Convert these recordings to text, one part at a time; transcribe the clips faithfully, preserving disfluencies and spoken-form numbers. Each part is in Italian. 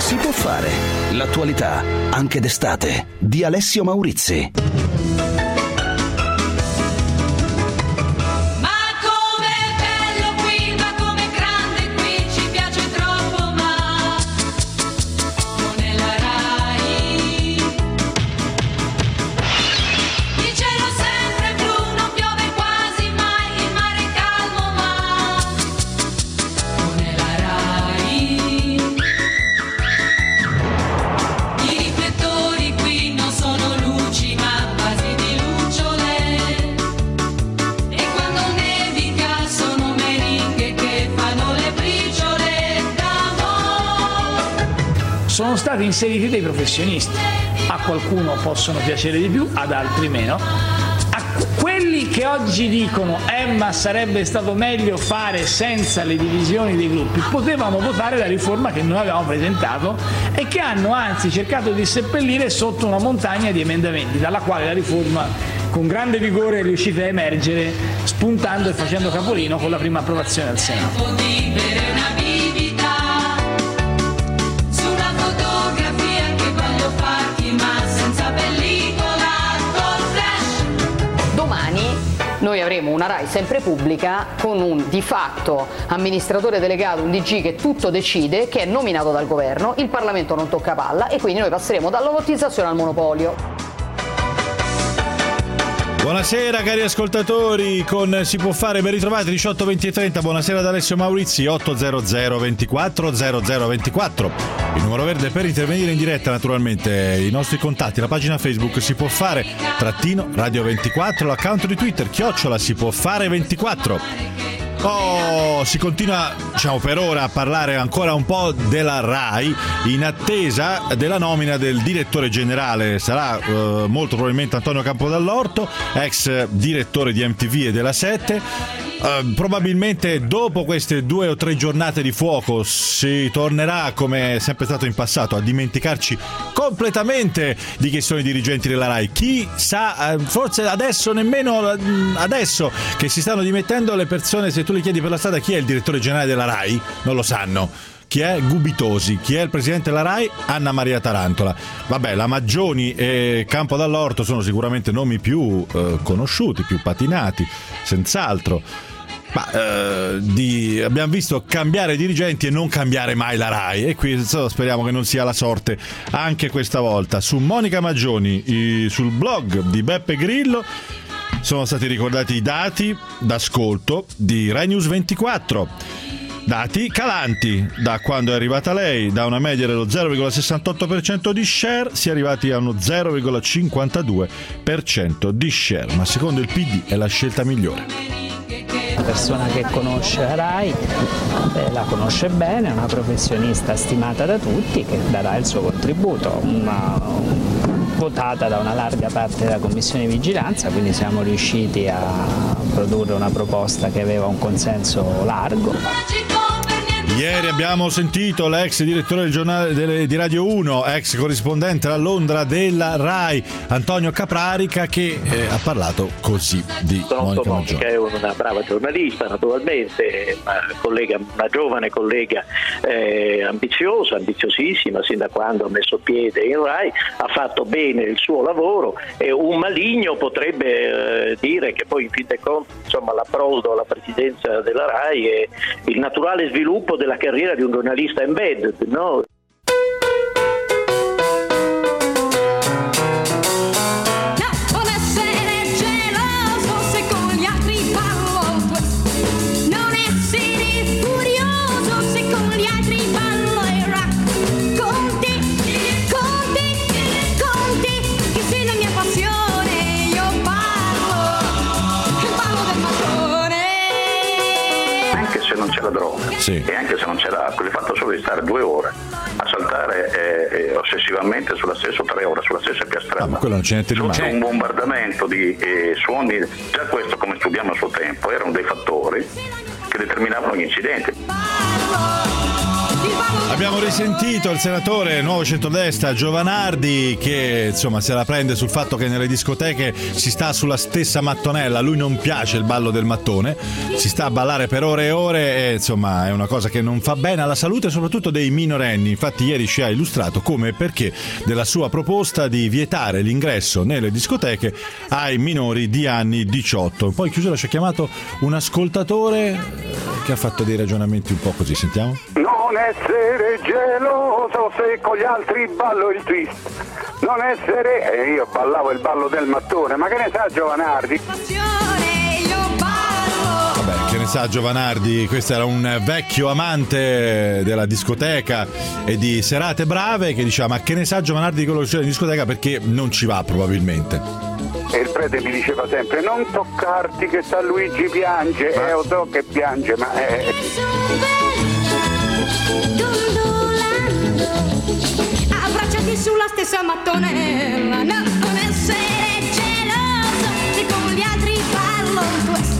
Si può fare. L'attualità, anche d'estate, di Alessio Maurizi. Sono stati inseriti dei professionisti, a qualcuno possono piacere di più, ad altri meno. A quelli che oggi dicono eh ma sarebbe stato meglio fare senza le divisioni dei gruppi, potevamo votare la riforma che noi avevamo presentato e che hanno anzi cercato di seppellire sotto una montagna di emendamenti, dalla quale la riforma con grande vigore è riuscita a emergere, spuntando e facendo capolino con la prima approvazione al Senato. Noi avremo una RAI sempre pubblica con un di fatto amministratore delegato, un D G che tutto decide, che è nominato dal governo, il Parlamento non tocca palla e quindi noi passeremo dalla lottizzazione al monopolio. Buonasera cari ascoltatori, con Si può fare, ben ritrovati diciotto venti e trenta. Buonasera da Alessio Maurizi. Ottocento ventiquattro zero zero ventiquattro il numero verde per intervenire in diretta, naturalmente i nostri contatti, la pagina Facebook Si può fare trattino radio ventiquattro, l'account di Twitter chiocciola Si può fare ventiquattro. Oh, si continua, diciamo, per ora a parlare ancora un po' della RAI in attesa della nomina del direttore generale. Sarà eh, molto probabilmente Antonio Campodall'Orto, ex direttore di M T V e della sette. Uh, probabilmente dopo queste due o tre giornate di fuoco si tornerà, come è sempre stato in passato, a dimenticarci completamente di chi sono i dirigenti della RAI. Chi sa, uh, forse adesso nemmeno uh, adesso che si stanno dimettendo le persone, se tu le chiedi per la strada chi è il direttore generale della RAI, non lo sanno. Chi è Gubitosi? Chi è il presidente della RAI? Anna Maria Tarantola. Vabbè, la Maggioni e Campodall'Orto sono sicuramente nomi più eh, conosciuti, più patinati, senz'altro. Ma eh, di, abbiamo visto cambiare dirigenti e non cambiare mai la RAI, e qui speriamo che non sia la sorte anche questa volta. Su Monica Maggioni, i, sul blog di Beppe Grillo, sono stati ricordati i dati d'ascolto di Rai News ventiquattro. Dati calanti da quando è arrivata lei, da una media dello zero virgola sessantotto per cento di share si è arrivati a uno zero virgola cinquantadue per cento di share, ma secondo il P D è la scelta migliore. Una persona che conosce la RAI, eh, la conosce bene, è una professionista stimata da tutti che darà il suo contributo, una, votata da una larga parte della Commissione di Vigilanza, quindi siamo riusciti a produrre una proposta che aveva un consenso largo. Ieri abbiamo sentito l'ex direttore del giornale delle, di Radio uno, ex corrispondente a Londra della RAI, Antonio Caprarica, che eh, ha parlato così di Monica Maggioni. Monica è una brava giornalista, naturalmente, una, collega, una giovane collega eh, ambiziosa, ambiziosissima, sin da quando ha messo piede in RAI, ha fatto bene il suo lavoro, e un maligno potrebbe eh, dire che poi in fin dei conti, insomma, l'approdo alla presidenza della RAI è il naturale sviluppo della carriera di un giornalista embedded, no? Sì. E anche se non c'è l'alcol, il fatto solo di stare due ore a saltare eh, eh, ossessivamente sulla stessa, tre ore sulla stessa piastrella, ma quello non c'è niente di male. C'è un bombardamento di eh, suoni, già questo, come studiamo a suo tempo, erano dei fattori che determinavano gli incidenti. Abbiamo risentito il senatore nuovo centrodestra Giovanardi che insomma se la prende sul fatto che nelle discoteche si sta sulla stessa mattonella, a lui non piace il ballo del mattone, si sta a ballare per ore e ore e insomma è una cosa che non fa bene alla salute soprattutto dei minorenni. Infatti ieri ci ha illustrato come e perché della sua proposta di vietare l'ingresso nelle discoteche ai minori di anni diciotto. Poi in chiusura ci ha chiamato un ascoltatore che ha fatto dei ragionamenti un po' così, sentiamo. Non essere geloso se con gli altri ballo il twist, non essere... Eh, io ballavo il ballo del mattone, ma che ne sa Giovanardi? Vabbè, che ne sa Giovanardi, questo era un vecchio amante della discoteca e di serate brave che diceva ma che ne sa Giovanardi di quello che succede in discoteca perché non ci va probabilmente. E il prete mi diceva sempre non toccarti che San Luigi piange, ma... eh lo so che piange ma è... Abbracciati sulla stessa mattonella, no, non essere geloso se con gli altri parlo in questo.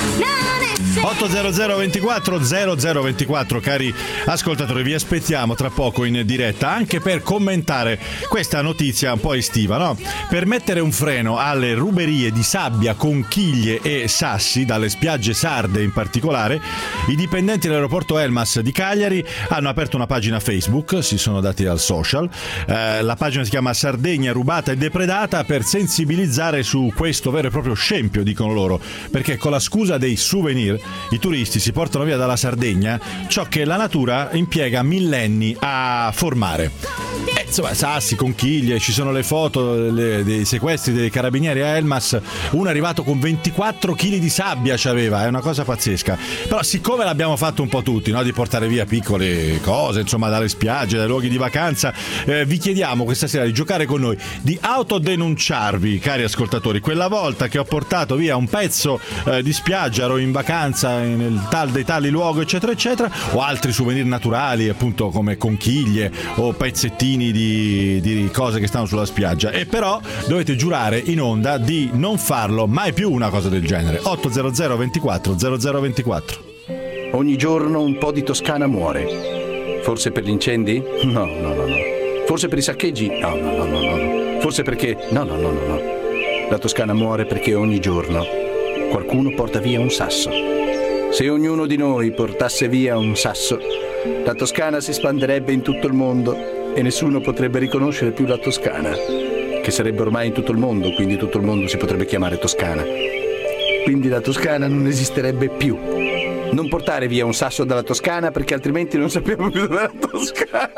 otto zero zero ventiquattro zero zero ventiquattro cari ascoltatori, vi aspettiamo tra poco in diretta anche per commentare questa notizia un po' estiva, no? Per mettere un freno alle ruberie di sabbia, conchiglie e sassi dalle spiagge sarde in particolare, i dipendenti dell'aeroporto Elmas di Cagliari hanno aperto una pagina Facebook, si sono dati al social, eh, la pagina si chiama Sardegna rubata e depredata, per sensibilizzare su questo vero e proprio scempio, dicono loro, perché con la scusa dei souvenir i turisti si portano via dalla Sardegna ciò che la natura impiega millenni a formare. Eh, insomma, sassi, conchiglie, ci sono le foto le, dei sequestri dei carabinieri a Elmas, uno è arrivato con ventiquattro chili di sabbia, c'aveva, è una cosa pazzesca. Però siccome l'abbiamo fatto un po' tutti, no? Di portare via piccole cose, insomma, dalle spiagge, dai luoghi di vacanza, eh, vi chiediamo questa sera di giocare con noi, di autodenunciarvi, cari ascoltatori. Quella volta che ho portato via un pezzo eh, di spiaggia, ero in vacanza nel tal dei tali luoghi eccetera eccetera, o altri souvenir naturali appunto come conchiglie o pezzettini di, di cose che stanno sulla spiaggia, e però dovete giurare in onda di non farlo mai più una cosa del genere. otto zero zero ventiquattro zero zero ventiquattro. Ogni giorno un po' di Toscana muore. Forse per gli incendi? No, no, no, no. Forse per i saccheggi? No, no, no, no, no. Forse perché... No, no, no, no, no. La Toscana muore perché ogni giorno qualcuno porta via un sasso. Se ognuno di noi portasse via un sasso, la Toscana si espanderebbe in tutto il mondo e nessuno potrebbe riconoscere più la Toscana, che sarebbe ormai in tutto il mondo, quindi tutto il mondo si potrebbe chiamare Toscana. Quindi la Toscana non esisterebbe più. Non portare via un sasso dalla Toscana perché altrimenti non sappiamo più dove è la Toscana.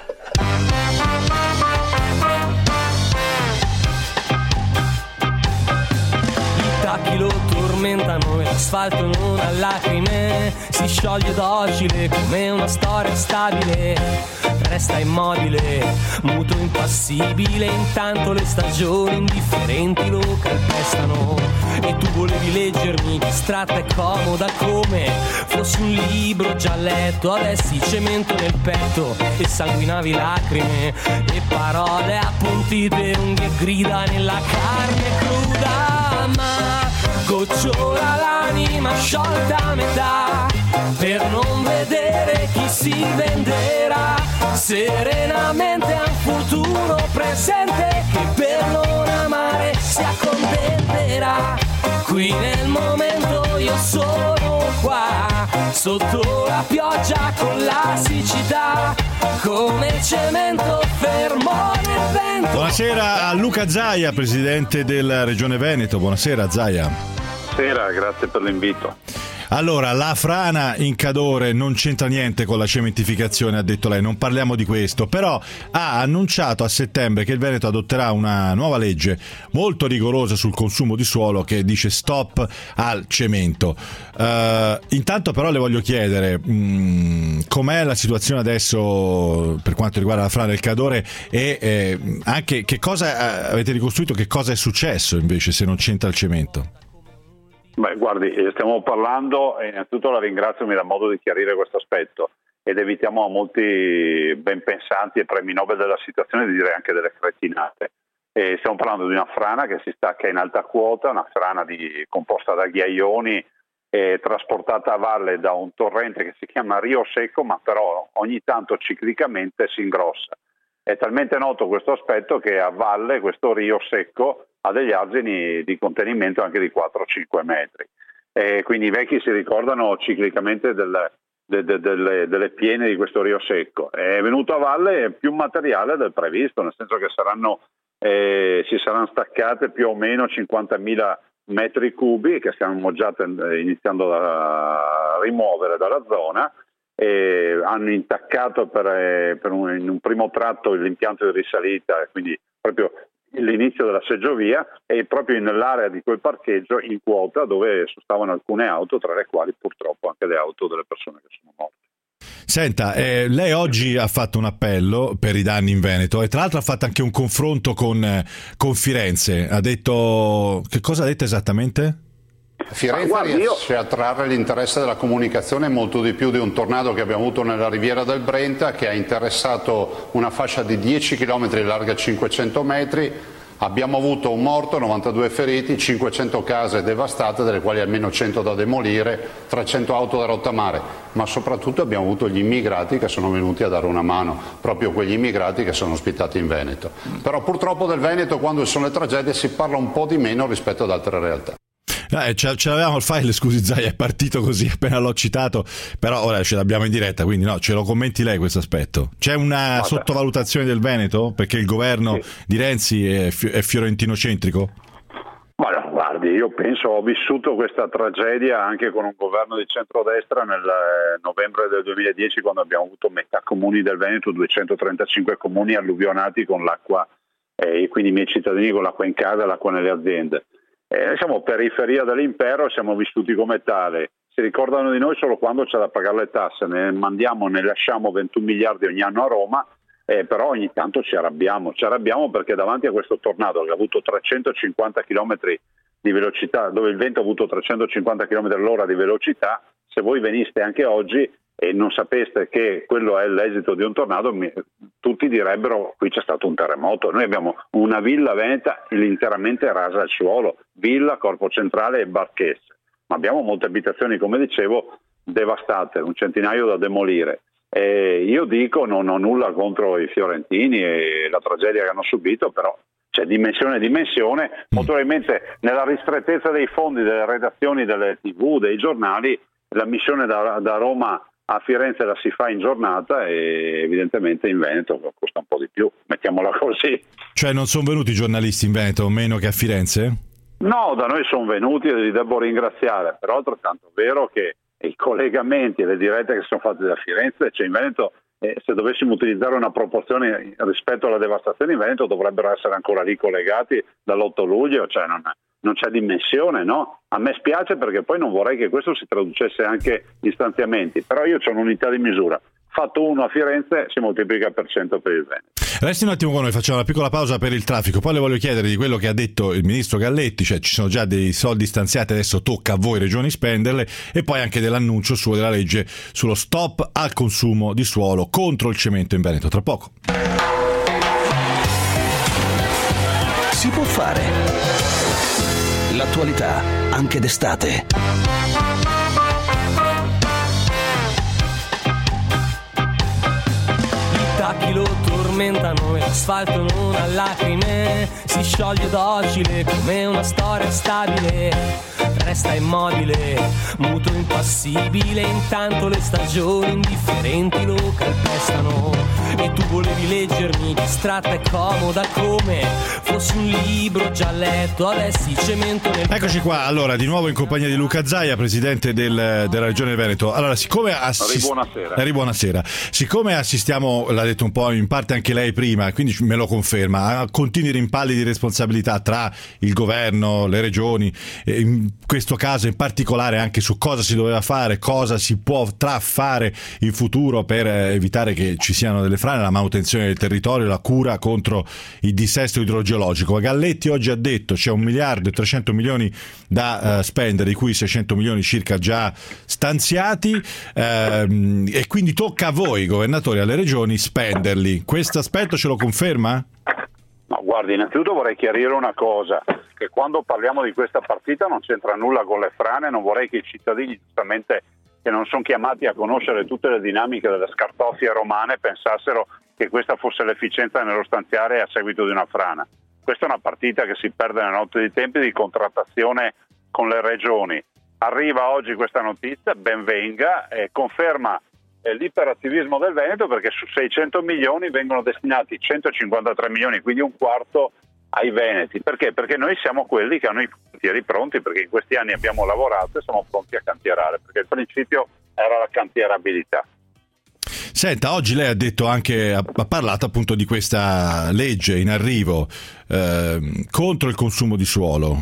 Lo tormentano e l'asfalto non ha lacrime, si scioglie docile come una storia stabile, resta immobile, muto impassibile, intanto le stagioni indifferenti lo calpestano e tu volevi leggermi distratta e comoda come fossi un libro già letto, avessi cemento nel petto e sanguinavi lacrime e parole appuntite, unghie e grida nella carne cruda, ma gocciola l'anima sciolta a metà per non vedere chi si venderà serenamente a un futuro presente che per non amare si accontenterà. Qui nel momento io sono qua sotto la pioggia con la siccità come cemento fermo nel vento. Buonasera a Luca Zaia, presidente della Regione Veneto. Buonasera Zaia. Buonasera, grazie per l'invito. Allora, la frana in Cadore non c'entra niente con la cementificazione, ha detto lei, non parliamo di questo, però ha annunciato a settembre che il Veneto adotterà una nuova legge molto rigorosa sul consumo di suolo che dice stop al cemento. Uh, intanto però le voglio chiedere mh, com'è la situazione adesso per quanto riguarda la frana del Cadore e eh, anche che cosa avete ricostruito, che cosa è successo invece se non c'entra il cemento? Beh, guardi, stiamo parlando, e innanzitutto la ringrazio, mi dà modo di chiarire questo aspetto ed evitiamo a molti ben pensanti e premi Nobel della situazione di dire anche delle cretinate. E stiamo parlando di una frana che si stacca in alta quota, una frana di, composta da ghiaioni è trasportata a valle da un torrente che si chiama Rio Secco, ma però ogni tanto ciclicamente si ingrossa. È talmente noto questo aspetto che a valle questo Rio Secco ha degli argini di contenimento anche di quattro cinque metri. E quindi i vecchi si ricordano ciclicamente del, de, de, delle, delle piene di questo Rio Secco. È venuto a valle più materiale del previsto, nel senso che saranno, eh, si saranno staccate più o meno cinquantamila metri cubi che stiamo già iniziando a rimuovere dalla zona. E hanno intaccato per, per un, in un primo tratto l'impianto di risalita, quindi proprio l'inizio della seggiovia, e proprio nell'area di quel parcheggio in quota dove sostavano alcune auto, tra le quali purtroppo anche le auto delle persone che sono morte. Senta, eh, lei oggi ha fatto un appello per i danni in Veneto e tra l'altro ha fatto anche un confronto con, con Firenze. Ha detto, che cosa ha detto esattamente? Firenze ah, riesce io... a trarre l'interesse della comunicazione molto di più di un tornado che abbiamo avuto nella riviera del Brenta, che ha interessato una fascia di dieci chilometri larga, cinquecento metri. Abbiamo avuto un morto, novantadue feriti, cinquecento case devastate, delle quali almeno cento da demolire, trecento auto da rottamare, ma soprattutto abbiamo avuto gli immigrati che sono venuti a dare una mano, proprio quegli immigrati che sono ospitati in Veneto. Però purtroppo del Veneto, quando ci sono le tragedie, si parla un po' di meno rispetto ad altre realtà. Eh, ce, ce l'avevamo il file, scusi Zai, è partito così appena l'ho citato, però ora ce l'abbiamo in diretta, quindi no, ce lo commenti lei questo aspetto. C'è una Vabbè. sottovalutazione del Veneto? Perché il governo sì. di Renzi è, fi- è fiorentino-centrico? Guarda, guardi, io penso, ho vissuto questa tragedia anche con un governo di centrodestra nel novembre del duemiladieci, quando abbiamo avuto metà comuni del Veneto, duecentotrentacinque comuni alluvionati con l'acqua, eh, e quindi i miei cittadini con l'acqua in casa e l'acqua nelle aziende. Eh, siamo periferia dell'impero, siamo vissuti come tale. Si ricordano di noi solo quando c'è da pagare le tasse, ne mandiamo, ne lasciamo ventuno miliardi ogni anno a Roma, eh, però ogni tanto ci arrabbiamo, ci arrabbiamo perché davanti a questo tornado che ha avuto trecentocinquanta chilometri di velocità, dove il vento ha avuto trecentocinquanta chilometri all'ora di velocità, se voi veniste anche oggi e non sapeste che quello è l'esito di un tornado, mi, tutti direbbero qui c'è stato un terremoto. Noi abbiamo una villa veneta interamente rasa al suolo, villa, corpo centrale e barchesse, ma abbiamo molte abitazioni, come dicevo, devastate, un centinaio da demolire. E io dico, non ho nulla contro i fiorentini e la tragedia che hanno subito, però c'è dimensione e dimensione. Molto probabilmente nella ristrettezza dei fondi delle redazioni delle tivù, dei giornali, la missione da, da Roma a Firenze la si fa in giornata e evidentemente in Veneto costa un po' di più, mettiamola così. Cioè non sono venuti i giornalisti in Veneto meno che a Firenze? No, da noi sono venuti e li devo ringraziare, però è altrettanto vero che i collegamenti e le dirette che sono fatte da Firenze, cioè in Veneto, eh, se dovessimo utilizzare una proporzione rispetto alla devastazione in Veneto, dovrebbero essere ancora lì collegati dall'otto luglio, cioè non, non c'è dimensione, no? A me spiace perché poi non vorrei che questo si traducesse anche in stanziamenti, però io ho un'unità di misura. Fatto uno a Firenze si moltiplica per cento per il Veneto. Resti un attimo con noi, facciamo una piccola pausa per il traffico, poi le voglio chiedere di quello che ha detto il ministro Galletti, cioè ci sono già dei soldi stanziati, adesso tocca a voi regioni spenderle, e poi anche dell'annuncio suo della legge sullo stop al consumo di suolo contro il cemento in Veneto. Tra poco. Si può fare. L'attualità anche d'estate. Tacchi lo tormentano e l'asfalto non ha lacrime, si scioglie docile come una storia stabile, resta immobile, muto impassibile, intanto le stagioni indifferenti lo calpestano e tu volevi leggermi distratta e comoda come fossi un libro già letto, adesso cemento nel... Eccoci qua, allora di nuovo in compagnia di Luca Zaia, presidente del, della Regione Veneto. Allora, siccome assist... buonasera. Eh, buonasera. Siccome assistiamo, l'ha detto un po' in parte anche lei prima, quindi me lo conferma, a continui rimpalli di responsabilità tra il governo, le regioni, e in questo caso in particolare anche su cosa si doveva fare, cosa si potrà fare in futuro per evitare che ci siano delle frane, la manutenzione del territorio, la cura contro il dissesto idrogeologico. Galletti oggi ha detto c'è un miliardo e trecento milioni da uh, spendere, di cui seicento milioni circa già stanziati, uh, e quindi tocca a voi governatori e alle regioni spenderli. Questo aspetto ce lo conferma? No, guardi, innanzitutto vorrei chiarire una cosa. che quando parliamo di questa partita non c'entra nulla con le frane, non vorrei che i cittadini, giustamente, che non sono chiamati a conoscere tutte le dinamiche delle scartoffie romane, pensassero che questa fosse l'efficienza nello stanziare a seguito di una frana. Questa è una partita che si perde nella notte dei tempi di contrattazione con le regioni. Arriva oggi questa notizia, ben venga, e conferma eh, l'iperattivismo del Veneto, perché su seicento milioni vengono destinati centocinquantatré milioni, quindi un quarto ai veneti. Perché? Perché noi siamo quelli che hanno i cantieri pronti, perché in questi anni abbiamo lavorato e siamo pronti a cantierare, perché il principio era la cantierabilità. Senta, oggi lei ha detto anche, ha parlato appunto di questa legge in arrivo eh, contro il consumo di suolo.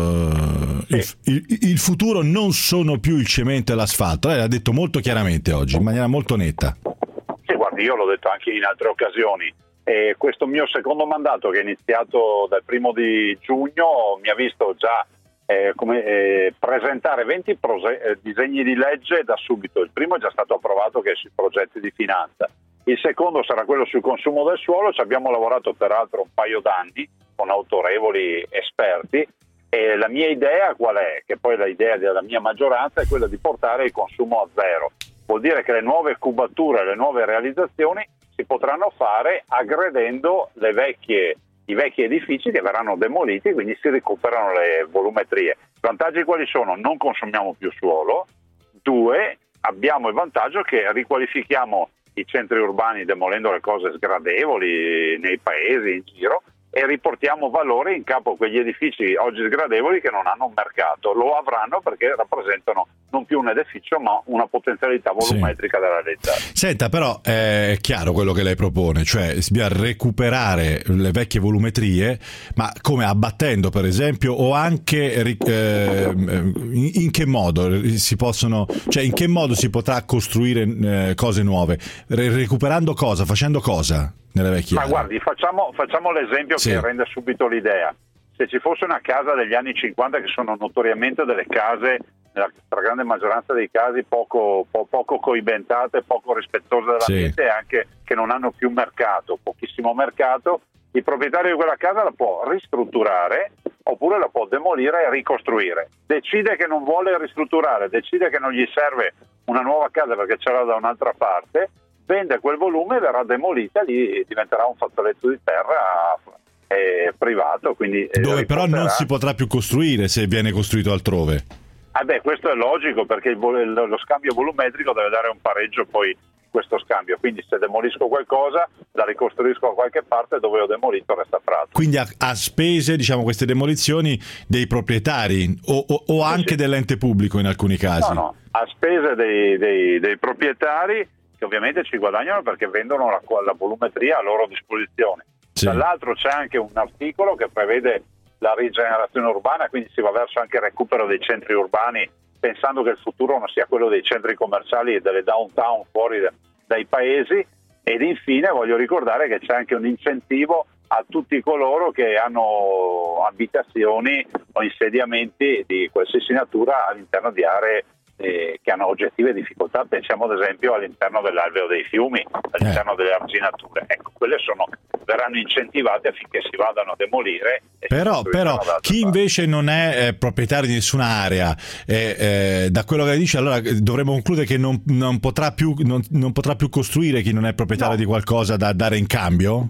Eh, sì. il, il, il futuro non sono più il cemento e l'asfalto. Lei l'ha detto molto chiaramente oggi, in maniera molto netta. Sì, guardi, io l'ho detto anche in altre occasioni. E questo mio secondo mandato, che è iniziato dal primo di giugno, mi ha visto già Eh, come, eh, presentare venti prose- eh, disegni di legge da subito. Il primo è già stato approvato, che è sui progetti di finanza. Il secondo sarà quello sul consumo del suolo. Ci abbiamo lavorato peraltro un paio d'anni con autorevoli esperti, e la mia idea qual è? Che poi l'idea della mia maggioranza è quella di portare il consumo a zero. Vuol dire che le nuove cubature, le nuove realizzazioni si potranno fare aggredendo le vecchie i vecchi edifici che verranno demoliti, quindi si recuperano le volumetrie. I vantaggi quali sono? Non consumiamo più suolo. Due, abbiamo il vantaggio che riqualifichiamo i centri urbani demolendo le cose sgradevoli nei paesi, in giro, e riportiamo valore in capo a quegli edifici oggi sgradevoli che non hanno un mercato. Lo avranno perché rappresentano non più un edificio ma una potenzialità volumetrica sì. da realizzare. Senta, però è chiaro quello che lei propone, cioè si bisogna recuperare le vecchie volumetrie, ma come, abbattendo per esempio, o anche eh, in, in che modo si possono, cioè in che modo si potrà costruire eh, cose nuove? Re- recuperando cosa? Facendo cosa? Nelle vecchie Ma aree. guardi, facciamo, facciamo l'esempio sì. che rende subito l'idea. Se ci fosse una casa degli anni cinquanta, che sono notoriamente delle case, nella stragrande maggioranza dei casi, poco, po- poco coibentate, poco rispettose dell'ambiente, sì. e anche che non hanno più mercato, pochissimo mercato, il proprietario di quella casa la può ristrutturare oppure la può demolire e ricostruire. Decide che non vuole ristrutturare, decide che non gli serve una nuova casa perché ce l'ha da un'altra parte, vende quel volume, verrà demolita, lì diventerà un fazzoletto di terra eh, privato, quindi eh, dove riporterà... però non si potrà più costruire se viene costruito altrove. Ah beh, questo è logico, perché il, lo scambio volumetrico deve dare un pareggio poi questo scambio, quindi se demolisco qualcosa la ricostruisco da qualche parte, dove ho demolito resta prato. Quindi a, a spese, diciamo, queste demolizioni dei proprietari o, o, o anche sì, sì. dell'ente pubblico in alcuni casi? No, no, a spese dei, dei, dei proprietari, che ovviamente ci guadagnano perché vendono la, la volumetria a loro disposizione. Sì. Dall'altro c'è anche un articolo che prevede la rigenerazione urbana, quindi si va verso anche il recupero dei centri urbani, pensando che il futuro non sia quello dei centri commerciali e delle downtown fuori da, dai paesi. Ed infine voglio ricordare che c'è anche un incentivo a tutti coloro che hanno abitazioni o insediamenti di qualsiasi natura all'interno di aree Eh, che hanno oggettive difficoltà. Pensiamo ad esempio all'interno dell'alveo dei fiumi, all'interno eh. delle arginature. Ecco, quelle sono, verranno incentivate affinché si vadano a demolire. Però, però chi invece non è eh, proprietario di nessuna area, eh, eh, da quello che lei dice, allora dovremmo concludere che non, non, potrà più, non, non potrà più costruire chi non è proprietario no. di qualcosa da dare in cambio?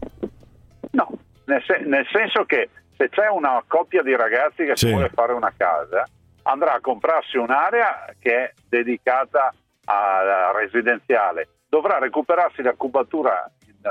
No, nel, se- nel senso che se c'è una coppia di ragazzi che sì. si vuole fare una casa, andrà a comprarsi un'area che è dedicata a residenziale, dovrà recuperarsi la cubatura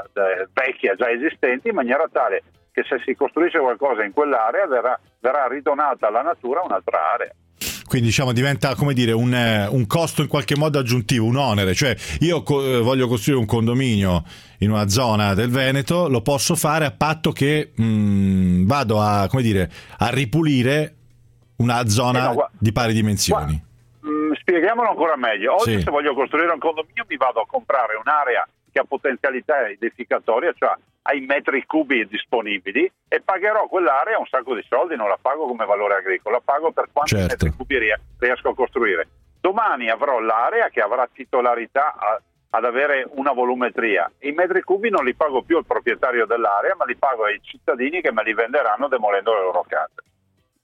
vecchia già esistente in maniera tale che se si costruisce qualcosa in quell'area verrà, verrà ridonata alla natura un'altra area. Quindi diciamo diventa, come dire, un, un costo in qualche modo aggiuntivo, un onere. Cioè io co- voglio costruire un condominio in una zona del Veneto, lo posso fare a patto che mh, vado a, come dire, a ripulire una zona eh no, guarda, di pari dimensioni. Guarda, mh, spieghiamolo ancora meglio. Oggi sì. se voglio costruire un condominio mi vado a comprare un'area che ha potenzialità edificatoria, cioè ai metri cubi disponibili, e pagherò quell'area un sacco di soldi, non la pago come valore agricolo, la pago per quanti certo. metri cubi riesco a costruire. Domani avrò l'area che avrà titolarità a, ad avere una volumetria. I metri cubi non li pago più al proprietario dell'area, ma li pago ai cittadini che me li venderanno demolendo le loro case.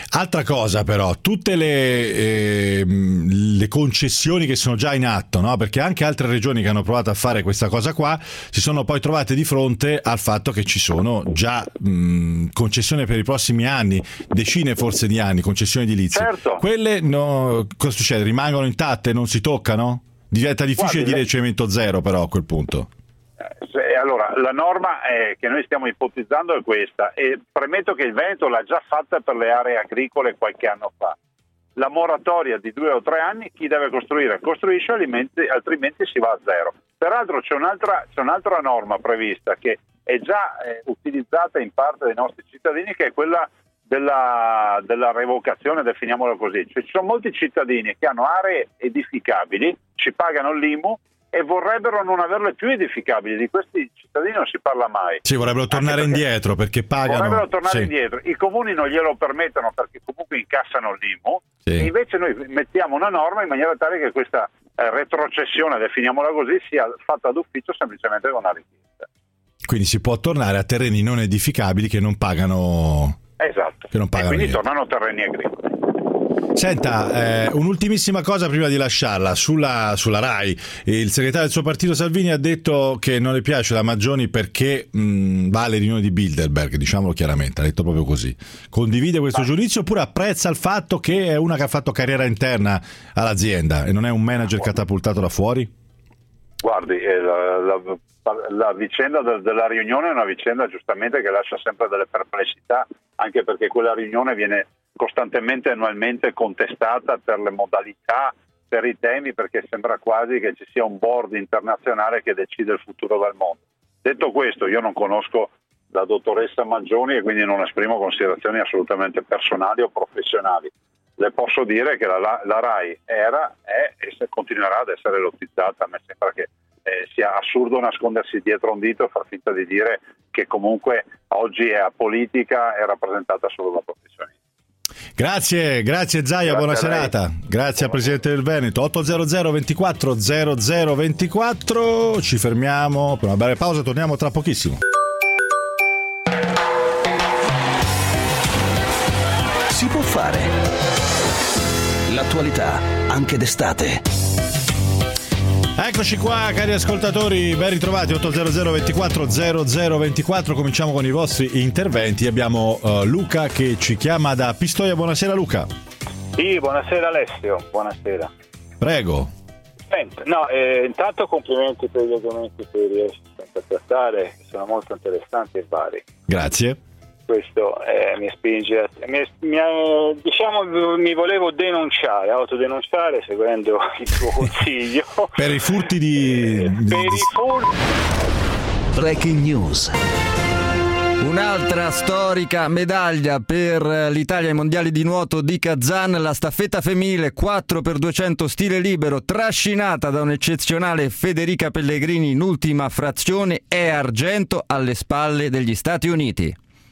Altra cosa però, tutte le, eh, le concessioni che sono già in atto, no? Perché anche altre regioni che hanno provato a fare questa cosa qua si sono poi trovate di fronte al fatto che ci sono già mh, concessioni per i prossimi anni, decine forse di anni, concessioni edilizie. Certo. Quelle no, cosa succede? Rimangono intatte, non si toccano? Diventa difficile Guardi, dire cemento zero però a quel punto. Eh, allora, la norma è, che noi stiamo ipotizzando è questa, e premetto che il Veneto l'ha già fatta per le aree agricole qualche anno fa. La moratoria di due o tre anni, chi deve costruire costruisce, altrimenti si va a zero. Peraltro c'è un'altra, c'è un'altra norma prevista che è già eh, utilizzata in parte dai nostri cittadini, che è quella della, della revocazione, definiamola così. Cioè, ci sono molti cittadini che hanno aree edificabili, ci pagano l'I M U e vorrebbero non averle più edificabili. Di questi cittadini non si parla mai. Sì, vorrebbero tornare perché indietro perché pagano. Vorrebbero tornare sì. indietro. I comuni non glielo permettono perché comunque incassano l'I M U. Sì. E invece noi mettiamo una norma in maniera tale che questa eh, retrocessione, definiamola così, sia fatta d'ufficio semplicemente con una richiesta. Quindi si può tornare a terreni non edificabili che non pagano. Esatto. Che non pagano e quindi niente. tornano terreni agricoli. Senta, eh, un'ultimissima cosa prima di lasciarla, sulla, sulla RAI. Il segretario del suo partito Salvini ha detto che non le piace la Maggioni perché mh, va alle riunioni di Bilderberg, diciamolo chiaramente, ha detto proprio così. Condivide questo ah. giudizio oppure apprezza il fatto che è una che ha fatto carriera interna all'azienda e non è un manager catapultato da fuori? Guardi, eh, la, la, la vicenda del, della riunione è una vicenda giustamente che lascia sempre delle perplessità, anche perché quella riunione viene costantemente annualmente contestata per le modalità, per i temi, perché sembra quasi che ci sia un board internazionale che decide il futuro del mondo. Detto questo, io non conosco la dottoressa Maggioni e quindi non esprimo considerazioni assolutamente personali o professionali. Le posso dire che la, la RAI era, è e continuerà ad essere lotizzata. A me sembra che eh, sia assurdo nascondersi dietro un dito e far finta di dire che comunque oggi è apolitica e rappresentata solo da professionisti. Grazie, grazie Zaia, grazie buona serata. Grazie al Presidente del Veneto. ottocento ventiquattro zero zero ventiquattro. Ci fermiamo per una breve pausa, torniamo tra pochissimo. Si può fare. L'attualità anche d'estate. Eccoci qua cari ascoltatori, ben ritrovati. Ottocento ventiquattro zero zero ventiquattro. Cominciamo con i vostri interventi. Abbiamo uh, Luca che ci chiama da Pistoia. Buonasera Luca. Sì, buonasera Alessio, buonasera. Prego. Senta, no, eh, intanto complimenti per gli argomenti che riesci a trattare, che sono molto interessanti e vari. Grazie. Questo eh, mi spinge a, mi, mi, diciamo mi volevo denunciare, autodenunciare seguendo il tuo consiglio per i furti di eh, per i furti. Breaking news. Un'altra storica medaglia per l'Italia ai mondiali di nuoto di Kazan, la staffetta femminile quattro per duecento stile libero, trascinata da un'eccezionale Federica Pellegrini in ultima frazione, è argento alle spalle degli Stati Uniti.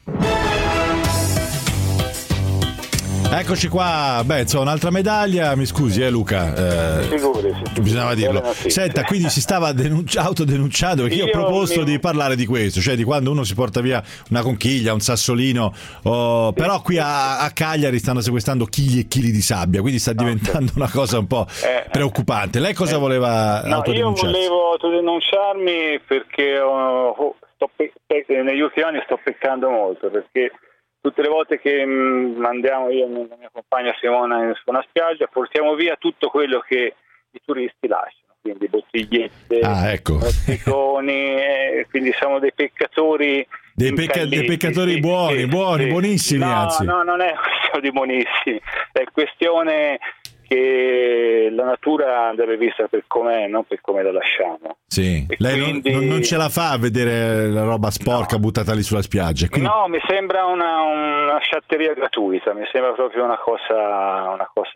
Eccoci qua, beh, insomma, un'altra medaglia, mi scusi eh Luca, eh, Figuresi, bisognava dirlo. Senta, quindi si stava denunci- autodenunciando, perché io, io ho proposto mi... di parlare di questo, cioè di quando uno si porta via una conchiglia, un sassolino, oh, però qui a, a Cagliari stanno sequestrando chili e chili di sabbia, quindi sta diventando una cosa un po' eh, preoccupante. Lei cosa eh, voleva no, autodenunciarsi? Io volevo autodenunciarmi perché oh, sto pe- pe- negli ultimi anni sto peccando molto, perché tutte le volte che mh, andiamo io e la mia compagna Simona su una spiaggia portiamo via tutto quello che i turisti lasciano, quindi bottigliette, ah, ecco. mozziconi, eh, quindi siamo dei peccatori dei, pecca- dei peccatori sì, buoni, sì, buoni, sì. buonissimi no, anzi. No, non è questione di buonissimi, è questione che la natura deve vista per com'è, non per come la lasciamo. Sì. Lei quindi... non, non ce la fa a vedere la roba sporca no. buttata lì sulla spiaggia. Quindi... No, mi sembra una, una sciatteria gratuita, mi sembra proprio una cosa, una cosa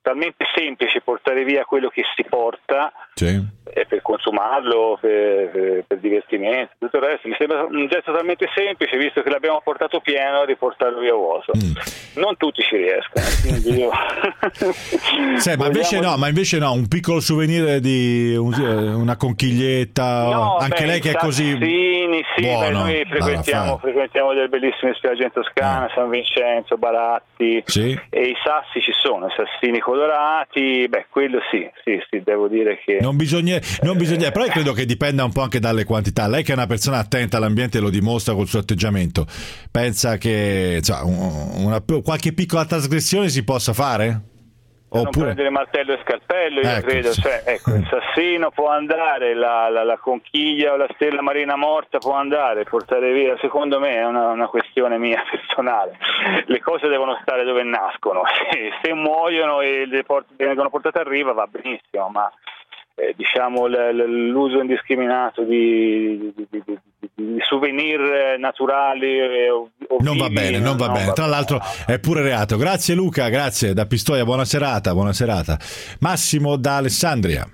talmente semplice portare via quello che si porta, sì. E per consumarlo, per, per, per divertimento, tutto il resto. Mi sembra un gesto talmente semplice, visto che l'abbiamo portato pieno, di portarlo via vuoto. Mm. Non tutti ci riescono. Quindi io... sì, ma invece no, ma invece no, un piccolo souvenir di un, una conchiglietta, no, anche beh, lei che è così Sassini, sì, buono. Beh, noi frequentiamo, frequentiamo delle bellissime spiagge in Toscana, eh. San Vincenzo, Baratti, sì. E i sassi ci sono, i sassini colorati, beh, quello sì, sì, sì, devo dire che... Non bisogna, non bisogna, però credo che dipenda un po' anche dalle quantità. Lei che è una persona attenta all'ambiente lo dimostra col suo atteggiamento. Pensa che insomma, una, qualche piccola trasgressione si possa fare? Non Oppure prendere martello e scalpello, io ecco, credo, sì. Cioè, ecco, il sassino può andare, la, la, la conchiglia o la stella marina morta può andare, portare via, secondo me è una, una questione mia personale. Le cose devono stare dove nascono, se, se muoiono e le port- vengono portate a riva va benissimo, ma eh, diciamo l- l- l'uso indiscriminato di, di, di, di, di souvenir naturali eh, o, o non va vivi, bene, non va non bene. va Tra bene. l'altro è pure reato. Grazie Luca, grazie da Pistoia, buona serata, buona serata. Massimo da Alessandria.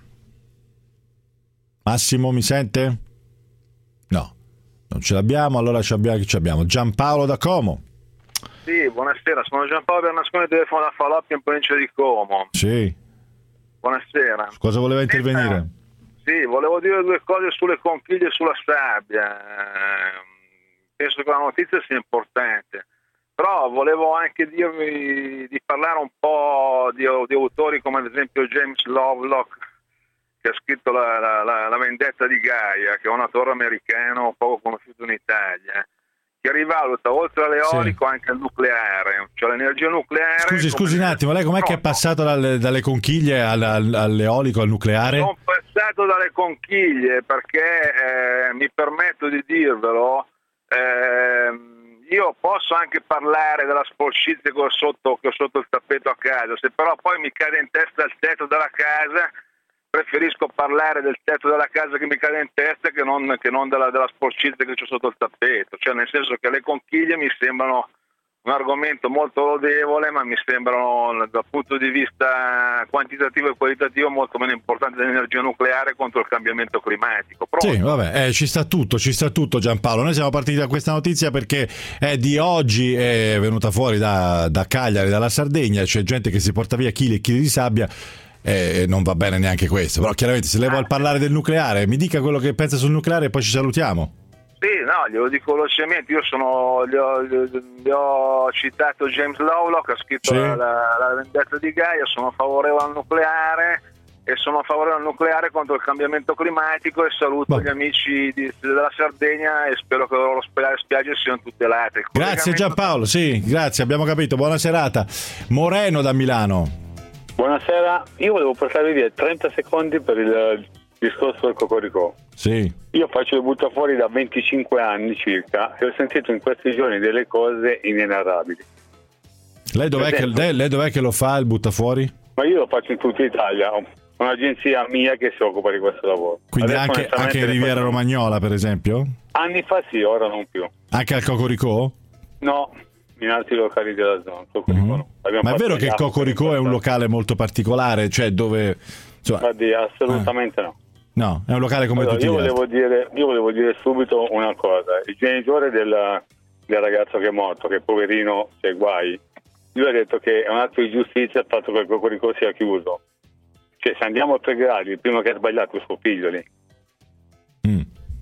Massimo mi sente? No, non ce l'abbiamo, allora ci abbiamo, chi ci abbiamo? Giampaolo da Como. Sì, buonasera, sono Giampaolo Bernasconi, telefono da Faloppia in provincia di Como. Sì. Buonasera. Cosa voleva intervenire? Eh, sì, volevo dire due cose sulle conchiglie e sulla sabbia. Eh, penso che la notizia sia importante, però volevo anche dirvi di parlare un po' di, di autori come ad esempio James Lovelock, che ha scritto la, la, la, la vendetta di Gaia, che è un autore americano poco conosciuto in Italia, che rivaluta oltre all'eolico sì. anche il nucleare, cioè l'energia nucleare. Scusi, scusi un attimo, lei com'è no, che è passato dalle, dalle conchiglie al, al, all'eolico, al nucleare? Sono passato dalle conchiglie perché, eh, mi permetto di dirvelo, eh, io posso anche parlare della sporcizia che ho, sotto, che ho sotto il tappeto a casa, se però poi mi cade in testa il tetto della casa, preferisco parlare del tetto della casa che mi cade in testa che non, che non della, della sporcizia che c'ho sotto il tappeto, cioè nel senso che le conchiglie mi sembrano un argomento molto lodevole, ma mi sembrano dal punto di vista quantitativo e qualitativo molto meno importante dell'energia nucleare contro il cambiamento climatico. Pronto? Sì, vabbè, eh, ci sta tutto, ci sta tutto Giampaolo. Noi siamo partiti da questa notizia perché è di oggi, è venuta fuori da, da Cagliari, dalla Sardegna, c'è gente che si porta via chili e chili di sabbia. Eh, non va bene neanche questo, però chiaramente se lei vuole parlare del nucleare mi dica quello che pensa sul nucleare e poi ci salutiamo. Sì, no, glielo dico velocemente, io sono, gli ho, gli ho citato James Lovelock, ha scritto sì. la, la, la vendetta di Gaia, sono favorevole al nucleare e sono favorevole al nucleare contro il cambiamento climatico e saluto bah. gli amici di, della Sardegna e spero che le loro spiagge siano tutelate. Grazie Giampaolo, sì, grazie, abbiamo capito, buona serata. Moreno da Milano. Buonasera, io volevo portarvi via trenta secondi per il discorso del Cocoricò. Sì. Io faccio il buttafuori da venticinque anni circa e ho sentito in questi giorni delle cose inenarrabili. Lei dov'è, che, lei, lei dov'è che lo fa il buttafuori? Ma io lo faccio in tutta Italia, ho un'agenzia mia che si occupa di questo lavoro. Quindi Adesso, anche, anche in Riviera faccio... Romagnola per esempio? Anni fa sì, ora non più. Anche al Cocoricò? No, in altri locali della zona. Mm-hmm. No. Ma è vero che il Cocoricò è un locale molto particolare, cioè dove... Insomma, Guardi, assolutamente eh. no. No, è un locale come allora, tutti io gli volevo altri. dire, io volevo dire subito una cosa. Il genitore del, del ragazzo che è morto, che poverino c'è guai, lui ha detto che è un atto di giustizia il fatto che il Cocoricò sia chiuso. Cioè, se andiamo a tre gradi, il primo che ha sbagliato è suo figlio lì. Mm.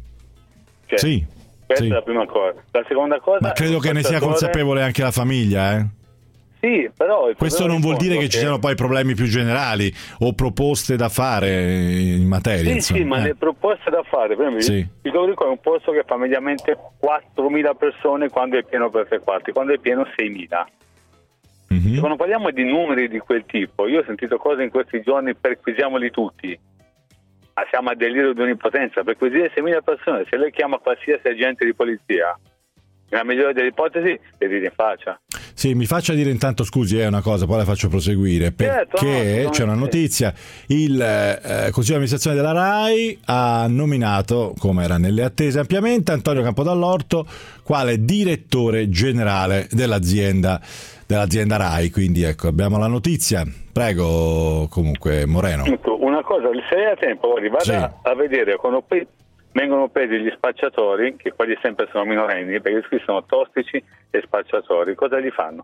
Cioè, sì. Questa sì. è la prima cosa. La seconda cosa... Ma credo che ne sia consapevole anche la famiglia, eh? Sì, però... Questo non vuol dire che, che ci siano poi problemi più generali o proposte da fare in materia. Sì, insomma. sì, ma eh. le proposte da fare, per esempio, sì. il Cocoricò è un posto che fa mediamente quattromila persone quando è pieno per tre quarti, quando è pieno seimila. Mm-hmm. Quando parliamo di numeri di quel tipo, io ho sentito cose in questi giorni, perquisiamoli tutti. Ma siamo a delirio di onnipotenza, perquisire seimila persone, se lei chiama qualsiasi agente di polizia, nella migliore delle ipotesi, le ride in faccia. Sì, mi faccia dire intanto, scusi, è una cosa, poi la faccio proseguire, perché Certo, no, c'è una notizia, il eh, Consiglio di amministrazione della RAI ha nominato, come era nelle attese ampiamente, Antonio Campodall'Orto quale direttore generale dell'azienda dell'azienda RAI, quindi ecco, abbiamo la notizia. Prego, comunque, Moreno. Una cosa, se hai a tempo, vada Sì. a vedere quando poi vengono presi gli spacciatori, che quelli sempre sono minorenni, perché qui sono tossici e spacciatori, cosa gli fanno?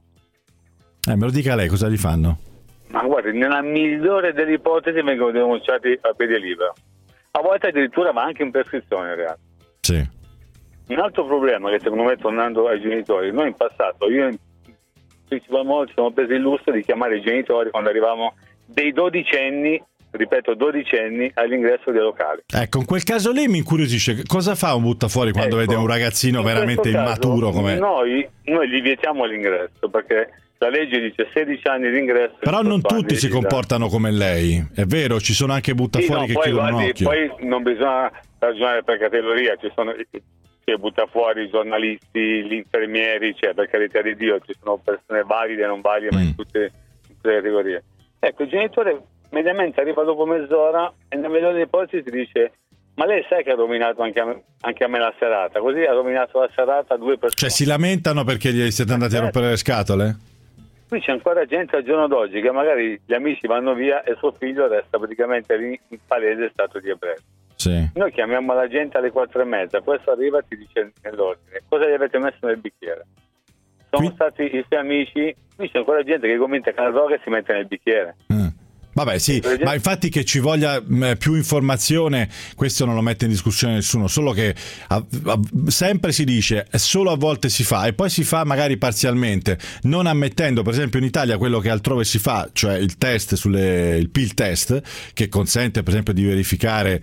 Eh, me lo dica lei, cosa gli fanno? Ma guardi, nella migliore delle ipotesi vengono denunciati a piede libero. A volte addirittura va anche in prescrizione in realtà. Sì. Un altro problema che secondo me, tornando ai genitori, noi in passato, io in principal modo ci siamo presi il lusso di chiamare i genitori quando arrivavamo dei dodicenni, ripeto dodicenni, all'ingresso dei locali. Ecco, in quel caso lì mi incuriosisce, cosa fa un buttafuori quando Ecco, vede un ragazzino in veramente questo caso, immaturo come... Noi, noi gli vietiamo l'ingresso perché la legge dice sedici anni di ingresso. Però non diciotto tutti anni si di- comportano come lei, è vero, ci sono anche buttafuori Sì, che no, poi, chiudono un guardi, occhio. poi non bisogna ragionare per categoria, ci sono chi butta fuori i giornalisti, gli infermieri, cioè per carità di Dio ci sono persone valide e non valide, ma in tutte, in tutte le categorie. Ecco, il genitore mediamente arriva dopo mezz'ora e nella migliore delle ipotesi ti dice: ma lei sai che ha rovinato anche a, me, anche a me la serata? Così ha rovinato la serata a due persone. Cioè si lamentano perché gli siete andati a rompere le scatole? Qui c'è ancora gente al giorno d'oggi che magari gli amici vanno via e suo figlio resta praticamente lì in palese stato di ebbrezza. Sì. Noi chiamiamo la gente alle quattro e mezza, questo arriva e ti dice nell'ordine cosa gli avete messo nel bicchiere. Sono stati i suoi amici, qui c'è ancora gente che commenta che la droga e si mette nel bicchiere. Vabbè sì, ma infatti che ci voglia mh, più informazione, questo non lo mette in discussione nessuno, solo che a, a, sempre si dice solo a volte si fa e poi si fa magari parzialmente, non ammettendo per esempio in Italia quello che altrove si fa, cioè il test sulle il pill test, che consente per esempio di verificare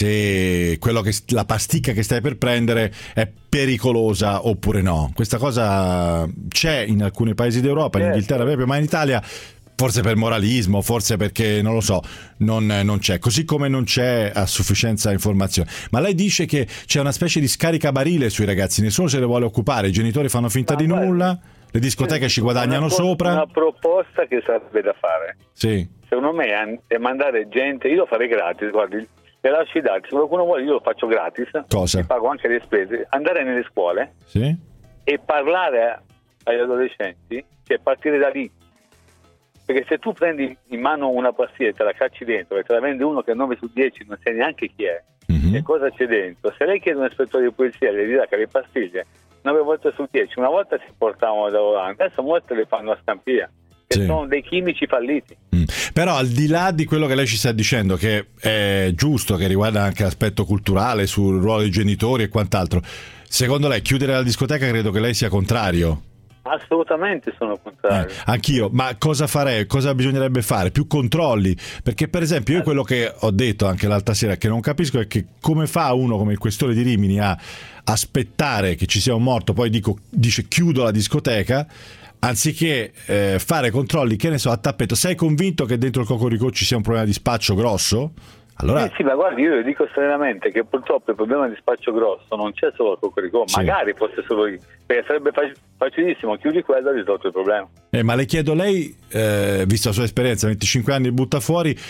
se quello che la pasticca che stai per prendere è pericolosa oppure no. Questa cosa c'è in alcuni paesi d'Europa, in Inghilterra proprio, ma in Italia forse per moralismo, forse perché, non lo so, non, non c'è. Così come non c'è a sufficienza informazione. Ma lei dice che c'è una specie di scaricabarile sui ragazzi, nessuno se ne vuole occupare, i genitori fanno finta di nulla, le discoteche ci guadagnano una, sopra. Una proposta che sarebbe da fare, sì. secondo me, è mandare gente, io lo farei gratis, guardi, le lascio i dati, se qualcuno vuole io lo faccio gratis, Cosa? pago anche le spese, andare nelle scuole Sì? e parlare agli adolescenti, cioè partire da lì. Perché se tu prendi in mano una pastiglia e te la cacci dentro e te la vende uno che nove su dieci non sai neanche chi è mm-hmm. e cosa c'è dentro, se lei chiede un ispettore di polizia le dirà che le pastiglie nove volte su dieci una volta si portavano da volante, adesso molte le fanno a stampia, che sì. sono dei chimici falliti. Mm. Però al di là di quello che lei ci sta dicendo, che è giusto, che riguarda anche l'aspetto culturale sul ruolo dei genitori e quant'altro, secondo lei chiudere la discoteca, credo che lei sia contrario? Assolutamente sono contrario. Eh, anch'io, ma cosa farei? Cosa bisognerebbe fare? Più controlli? Perché per esempio io quello che ho detto anche l'altra sera che non capisco è che come fa uno come il questore di Rimini a aspettare che ci sia un morto, poi dico, dice chiudo la discoteca, anziché eh, fare controlli, che ne so, a tappeto. Sei convinto che dentro il Cocorico ci sia un problema di spaccio grosso? Allora... Eh sì, ma guardi, io le dico serenamente che purtroppo il problema di spaccio grosso non c'è solo al Cocorico, sì. magari fosse solo lì, perché sarebbe fac- facilissimo, chiudi quello e risolto il problema. Eh, ma le chiedo lei, eh, visto la sua esperienza, venticinque anni butta fuori,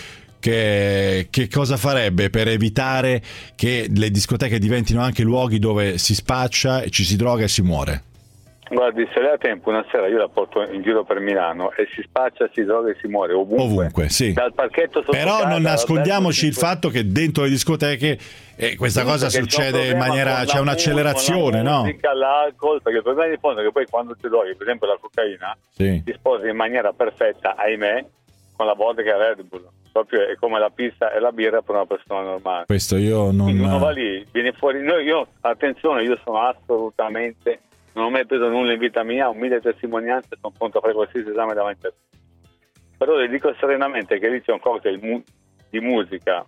che, che cosa farebbe per evitare che le discoteche diventino anche luoghi dove si spaccia e ci si droga e si muore? Guardi, se lei ha tempo una sera io la porto in giro per Milano e si spaccia, si droga e si muore ovunque, ovunque sì. dal parchetto sotto però casa, non nascondiamoci il tutto. fatto che dentro le discoteche eh, questa cosa succede in maniera, c'è un'accelerazione, no? Musica, l'alcol, perché il problema di fondo è che poi quando ti droghi, per esempio la cocaina, sì. ti sposi in maniera perfetta, ahimè, con la vodka e Red Bull, proprio è come la pizza e la birra per una persona normale. Questo io non... Quindi uno va lì, viene fuori, no, io, attenzione, io sono assolutamente, non ho mai preso nulla in vita mia, ho mille testimonianze, sono pronto a fare qualsiasi esame davanti a te. Però le dico serenamente che lì c'è un cocktail mu- di musica,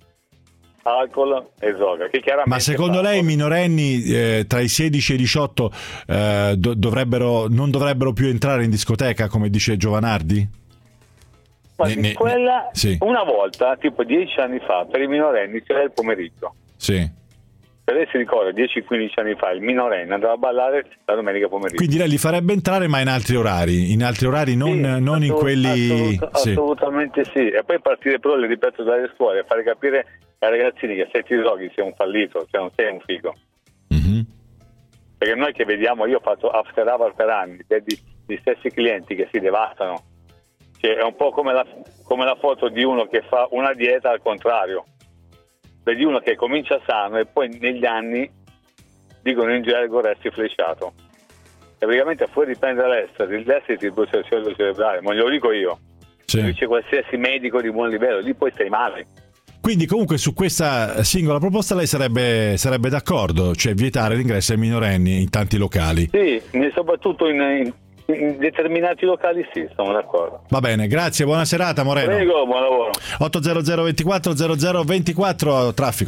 alcol e droga. Che chiaramente ma secondo lei i minorenni eh, tra i sedici e i diciotto eh, do- dovrebbero, non dovrebbero più entrare in discoteca, come dice Giovanardi? Ne, ne, quella, sì. Una volta, tipo dieci anni fa, per i minorenni c'era il pomeriggio. Sì. Se lei si ricorda, dieci quindici anni fa il minorenne andava a ballare la domenica pomeriggio. Quindi lei li farebbe entrare, ma in altri orari, in altri orari non, sì, non in quelli... Assolut- sì. Assolutamente sì. E poi partire però, le ripeto, dalle scuole, fare capire ai ragazzini che se ti droghi sei un fallito, cioè non sei un figo. Mm-hmm. Perché noi che vediamo, io ho fatto after hour per anni, di, di stessi clienti che si devastano. Cioè, è un po' come la, come la foto di uno che fa una dieta al contrario. Vedi uno che comincia sano e poi negli anni, dicono in gergo, resti flesciato. E praticamente fuori dipende dall'estero, il destro ti brucia il cervello cerebrale, ma glielo dico io. Sì. Lo dice qualsiasi medico di buon livello, lì poi stai male. Quindi comunque su questa singola proposta lei sarebbe, sarebbe d'accordo, cioè vietare l'ingresso ai minorenni in tanti locali? Sì, soprattutto in, in, in determinati locali sì, sono d'accordo. Va bene, grazie, buona serata Moreno. Prego, buon lavoro. otto zero zero ventiquattro zero zero ventiquattro, traffico.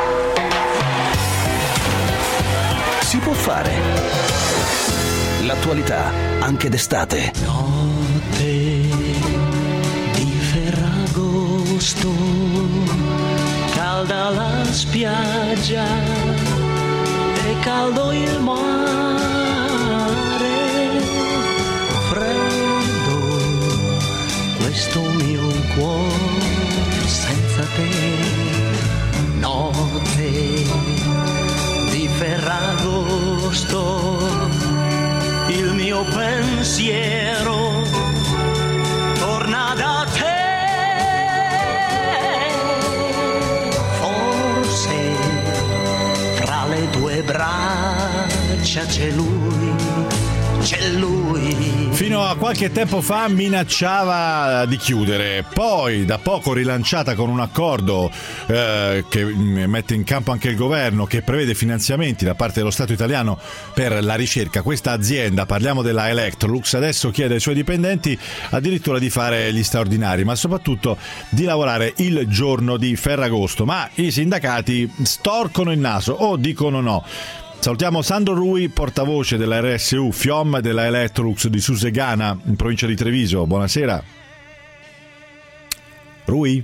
Si può fare. L'attualità anche d'estate. Notte di Ferragosto, calda la spiaggia e caldo il mare, freddo questo mio cuore senza te. Notte di Ferragosto, il mio pensiero torna da te. Le tue braccia c'è lui, c'è lui. Fino a qualche tempo fa minacciava di chiudere, poi da poco rilanciata con un accordo eh, che mette in campo anche il governo, che prevede finanziamenti da parte dello Stato italiano per la ricerca. Questa azienda, parliamo della Electrolux, adesso chiede ai suoi dipendenti addirittura di fare gli straordinari, ma soprattutto di lavorare il giorno di Ferragosto. Ma i sindacati storcono il naso o dicono no. Salutiamo Sandro Rui, portavoce della R S U FIOM della Electrolux di Susegana in provincia di Treviso. Buonasera. Rui?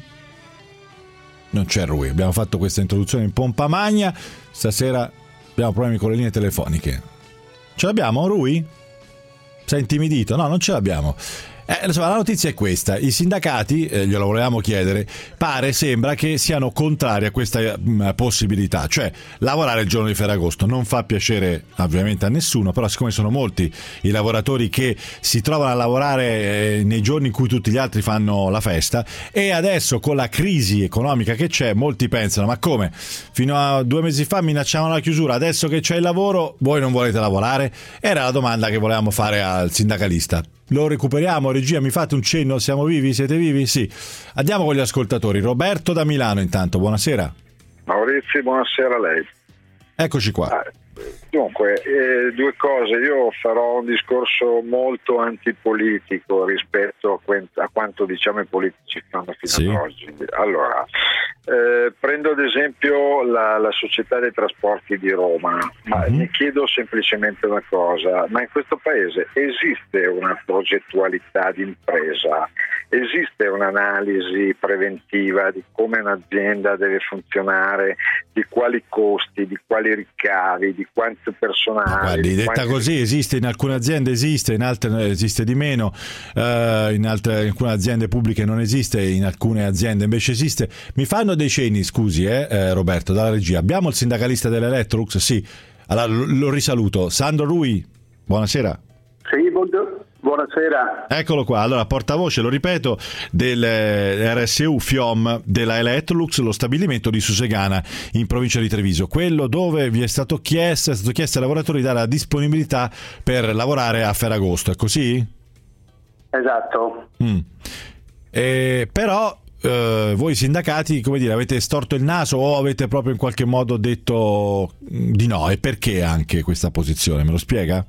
Non c'è Rui, abbiamo fatto questa introduzione in pompa magna, stasera abbiamo problemi con le linee telefoniche. Ce l'abbiamo Rui? Sei intimidito? No, non ce l'abbiamo. Eh, insomma, la notizia è questa: i sindacati, eh, glielo volevamo chiedere, pare, sembra che siano contrari a questa mh, possibilità, cioè lavorare il giorno di Ferragosto. Non fa piacere ovviamente a nessuno, però siccome sono molti i lavoratori che si trovano a lavorare eh, nei giorni in cui tutti gli altri fanno la festa, e adesso con la crisi economica che c'è, molti pensano: ma come? Fino a due mesi fa minacciavano la chiusura, adesso che c'è il lavoro voi non volete lavorare? Era la domanda che volevamo fare al sindacalista. Lo recuperiamo, regia, mi fate un cenno, siamo vivi, siete vivi? Sì. Andiamo con gli ascoltatori. Roberto da Milano intanto, buonasera. Maurizio, buonasera a lei. Eccoci qua. Ah, dunque, eh, due cose. Io farò un discorso molto antipolitico rispetto a, que- a quanto diciamo i politici fanno fino sì. ad oggi. Allora, eh, prendo ad esempio la, la società dei trasporti di Roma, ma mm-hmm. mi chiedo semplicemente una cosa: ma in questo paese esiste una progettualità di impresa? Esiste un'analisi preventiva di come un'azienda deve funzionare, di quali costi, di quali ricavi, di quanto personale? Guardi, detta quanti... così, esiste in alcune aziende, esiste, in altre esiste di meno, uh, in, altre, in alcune aziende pubbliche non esiste, in alcune aziende invece esiste. Mi fanno dei cenni, scusi eh, eh, Roberto, dalla regia. Abbiamo il sindacalista dell'Electrolux? Sì. Allora lo, lo risaluto. Sandro Rui, buonasera. Sì, buongiorno. Buonasera. Eccolo qua, allora portavoce, lo ripeto, del R S U FIOM della Electrolux, lo stabilimento di Susegana in provincia di Treviso, quello dove vi è stato chiesto, è stato chiesto ai lavoratori di dare la disponibilità per lavorare a Ferragosto, è così? Esatto. Mm. E, però eh, voi sindacati, come dire, avete storto il naso o avete proprio in qualche modo detto di no? E perché anche questa posizione? Me lo spiega?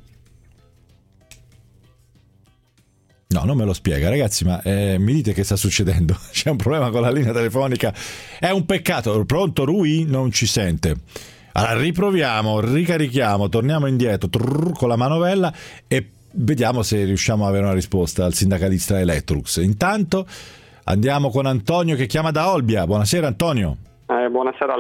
No, non me lo spiega, ragazzi, ma eh, mi dite che sta succedendo? C'è un problema con la linea telefonica? È un peccato. Pronto, Rui? Non ci sente. Allora riproviamo, ricarichiamo, torniamo indietro trrr, con la manovella e vediamo se riusciamo ad avere una risposta al sindacalista Electrolux. Intanto andiamo con Antonio che chiama da Olbia. Buonasera Antonio. Eh, buonasera a lei.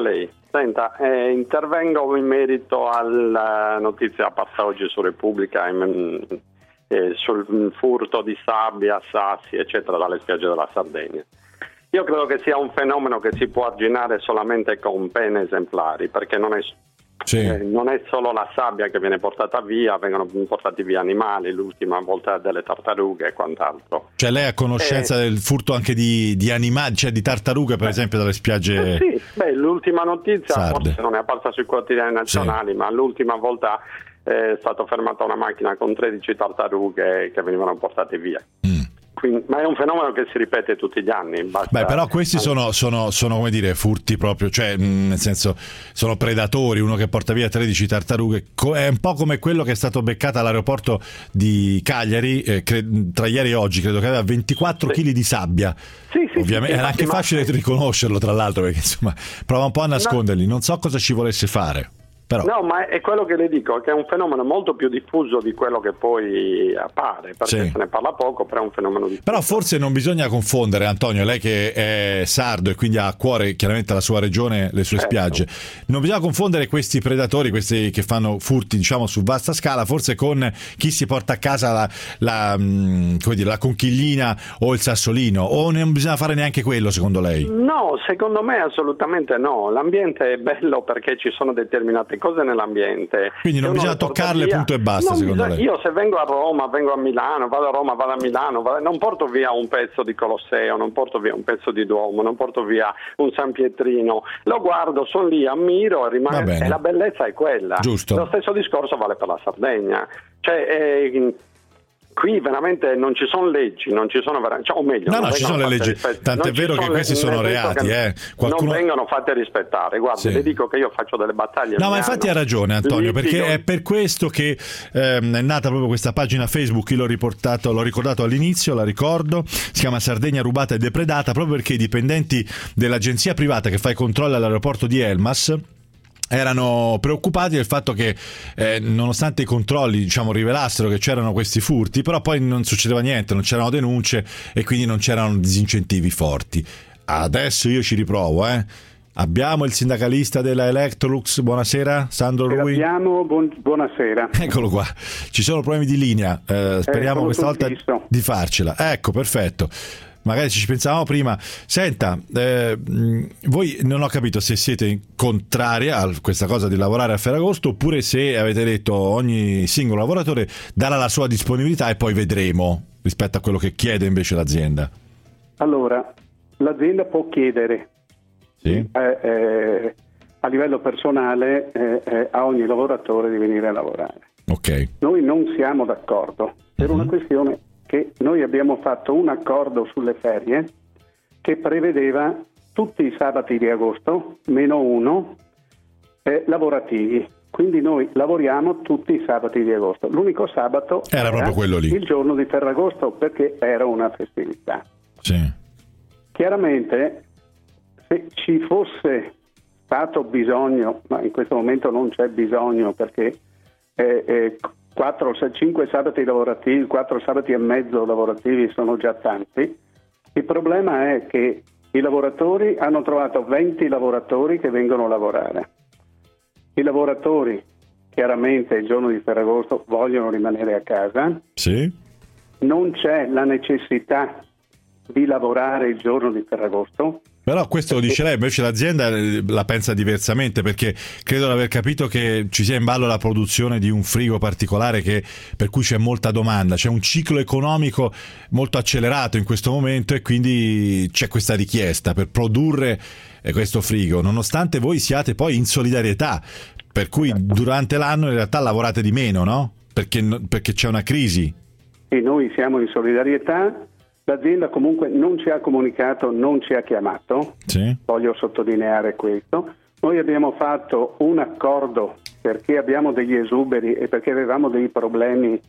Senta, eh, intervengo in merito alla notizia apparsa oggi su Repubblica in, eh, sul furto di sabbia, sassi, eccetera, dalle spiagge della Sardegna. Io credo che sia un fenomeno che si può arginare solamente con pene esemplari, perché non è, sì. eh, non è solo la sabbia che viene portata via, vengono portati via animali, l'ultima volta delle tartarughe e quant'altro. Cioè lei ha conoscenza eh, del furto anche di, di animali, cioè di tartarughe per esempio dalle spiagge? Eh sì, beh, l'ultima notizia sarde. Forse non è apparsa sui quotidiani nazionali, sì. ma l'ultima volta è stata fermata una macchina con tredici tartarughe che venivano portate via. Mm. Quindi, ma è un fenomeno che si ripete tutti gli anni. Basta... Beh, però questi sono, sono, sono come dire furti proprio, cioè mh, nel senso sono predatori. Uno che porta via tredici tartarughe è un po' come quello che è stato beccato all'aeroporto di Cagliari eh, cre- tra ieri e oggi, credo che aveva ventiquattro chili sì. di sabbia. Sì, sì, ovviamente sì, era anche facile ma... riconoscerlo, tra l'altro, perché insomma prova un po' a nasconderli. Non so cosa ci volesse fare. Però. No, ma è quello che le dico, che è un fenomeno molto più diffuso di quello che poi appare, perché sì. se ne parla poco, però è un fenomeno diffuso. Però forse non bisogna confondere, Antonio, lei che è sardo e quindi ha a cuore chiaramente la sua regione, le sue certo. spiagge, non bisogna confondere questi predatori, questi che fanno furti diciamo su vasta scala, forse con chi si porta a casa la, la, come dire, la conchiglina o il sassolino, o non bisogna fare neanche quello secondo lei? No, secondo me assolutamente no, l'ambiente è bello perché ci sono determinate cose nell'ambiente. Quindi non bisogna toccarle via, punto e basta secondo bisogna, lei? Io se vengo a Roma, vengo a Milano, vado a Roma, vado a Milano, vado, non porto via un pezzo di Colosseo, non porto via un pezzo di Duomo, non porto via un San Pietrino, lo guardo, sono lì, ammiro e, rimane, e la bellezza è quella. Giusto. Lo stesso discorso vale per la Sardegna. Cioè eh, qui veramente non ci sono leggi, non ci sono ver- cioè, o meglio, no, no, ci sono le leggi, rispett- tant'è vero che questi sono reati, eh. Qualcuno... non vengono fatte rispettare. Guardi, sì. le dico che io faccio delle battaglie. No, ma infatti ha ragione Antonio, litigo. Perché è per questo che ehm, è nata proprio questa pagina Facebook. Io l'ho riportato, l'ho ricordato all'inizio, la ricordo, si chiama Sardegna rubata e depredata, proprio perché i dipendenti dell'agenzia privata che fa i controlli all'aeroporto di Elmas erano preoccupati del fatto che eh, nonostante i controlli diciamo rivelassero che c'erano questi furti, però poi non succedeva niente, non c'erano denunce e quindi non c'erano disincentivi forti. Adesso io ci riprovo, eh. Abbiamo il sindacalista della Electrolux, buonasera, Sandro Rui. Abbiamo, buon, buonasera. Eccolo qua, ci sono problemi di linea, eh, speriamo eh, questa volta fisso. di farcela. Ecco, perfetto. Magari ci pensavamo prima. Senta, eh, voi non ho capito se siete contrari a questa cosa di lavorare a Ferragosto oppure se avete detto ogni singolo lavoratore darà la sua disponibilità e poi vedremo rispetto a quello che chiede invece l'azienda. Allora, l'azienda può chiedere sì. eh, eh, a livello personale eh, eh, a ogni lavoratore di venire a lavorare. Ok. Noi non siamo d'accordo per una questione che noi abbiamo fatto un accordo sulle ferie che prevedeva tutti i sabati di agosto, meno uno, eh, lavorativi. Quindi noi lavoriamo tutti i sabati di agosto. L'unico sabato era, era proprio quello lì, il giorno di Ferragosto, perché era una festività. Sì. Chiaramente, se ci fosse stato bisogno, ma in questo momento non c'è bisogno perché eh, eh, quattro, cinque sabati lavorativi, quattro sabati e mezzo lavorativi sono già tanti. Il problema è che i lavoratori hanno trovato venti lavoratori che vengono a lavorare. I lavoratori chiaramente il giorno di Ferragosto vogliono rimanere a casa. Sì. Non c'è la necessità di lavorare il giorno di Ferragosto. Però questo lo dice lei, invece l'azienda la pensa diversamente, perché credo di aver capito che ci sia in ballo la produzione di un frigo particolare che, per cui c'è molta domanda, c'è un ciclo economico molto accelerato in questo momento e quindi c'è questa richiesta per produrre questo frigo, nonostante voi siate poi in solidarietà, per cui durante l'anno in realtà lavorate di meno, no? Perché, perché c'è una crisi. E noi siamo in solidarietà. L'azienda comunque non ci ha comunicato, non ci ha chiamato, sì. Voglio sottolineare questo. Noi abbiamo fatto un accordo perché abbiamo degli esuberi e perché avevamo dei problemi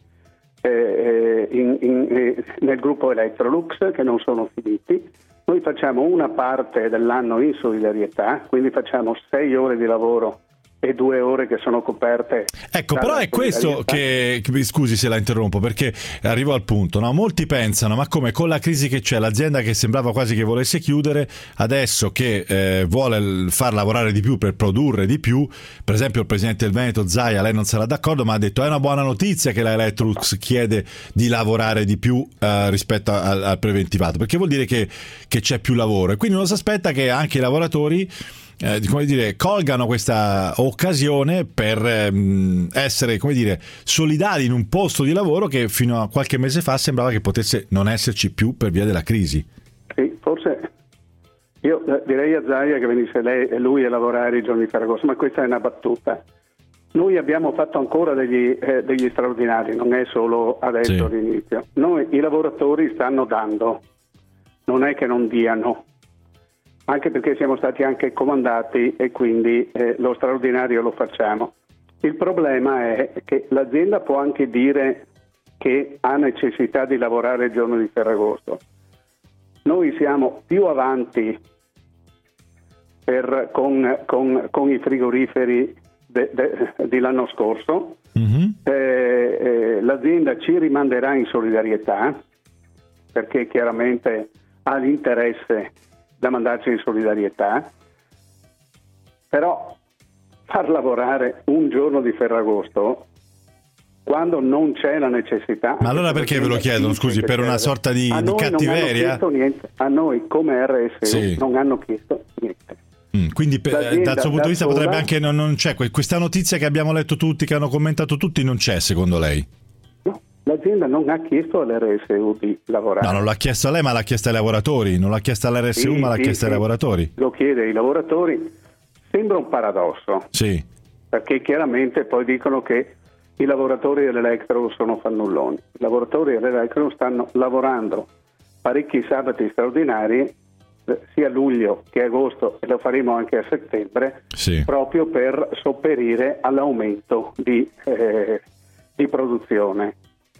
eh, in, in, eh, nel gruppo Electrolux che non sono finiti. Noi facciamo una parte dell'anno in solidarietà, quindi facciamo sei ore di lavoro e due ore che sono coperte. Ecco, però è questo che, scusi se la interrompo, perché arrivo al punto, no? Molti pensano, ma come con la crisi che c'è, l'azienda che sembrava quasi che volesse chiudere, adesso che eh, vuole far lavorare di più per produrre di più, per esempio il presidente del Veneto Zaia, lei non sarà d'accordo, ma ha detto è una buona notizia che la Electrolux chiede di lavorare di più eh, rispetto al, al preventivato, perché vuol dire che, che c'è più lavoro, e quindi uno si aspetta che anche i lavoratori Eh, come dire, colgano questa occasione per ehm, essere, come dire, solidali in un posto di lavoro che fino a qualche mese fa sembrava che potesse non esserci più per via della crisi. Sì, forse io direi a Zaia che venisse lei e lui a lavorare i giorni di Ferragosto, ma questa è una battuta. Noi abbiamo fatto ancora degli, eh, degli straordinari, non è solo adesso sì. l'inizio. Noi i lavoratori stanno dando, non è che non diano. Anche perché siamo stati anche comandati e quindi eh, lo straordinario lo facciamo. Il problema è che l'azienda può anche dire che ha necessità di lavorare il giorno di Ferragosto. Noi siamo più avanti per, con, con, con i frigoriferi de, de, di l'anno scorso. Mm-hmm. Eh, eh, l'azienda ci rimanderà in solidarietà perché chiaramente ha l'interesse da mandarci in solidarietà, però far lavorare un giorno di Ferragosto quando non c'è la necessità. Ma allora perché ve lo chiedono, scusi, per una sorta di, di cattiveria? Niente. A noi come R S U sì. non hanno chiesto niente. Mm, quindi per, dal suo punto di vista sola, potrebbe anche non, non c'è questa notizia che abbiamo letto tutti, che hanno commentato tutti, non c'è secondo lei? L'azienda non ha chiesto all'R S U di lavorare. No, non l'ha chiesto a lei, ma l'ha chiesto ai lavoratori. Non l'ha chiesto all'R S U, sì, ma l'ha sì, chiesto sì. ai lavoratori. Lo chiede ai lavoratori. Sembra un paradosso. Sì. Perché chiaramente poi dicono che i lavoratori dell'Electrolux sono fannulloni. I lavoratori dell'Electrolux stanno lavorando parecchi sabati straordinari, sia a luglio che a agosto, e lo faremo anche a settembre, sì. proprio per sopperire all'aumento di, eh, di produzione.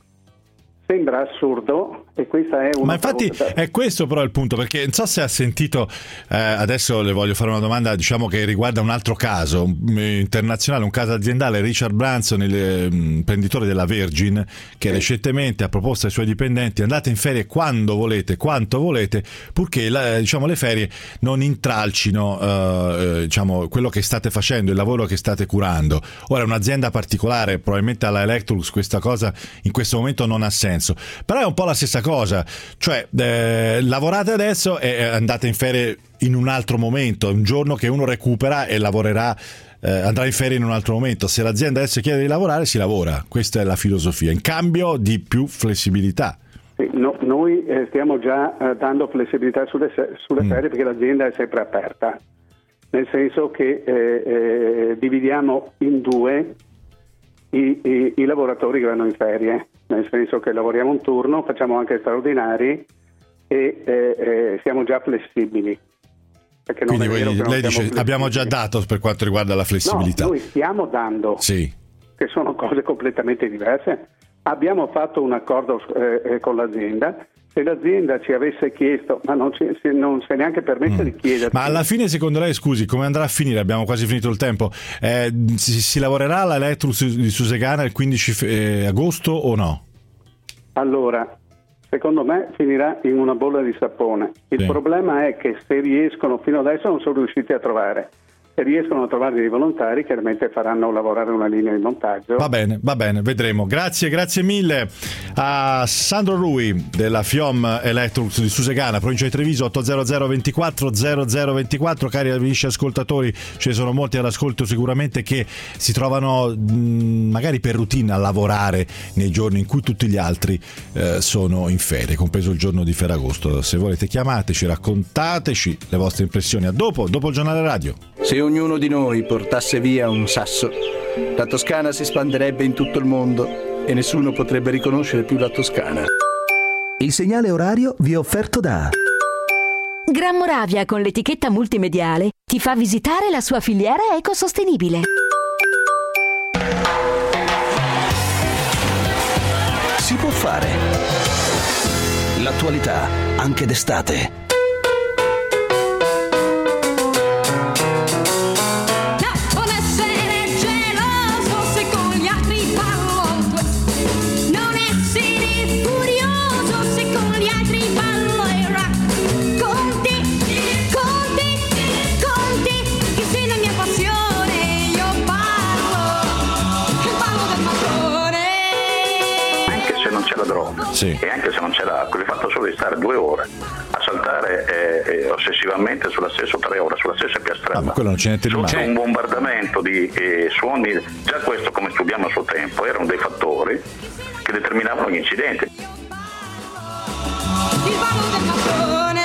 Sembra assurdo e questa è una ma infatti volta... è questo però il punto, perché non so se ha sentito eh, adesso le voglio fare una domanda, diciamo, che riguarda un altro caso un, internazionale, un caso aziendale. Richard Branson, il eh, imprenditore della Virgin, che sì. recentemente ha proposto ai suoi dipendenti: andate in ferie quando volete, quanto volete, purché la, diciamo, le ferie non intralcino eh, diciamo, quello che state facendo, il lavoro che state curando. Ora è un'azienda particolare, probabilmente alla Electrolux questa cosa in questo momento non ha senso, però è un po' la stessa cosa, cioè eh, lavorate adesso e andate in ferie in un altro momento, un giorno che uno recupera e lavorerà, eh, andrà in ferie in un altro momento. Se l'azienda adesso chiede di lavorare, si lavora, questa è la filosofia, in cambio di più flessibilità. Sì, no, noi eh, stiamo già eh, dando flessibilità sulle, sulle mm. ferie, perché l'azienda è sempre aperta, nel senso che eh, eh, dividiamo in due I, i, i lavoratori che vanno in ferie, nel senso che lavoriamo un turno, facciamo anche straordinari e eh, eh, siamo già flessibili. Perché non Quindi è vero voi, che lei dice abbiamo già dato per quanto riguarda la flessibilità. No, noi stiamo dando, sì. che sono cose completamente diverse. Abbiamo fatto un accordo eh, con l'azienda. Se l'azienda ci avesse chiesto, ma non, ci, se non si è neanche permesso mm. di chiedere. Ma alla fine, secondo lei, scusi, come andrà a finire? Abbiamo quasi finito il tempo. Eh, si, si lavorerà alla Electrolux di Susegana il quindici eh, agosto o no? Allora, secondo me finirà in una bolla di sapone. Il sì. problema è che se riescono, fino adesso non sono riusciti a trovare. Se riescono a trovare dei volontari, chiaramente faranno lavorare una linea di montaggio. Va bene, va bene, vedremo. Grazie, grazie mille a Sandro Rui della Fiom Electrolux di Susegana, provincia di Treviso. Otto zero zero ventiquattro zero zero ventiquattro. Cari amici ascoltatori, ce ne sono molti all'ascolto sicuramente che si trovano mh, magari per routine a lavorare nei giorni in cui tutti gli altri eh, sono in ferie, compreso il giorno di Ferragosto. Se volete chiamateci, raccontateci le vostre impressioni. A dopo, dopo il giornale radio. Se ognuno di noi portasse via un sasso, la Toscana si espanderebbe in tutto il mondo e nessuno potrebbe riconoscere più la Toscana. Il segnale orario vi è offerto da Gran Moravia, con l'etichetta multimediale, ti fa visitare la sua filiera ecosostenibile. Si può fare. L'attualità, anche d'estate. Buonasera ladrone, sì. E anche se non c'è l'acqua, il fatto solo di stare due ore a saltare eh, eh, ossessivamente sulla stessa, tre ore sulla stessa piastrella, ah, ma quello non c'è niente di sotto male. un bombardamento di eh, suoni, già questo, come studiamo a suo tempo, erano dei fattori che determinavano gli incidenti. Il ballo del mattone,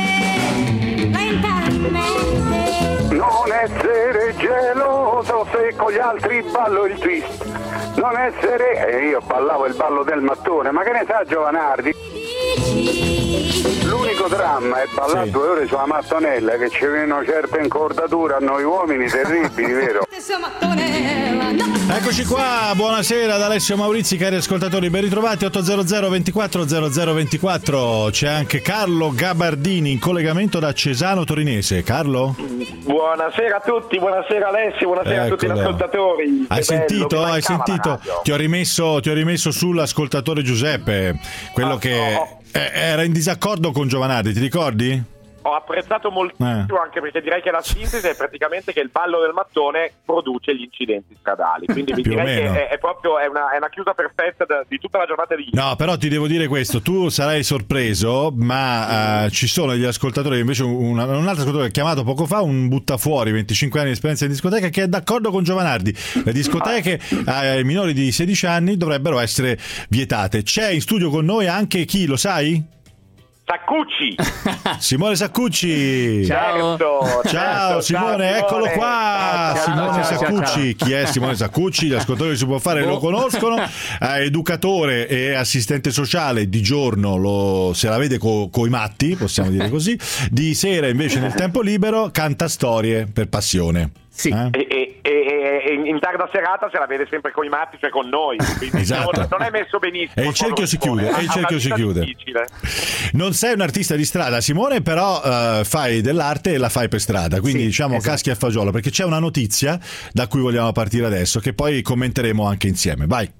lentamente. Non essere geloso se con gli altri ballo il twist. Non essere... E io ballavo il ballo del mattone, ma che ne sa Giovanardi? L'unico dramma è ballare sì. due ore sulla mattonella, che ci vedono certe incordature a noi uomini terribili, vero? Eccoci qua, buonasera ad Alessio Maurizi, cari ascoltatori, ben ritrovati. Ottocento ventiquattro zero zero ventiquattro. C'è anche Carlo Gabardini in collegamento da Cesano Torinese. Carlo? Buonasera a tutti, buonasera Alessio, buonasera Eccolo. a tutti gli ascoltatori. Hai Che sentito? bello, Hai sentito? Ti ho rimesso, ti ho rimesso sull'ascoltatore Giuseppe, quello ah, che oh, oh. era in disaccordo con Giovanardi, ti ricordi? Ho apprezzato moltissimo, Eh. anche perché direi che la sintesi è praticamente che il ballo del mattone produce gli incidenti stradali, quindi vi Più o direi che meno. è, è proprio è una, è una chiusa perfetta da- di tutta la giornata di ieri. No, però ti devo dire questo, tu sarai sorpreso, ma eh, ci sono degli ascoltatori, invece una- un altro ascoltatore che ha chiamato poco fa, un buttafuori, venticinque anni di esperienza in discoteca, che è d'accordo con Giovanardi. Le discoteche ai minori di sedici anni dovrebbero essere vietate. C'è in studio con noi anche chi, lo sai? Saccucci! Simone Saccucci! Ciao! Certo, Ciao certo, Simone, ciao, eccolo Simone. qua! Ciao, Simone ciao, ciao, Saccucci, ciao. chi è Simone Saccucci? Gli ascoltatori si può fare, lo conoscono, eh, educatore e assistente sociale, di giorno lo, se la vede co, coi matti, possiamo dire così, di sera invece nel tempo libero canta storie per passione. Sì. Eh? E, e- e- e in tarda serata se la vede sempre con i matti, cioè con noi, quindi Esatto. diciamo, non è messo benissimo. E il cerchio si chiude, e il Ha cerchio una si vita chiude. difficile. Non sei un artista di strada, Simone, però eh, fai dell'arte e la fai per strada, quindi Sì, diciamo esatto. caschi a fagiolo, perché c'è una notizia da cui vogliamo partire adesso, che poi commenteremo anche insieme. Vai.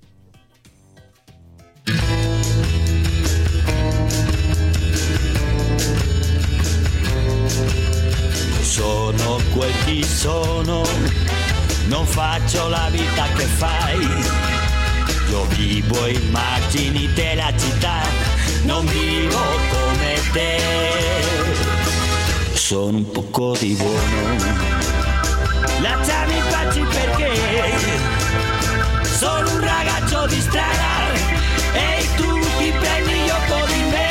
Sono quel chi sono, non faccio la vita che fai. Io vivo immagini della città, non vivo come te. Sono un poco di buono, lasciami in pace perché sono un ragazzo di strada e tu ti prendi gioco di me.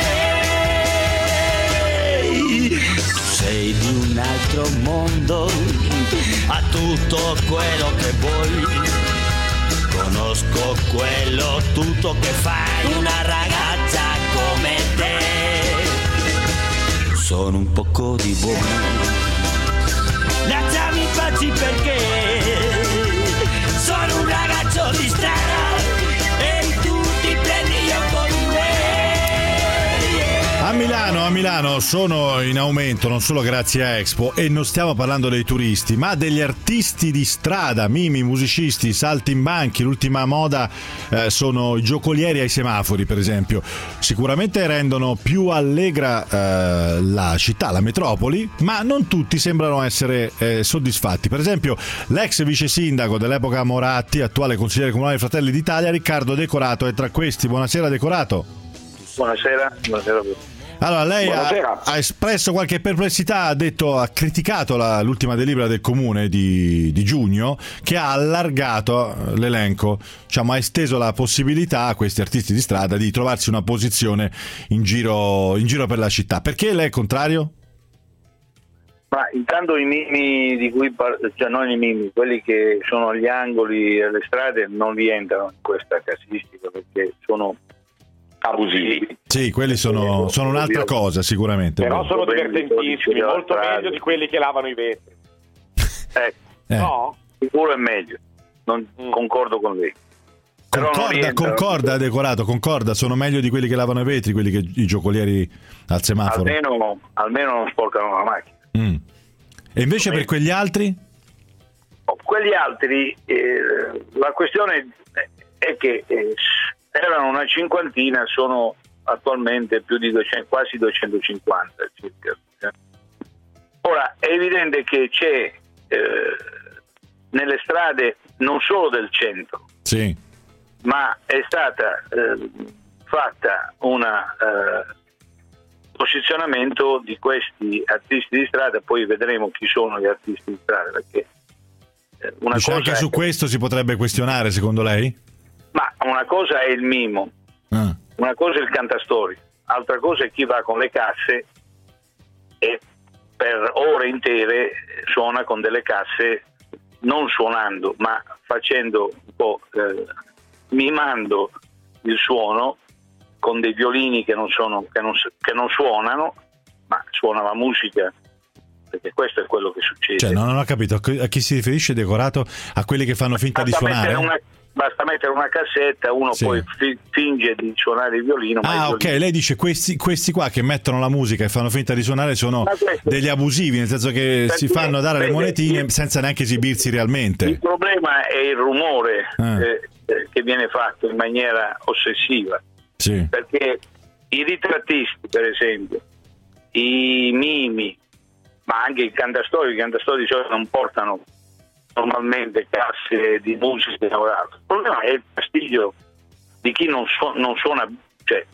Sei di un altro mondo, a tutto quello che vuoi. Conosco quello tutto che fai, una ragazza come te. Sono un poco di buono, lasciami in pace perché sono un ragazzo di strada e tu ti prendi io con me. A Milano, a Milano sono in aumento non solo grazie a Expo, e non stiamo parlando dei turisti, ma degli artisti di strada, mimi, musicisti, saltimbanchi. L'ultima moda eh, sono i giocolieri ai semafori, per esempio. Sicuramente rendono più allegra eh, la città, la metropoli, ma non tutti sembrano essere eh, soddisfatti. Per esempio, l'ex vice sindaco dell'epoca Moratti, attuale consigliere comunale dei Fratelli d'Italia, Riccardo Decorato, è tra questi. Buonasera Decorato. Buonasera, buonasera a tutti. Allora, lei ha, Buonasera. ha espresso qualche perplessità, ha detto, ha criticato la- l'ultima delibera del comune di, di giugno, che ha allargato l'elenco, diciamo, ha esteso la possibilità a questi artisti di strada di trovarsi una posizione in giro, in giro per la città. Perché lei è contrario? Ma intanto i mimi di cui par- cioè non i mimi, quelli che sono agli angoli e alle strade non rientrano in questa casistica perché sono abusivi. Sì, quelli sono, sono un'altra cosa sicuramente. Però sono Dove divertentissimi, della molto strada. meglio di quelli che lavano i vetri. Ecco, Eh. No? sicuro è meglio, non concordo con lei. Però non Concorda, rientrano. concorda Decorato, concorda, sono meglio di quelli che lavano i vetri, quelli che i giocolieri al semaforo. Almeno, almeno non sporcano la macchina. Mm. E invece per quegli altri? Quelli altri, eh, la questione è che eh, erano una cinquantina, sono attualmente più di duecento, quasi duecentocinquanta circa. Ora è evidente che c'è eh, nelle strade non solo del centro, Sì. ma è stata eh, fatta una eh, posizionamento di questi artisti di strada, poi vedremo chi sono gli artisti di strada, perché eh, una Dice cosa anche è, su questo si potrebbe questionare, secondo lei? ma una cosa è il mimo, Ah. una cosa è il cantastorie, altra cosa è chi va con le casse e per ore intere suona con delle casse, non suonando ma facendo un po' eh, mimando il suono con dei violini che non sono che non, che non suonano, ma suona la musica, perché questo è quello che succede. Cioè, no, non ho capito a chi si riferisce Decorato, a quelli che fanno finta basta di suonare? Mettere una, basta mettere una cassetta, uno Sì. poi fi, finge di suonare il violino. Ma Ah, il ok, violino... lei dice questi, questi qua che mettono la musica e fanno finta di suonare sono Ma questo- degli abusivi, nel senso che Perché- si fanno dare le perché- monetine senza neanche esibirsi realmente. Il problema è il rumore Ah. eh, eh, che viene fatto in maniera ossessiva, Sì. perché i ritrattisti, per esempio, i mimi, ma anche i cantastorie, i cantastorie di solito non portano normalmente casse di musica o altro. Il problema è il fastidio di chi non, su- non suona, cioè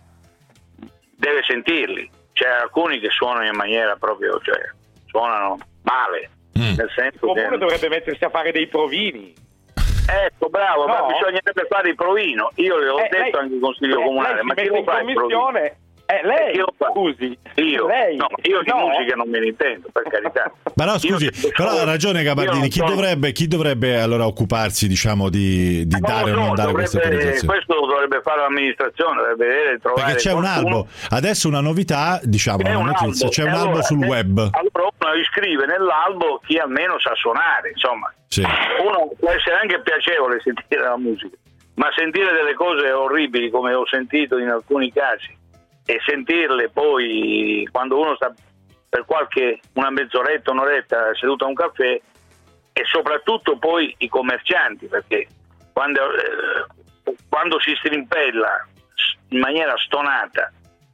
deve sentirli. C'è alcuni che suonano in maniera proprio, cioè suonano male, nel senso Oppure che... dovrebbe mettersi a fare dei provini. Ecco, bravo, No. ma bisognerebbe fare il provino. Io le ho Eh, detto lei- anche in consiglio eh, comunale, lei si ma chi mette lo in fa il provino? commissione? Eh, lei, Chi lo fa? scusi, Io, lei? no, io di No? musica non me ne intendo, per carità. Ma no, scusi, Io- però ha ragione io Gabardini, non chi sono- dovrebbe, chi dovrebbe allora occuparsi, diciamo, di, di Non dare o lo so, non dare questa dovrebbe- autorizzazione? questo lo dovrebbe fare l'amministrazione, dovrebbe vedere, trovare Perché c'è un qualcuno. albo, adesso una novità, diciamo, È una un notizia, albo. c'è un E albo allora, sul eh, web. Allora uno iscrive nell'albo chi almeno sa suonare, insomma. Sì. Uno può essere anche piacevole sentire la musica, ma sentire delle cose orribili come ho sentito in alcuni casi e sentirle poi quando uno sta per qualche una mezz'oretta, un'oretta seduto a un caffè, e soprattutto poi i commercianti, perché quando, eh, quando si strimpella in maniera stonata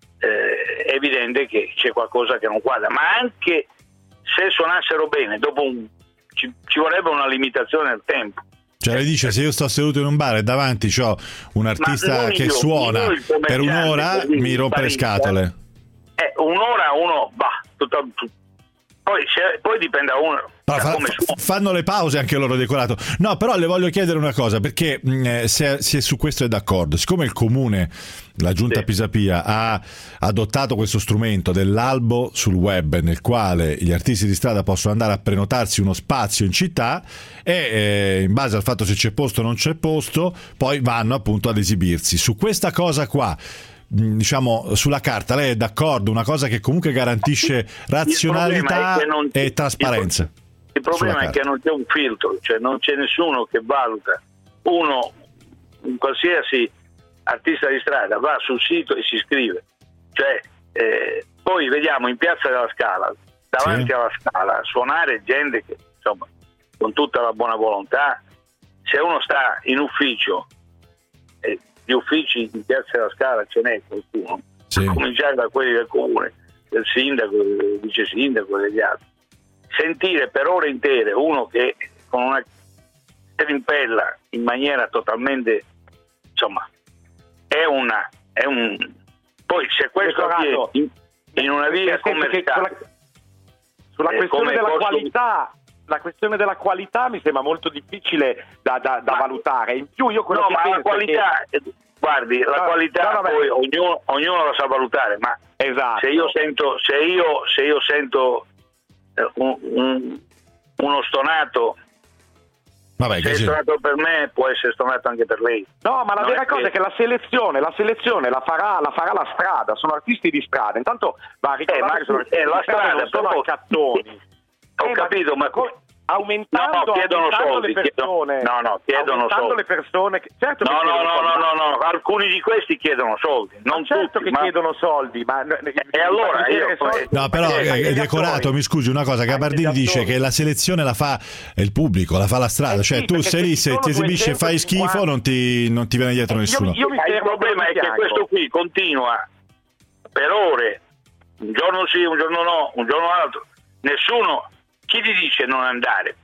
eh, è evidente che c'è qualcosa che non quadra, ma anche se suonassero bene dopo un, ci, ci vorrebbe una limitazione del tempo. Cioè lei dice, se io sto seduto in un bar e davanti c'ho un artista non che io, suona io il commerciante, per un'ora, così, mi rompe le barista. scatole. Eh, un'ora uno va, tutto, tutto. Poi, se, poi dipende da uno. No, da fa- come fa- fanno le pause anche loro Decorato. No, però le voglio chiedere una cosa, perché mh, eh, se, se su questo è d'accordo, siccome il comune, la giunta Pisapia, ha adottato questo strumento dell'albo sul web, nel quale gli artisti di strada possono andare a prenotarsi uno spazio in città e eh, in base al fatto se c'è posto o non c'è posto, poi vanno appunto ad esibirsi. Su questa cosa qua, diciamo, sulla carta lei è d'accordo, una cosa che comunque garantisce razionalità è che non- e trasparenza? Il problema sulla è che non c'è un filtro, cioè non c'è nessuno che valuta. Uno, un qualsiasi artista di strada va sul sito e si iscrive, cioè eh, poi vediamo in Piazza della Scala, davanti Sì. alla Scala, suonare gente che, insomma, con tutta la buona volontà, se uno sta in ufficio, eh, gli uffici in Piazza della Scala ce n'è qualcuno, Sì. a cominciare da quelli del comune, del sindaco, del vice sindaco e degli altri. Sentire per ore intere uno che con una strimpella in maniera totalmente, insomma, è una è un poi se questo avviene in, in una via Nel senso che commerciale sulla eh, questione come della costo- qualità, la questione della qualità mi sembra molto difficile da, da, da valutare. In più io quello no, che ma la penso è qualità, che... eh, guardi, la No, qualità no, vabbè. poi ognuno, ognuno la sa valutare, ma Esatto. se io sento, se io, se io sento eh, un, un- uno stonato, Vabbè, se è che stonato per me può essere stonato anche per lei. No, ma la Non vera è cosa che- è che la selezione, la selezione la farà, la farà la strada, sono artisti di strada. Intanto va a ricordare Eh, ma che sono artisti eh, la di strada, strada, non sono però- accattoni. Ho Eh, capito, ma co- aumentando, No, chiedono aumentando soldi, le persone, chiedono- no, no, chiedono aumentando soldi. le persone che, certo che No, no, chiedono no, soldi, no, ma- no, no, alcuni di questi chiedono soldi, non ma certo tutti, che ma- chiedono soldi, ma E allora io- No, però eh, Decorato, mi scusi una cosa, Gabardini dice che la selezione la fa il pubblico, la fa la strada, cioè sì, tu perché sei se lì, ci se sono ti esibisci e fai duecentocinquanta schifo non ti, non ti viene dietro nessuno. io mi Ma il fermo problema è proprio che di questo fianco. qui continua per ore, un giorno sì, un giorno no, un giorno altro, nessuno, chi ti dice non andare?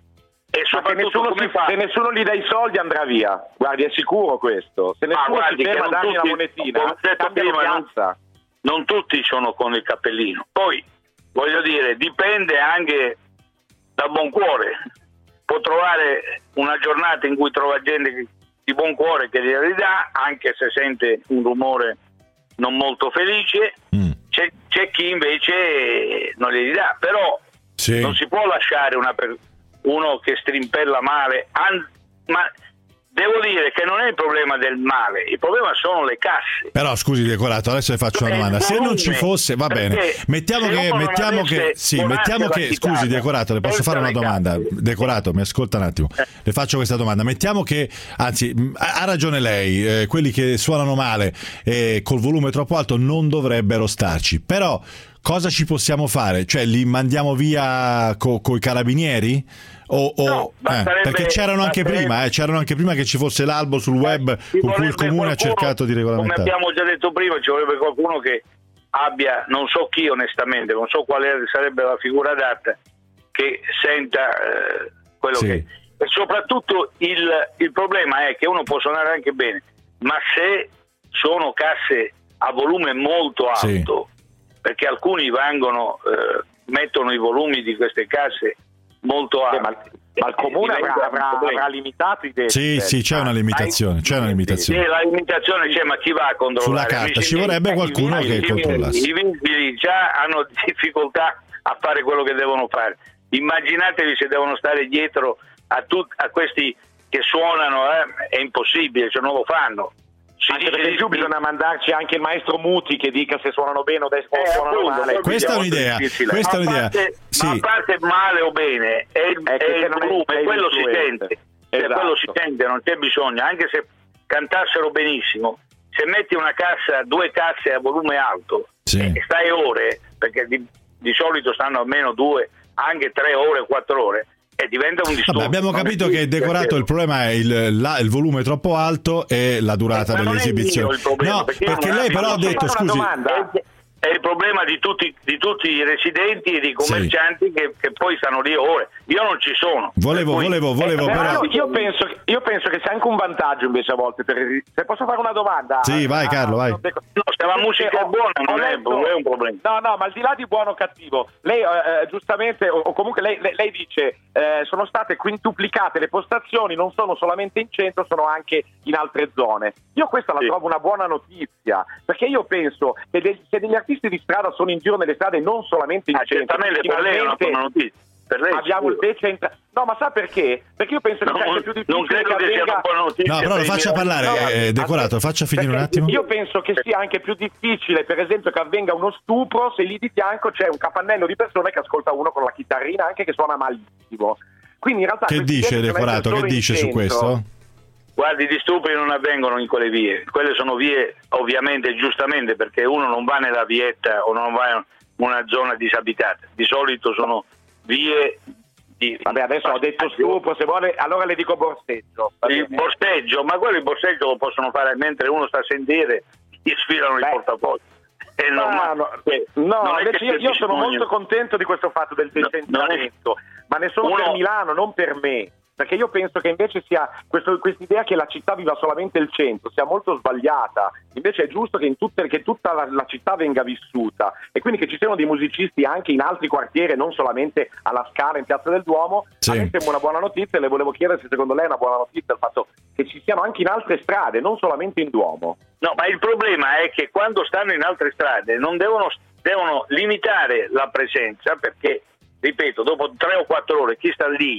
E Ma se nessuno, come si, fa? se nessuno gli dà i soldi andrà via, guardi, è sicuro questo. Se Ah, nessuno guardi si che ferma a non dargli tutti- una monetina, come ho detto cambiano prima, non- piazza. non tutti sono con il cappellino. Poi, voglio dire, dipende anche da buon cuore. Può trovare una giornata in cui trova gente che- di buon cuore che glieli dà, anche se sente un rumore non molto felice. Mm. C'è, c'è chi invece non glieli dà, però Sì. non si può lasciare una per- uno che strimpella male, an- ma devo dire che non è il problema del male, il problema sono le casse. Però scusi Decorato, adesso le faccio una Cioè, domanda. il Se non volume, ci fosse, va bene. perché Mettiamo se che uno non mettiamo che avesse sì, buon'arte mettiamo che la scusi chitarra, Decorato, le posso senza fare una le domanda. casse. Decorato, mi ascolta un attimo. Le faccio questa domanda. Mettiamo che anzi, mh, ha ha ragione lei, eh, quelli che suonano male e col volume troppo alto non dovrebbero starci. Però cosa ci possiamo fare? Cioè li mandiamo via co- coi carabinieri? O, o- No, eh, basterebbe- perché c'erano anche basterebbe- prima, eh, c'erano anche prima che ci fosse l'albo sul web Ci con cui il vorrebbe comune ha qualcuno, cercato di come regolamentare. abbiamo già detto prima, ci vorrebbe qualcuno che abbia, non so chi onestamente, non so quale sarebbe la figura adatta, che senta eh, quello Sì. che... E soprattutto il, il problema è che uno può suonare anche bene, ma se sono casse a volume molto alto, perché alcuni vengono, eh, mettono i volumi di queste casse molto alti. Ma, ma il comune avrà, avrà, avrà limitato i debiti. Sì, sì, c'è una limitazione, c'è una Sì, limitazione. la limitazione c'è, ma chi va a controllare? Sulla carta, Amici ci miei, vorrebbe i qualcuno vigili- che controllasse. I vigili già hanno difficoltà a fare quello che devono fare. Immaginatevi se devono stare dietro a, tut- a questi che suonano, eh, è impossibile, cioè non lo fanno. Si Anche dice perché di giù sì. bisogna mandarci anche il maestro Muti che dica se suonano bene o, des- o Eh, suonano appunto, male. Questa è un'idea, difficile. questa è Ma a un'idea. parte- Sì. Ma a parte male o bene, è il, È che è se il non è- volume, è quello si influente. sente. Cioè, Esatto. quello si sente, non c'è bisogno, anche se cantassero benissimo. Se metti una cassa, due casse a volume alto, Sì. e stai ore, perché di, di solito stanno almeno due, anche tre ore, quattro ore, e diventa un disturbo. Vabbè, abbiamo Non è capito più che Decorato piacevole. il problema è il, la- il volume troppo alto e la durata Ma delle non è esibizioni. mio il problema, No, perché io perché non lei abito- però ha posso detto, fare una scusi, domanda? È, è il problema di tutti, di tutti i residenti e di commercianti che, che poi stanno lì ore. Io non ci sono. volevo, Per cui- volevo, volevo Eh, però... io, io penso, io penso che sia anche un vantaggio invece a volte. Per, se posso fare una domanda? Sì, vai, a- Carlo, vai. a- No, se la musica è Ho- buona ho non è, letto- non è un problema. No, no, ma al di là di buono o cattivo, lei eh, eh, giustamente, o, o comunque lei, lei, lei dice, eh, sono state quintuplicate le postazioni, non sono solamente in centro, sono anche in altre zone. Io questa la Sì. trovo una buona notizia, perché io penso che degli, se degli artisti di strada sono in giro nelle strade, non solamente in Ah, centro, certamente per lei è una finalmente buona notizia. Per lei abbiamo il sicuro. decentrato. No, ma sa perché? Perché io penso che No, sia anche più difficile non credo che sia avvenga- una buona notizia. No, però lo per i faccia miei- parlare, No, eh, Decorato, faccia finire un perché attimo. Io penso che sia anche più difficile, per esempio, che avvenga uno stupro se lì di fianco c'è un capannello di persone che ascolta uno con la chitarrina, anche che suona malissimo. Quindi in realtà Che questi dice viaggi devono Decorato? essere Che solo in dice su centro. questo? Guardi, gli stupri non avvengono in quelle vie. Quelle sono vie, ovviamente, giustamente, perché uno non va nella vietta o non va in una zona disabitata. Di solito sono vie di... Vabbè, adesso ho detto stupro, se vuole, allora le dico borseggio. Va Il bene? borseggio, ma quello il borseggio lo possono fare mentre uno sta a sentire, gli sfilano il portafoglio. È normale. Ah, no, Eh, no, non è invece che io, c'è io sono bisogno. molto contento di questo fatto del No, decentramento, ma ne sono Uno- per Milano, non per me. Perché io penso che invece sia questo, quest'idea che la città viva solamente il centro sia molto sbagliata. Invece è giusto che, in tutte, che tutta la, la città venga vissuta e quindi che ci siano dei musicisti anche in altri quartieri, non solamente alla Scala in Piazza del Duomo. Sì. A me sembra una buona notizia e le volevo chiedere se secondo lei è una buona notizia il fatto che ci siano anche in altre strade, non solamente in Duomo. No, ma il problema è che quando stanno in altre strade non devono, devono limitare la presenza, perché, ripeto, dopo tre o quattro ore chi sta lì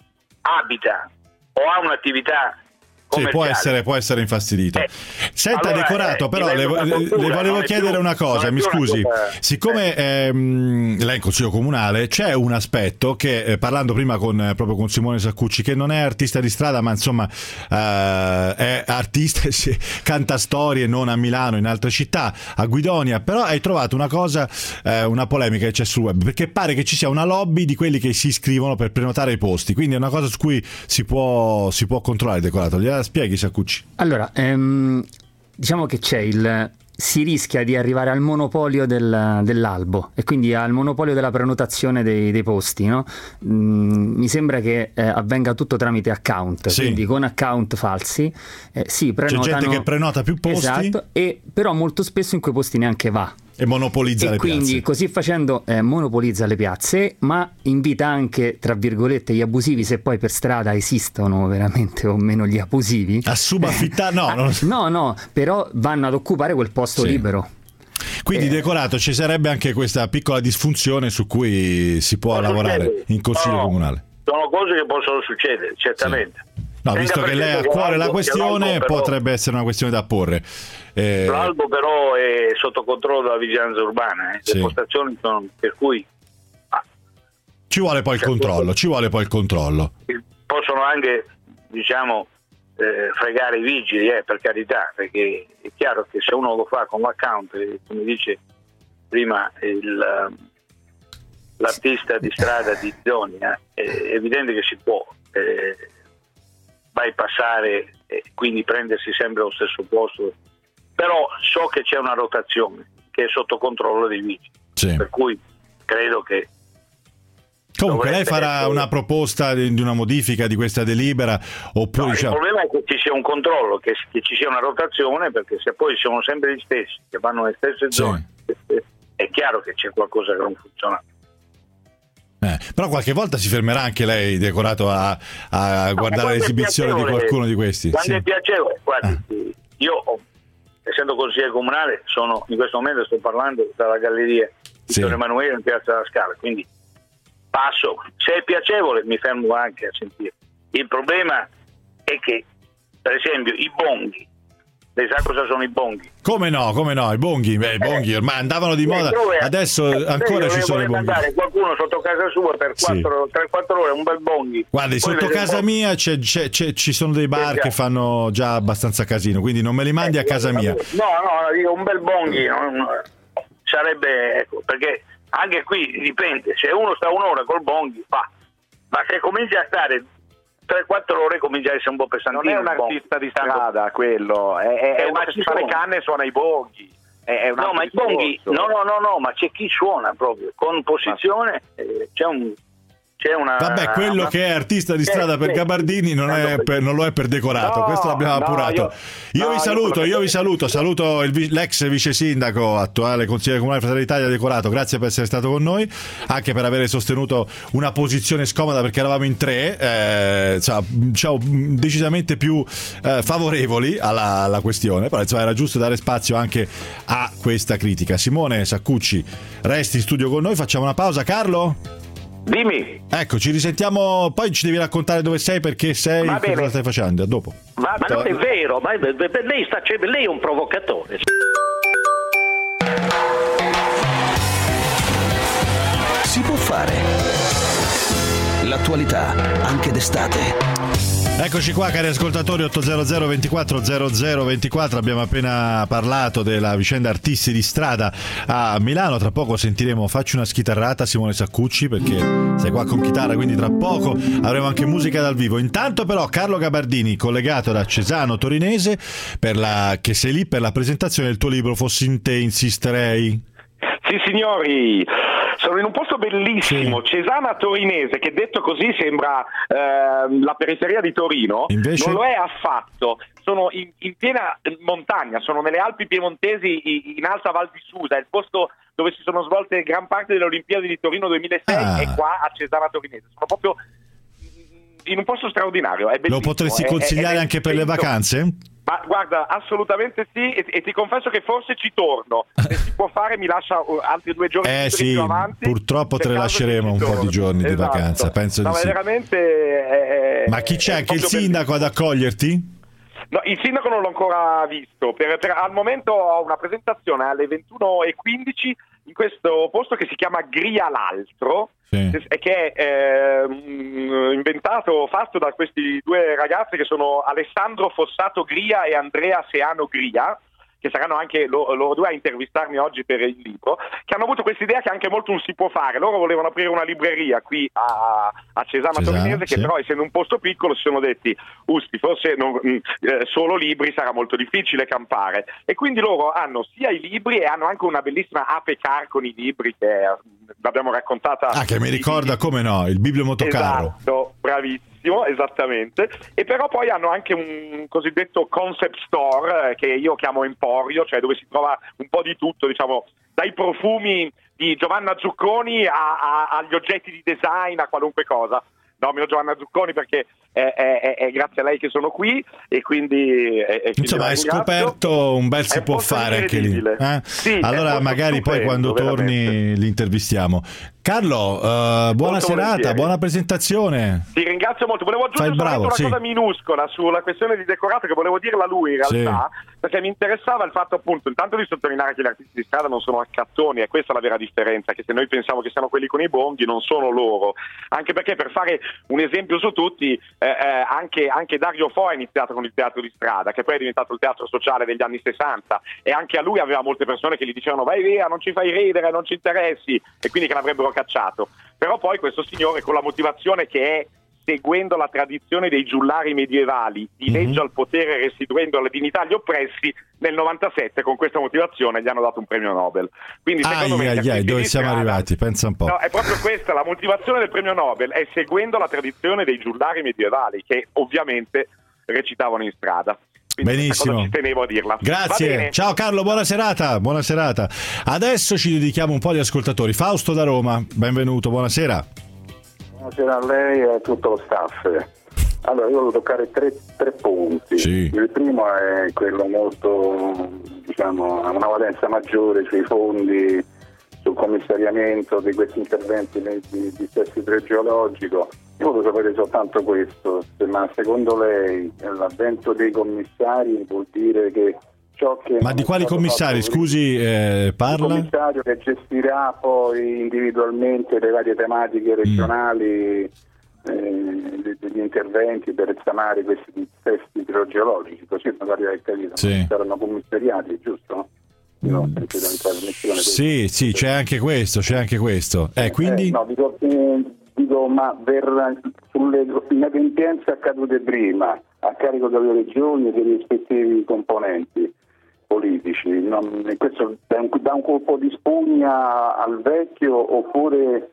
abita o ha un'attività Sì, può commerciale. essere, può essere infastidito. Eh, Senta, allora, Decorato, eh, però le, diventa una le- cultura, le volevo non è chiedere più- una cosa, non è mi più una scusi. cosa- Siccome ehm, lei è in Consiglio Comunale, c'è un aspetto che, eh, parlando prima con, eh, proprio con Simone Saccucci, che non è artista di strada, ma insomma eh, è artista e si- canta storie non a Milano, in altre città, a Guidonia, però hai trovato una cosa, eh, una polemica che c'è sul web, perché pare che ci sia una lobby di quelli che si iscrivono per prenotare i posti, quindi è una cosa su cui si può, si può controllare, Decorato. Gliela spieghi, Saccucci? Allora, ehm, diciamo che c'è il si rischia di arrivare al monopolio del, dell'albo e quindi al monopolio della prenotazione dei, dei posti, no? Mm, mi sembra che eh, avvenga tutto tramite account, sì. quindi con account falsi eh, si prenotano, c'è gente che prenota più posti, esatto, e però molto spesso in quei posti neanche va e monopolizza e le quindi piazze. Così facendo eh, monopolizza le piazze, ma invita anche, tra virgolette, gli abusivi, se poi per strada esistono veramente o meno gli abusivi, a subaffittare no, non... no no però vanno ad occupare quel posto sì. libero. Quindi, eh. Decorato, ci sarebbe anche questa piccola disfunzione su cui si può Può lavorare succedere. in consiglio no, comunale. Sono cose che possono succedere, certamente. Sì. No, Tenga visto che lei ha a cuore la questione, però, potrebbe essere una questione da porre. Eh... L'albo però è sotto controllo della vigilanza urbana, eh. Sì. Le postazioni sono, per cui ah, ci vuole poi il controllo, ci vuole poi il controllo. Possono anche, diciamo, eh, fregare i vigili, eh, per carità, perché è chiaro che se uno lo fa con l'account, eh, come dice prima il, l'artista di strada di Zonia, è evidente che si può eh, bypassare e quindi prendersi sempre lo stesso posto, però so che c'è una rotazione che è sotto controllo dei vigili, sì. Per cui credo che comunque lei farà essere... una proposta di una modifica di questa delibera oppure no, diciamo... il problema è che ci sia un controllo, che, che ci sia una rotazione, perché se poi sono sempre gli stessi che vanno nelle stesse sì. zone è chiaro che c'è qualcosa che non funziona. Eh, però qualche volta si fermerà anche lei, Decorato, a, a no, guardare l'esibizione di qualcuno di questi. Quando sì. è piacevole, guardi, ah. io essendo consigliere comunale sono in questo momento sto parlando dalla galleria di San Emanuele in Piazza della Scala, quindi passo, se è piacevole mi fermo anche a sentire. Il problema è che, per esempio, i bonghi, lei sa cosa sono i bonghi? Come no, come no, i bonghi, beh, i bonghi ormai andavano di moda, adesso ancora ci sono i bonghi. Mandare qualcuno sotto casa sua per tre quattro ore, un bel bonghi. Guardi, poi sotto casa po- mia c'è, c'è, c'è, ci sono dei bar che fanno già abbastanza casino, quindi non me li mandi eh, a casa mia. No, no, dico un bel bonghi non, sarebbe, ecco, perché anche qui dipende, se uno sta un'ora col bonghi fa, ma se comincia a stare tre quattro ore comincia a essere un po' pesantino. Non è un artista di strada quello, è, è, è eh, uno che si fa le canne e suona i bonghi. È, è un no, ma i bonghi, no, no, no, no, ma c'è chi suona proprio con posizione, eh, c'è un c'è una vabbè, quello una... che è artista di strada eh, per Gabardini non, è per, non lo è per Decorato, no, questo l'abbiamo no, appurato. Io, io no, vi saluto, io, io vi saluto, saluto il, l'ex vice sindaco, attuale consigliere comunale Fratelli d'Italia, Decorato, grazie per essere stato con noi, anche per aver sostenuto una posizione scomoda perché eravamo in tre, eh, cioè, diciamo, decisamente più eh, favorevoli alla, alla questione, però insomma era giusto dare spazio anche a questa critica. Simone Saccucci, resti in studio con noi, facciamo una pausa. Carlo? Dimmi. Ecco, ci risentiamo, poi ci devi raccontare dove sei, perché sei, Va cosa bene. stai facendo, a dopo. Ma, ma non è vero, ma lei, sta, cioè, lei è un provocatore. Si può fare. L'attualità, anche d'estate. Eccoci qua, cari ascoltatori. Ottocento ventiquattro zero zero ventiquattro. Abbiamo appena parlato della vicenda artisti di strada a Milano. Tra poco sentiremo Facci una schitarrata, Simone Saccucci, perché sei qua con chitarra, quindi tra poco avremo anche musica dal vivo. Intanto però Carlo Gabardini, collegato da Cesano Torinese, per la, che sei lì per la presentazione del tuo libro Fossi in te insisterei. Sì signori, sono in un posto bellissimo, sì. Cesana Torinese, che detto così sembra eh, la periferia di Torino. Invece... non lo è affatto. Sono in, in piena montagna, sono nelle Alpi Piemontesi, in Alta Val di Susa, è il posto dove si sono svolte gran parte delle Olimpiadi di Torino duemilasei, ah. e qua a Cesana Torinese. Sono proprio in un posto straordinario. È lo potresti consigliare è, è, anche per le vacanze? Ma guarda, assolutamente sì, e, e ti confesso che forse ci torno. Se si può fare mi lascia altri due giorni eh sì, più avanti. Purtroppo te le lasceremo un po' di giorni esatto. di vacanza, penso no, di sì. Veramente è, ma chi c'è? Anche il sindaco ad accoglierti? No, il sindaco non l'ho ancora visto. Per, per, al momento ho una presentazione alle ventuno e quindici in questo posto che si chiama Gria l'Altro, sì. e che è eh, inventato, fatto da questi due ragazzi che sono Alessandro Fossato Gria e Andrea Seano Gria, che saranno anche loro, loro due a intervistarmi oggi per il libro, che hanno avuto questa idea che anche molto non si può fare. Loro volevano aprire una libreria qui a, a Cesana Cesana, Torinese, che sì. però essendo un posto piccolo si sono detti Usti, forse non, mh, eh, solo libri sarà molto difficile campare, e quindi loro hanno sia i libri e hanno anche una bellissima ape car con i libri che eh, l'abbiamo raccontata. Ah, che mi ricorda, come no, il bibliomotocarro. Esatto, bravissimo, esattamente. E però poi hanno anche un cosiddetto concept store eh, che io chiamo Emporio, cioè dove si trova un po' di tutto, diciamo, dai profumi di Giovanna Zucconi a, a, agli oggetti di design, a qualunque cosa. Nomino Giovanna Zucconi perché è, è, è, è grazie a lei che sono qui, e quindi, e, e quindi insomma hai scoperto un bel si è può fare anche lì, eh? Sì, allora magari stupendo, poi quando torni veramente. li intervistiamo. Carlo, uh, buona Molto serata, volentieri. buona presentazione. Ti ringrazio molto. Volevo aggiungere Fai il bravo, solamente una sì. cosa minuscola sulla questione di decorato, che volevo dirla a lui in realtà, sì. perché mi interessava il fatto appunto intanto di sottolineare che gli artisti di strada non sono accattoni, e questa è la vera differenza, che se noi pensiamo che siano quelli con i bonghi, non sono loro, anche perché, per fare un esempio su tutti, eh, eh, anche, anche Dario Fo ha iniziato con il teatro di strada, che poi è diventato il teatro sociale degli anni sessanta, e anche a lui aveva molte persone che gli dicevano vai via, non ci fai ridere, non ci interessi, e quindi che l'avrebbero cacciato. Però poi questo signore, con la motivazione che è seguendo la tradizione dei giullari medievali, di legge al potere restituendo la dignità agli oppressi, nel novantasette con questa motivazione gli hanno dato un premio Nobel. Quindi secondo Ai, me ai, ai, dove siamo strada, arrivati? Pensa un po'. no, è proprio questa la motivazione del premio Nobel, è seguendo la tradizione dei giullari medievali che ovviamente recitavano in strada. Quindi benissimo, ci tenevo a dirla. grazie, ciao Carlo, buona serata, buona serata. Adesso ci dedichiamo un po' agli ascoltatori. Fausto da Roma, benvenuto, buonasera. Buonasera a lei e a tutto lo staff. Allora, io volevo toccare tre, tre punti. Sì. Il primo è quello molto, diciamo, a una valenza maggiore sui fondi, sul commissariamento di questi interventi di, di dissesto idrogeologico. Io volevo sapere soltanto questo, ma secondo lei l'avvento dei commissari vuol dire che ciò che... Ma di quali commissari, scusi, eh, parla? Il commissario che gestirà poi individualmente le varie tematiche regionali, mm. eh, degli interventi per sanare questi dissesti idrogeologici, così magari hai capito, sì. saranno commissariati, giusto? Io ho sentito in trasmissione. Sì, sì, c'è anche questo, c'è anche questo. Eh, quindi... Eh, no, dico, eh, dico, ma per sulle inadempienze accadute prima, a carico delle regioni e dei rispettivi componenti politici, non, questo dà un, dà un colpo di spugna al vecchio, oppure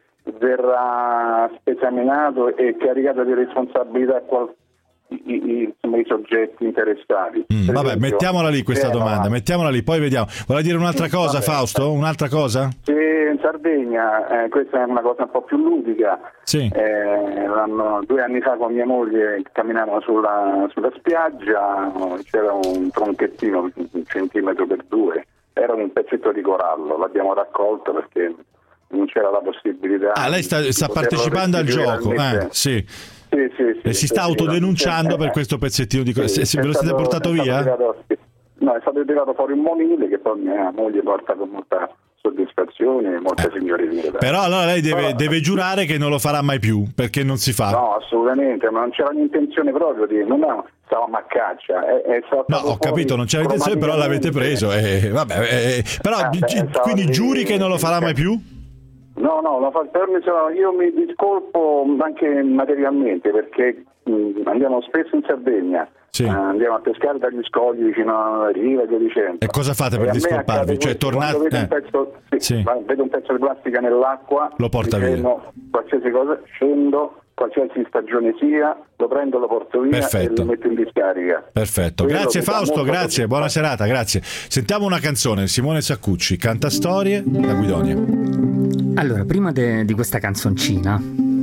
verrà spesaminato e caricato di responsabilità qual, i, i, insomma, i soggetti interessati? Mm, vabbè, esempio, mettiamola lì questa Genova. domanda, mettiamola lì, poi vediamo. Vuole dire un'altra cosa, Vabbè. Fausto? Un'altra cosa? Sì, in Sardegna, eh, questa è una cosa un po' più ludica. Sì. Eh, l'anno, due anni fa con mia moglie camminavamo sulla, sulla spiaggia, c'era un tronchettino un centimetro per due, era un pezzetto di corallo, l'abbiamo raccolto perché non c'era la possibilità. Ah, lei sta, sta partecipando al gioco, eh, sì. Sì, sì, sì, e si sta sì, autodenunciando sì, per eh, questo pezzettino di corallo. sì, Se ve lo è siete stato- portato è stato via? tirato- no, è stato tirato fuori un monile che poi mia moglie porta con molta soddisfazione e molta signoria. Però allora lei deve, Però- deve giurare che non lo farà mai più, perché non si fa. No, assolutamente, ma non c'era l'intenzione proprio di, non è, stavamo a caccia. È, è No, ho capito, non c'era intenzione, però l'avete preso. Eh, vabbè, eh, però Ah, beh, gi- stava quindi lì- giuri che non lo farà mai più? No, no, lo fa, permesso, io mi discolpo anche materialmente perché mh, andiamo spesso in Sardegna, Sì. eh, andiamo a pescare dagli scogli vicino alla riva e via dicendo. E cosa fate E per a me discolparvi? accade Cioè, questo, tornate- quando vedo, eh. un pezzo, sì, Sì. ma vedo un pezzo di plastica nell'acqua, Lo porta via. dicendo, qualsiasi cosa, scendo, qualsiasi stagione sia, lo prendo, lo porto via Perfetto. e lo metto in discarica. Perfetto, Quello grazie mi dà Fausto, molto grazie, buona serata, grazie. Sentiamo una canzone, Simone Saccucci, canta storie da Guidonia. Allora, prima de- di questa canzoncina,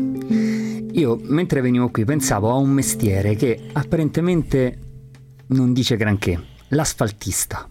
io mentre venivo qui pensavo a un mestiere che apparentemente non dice granché, l'asfaltista.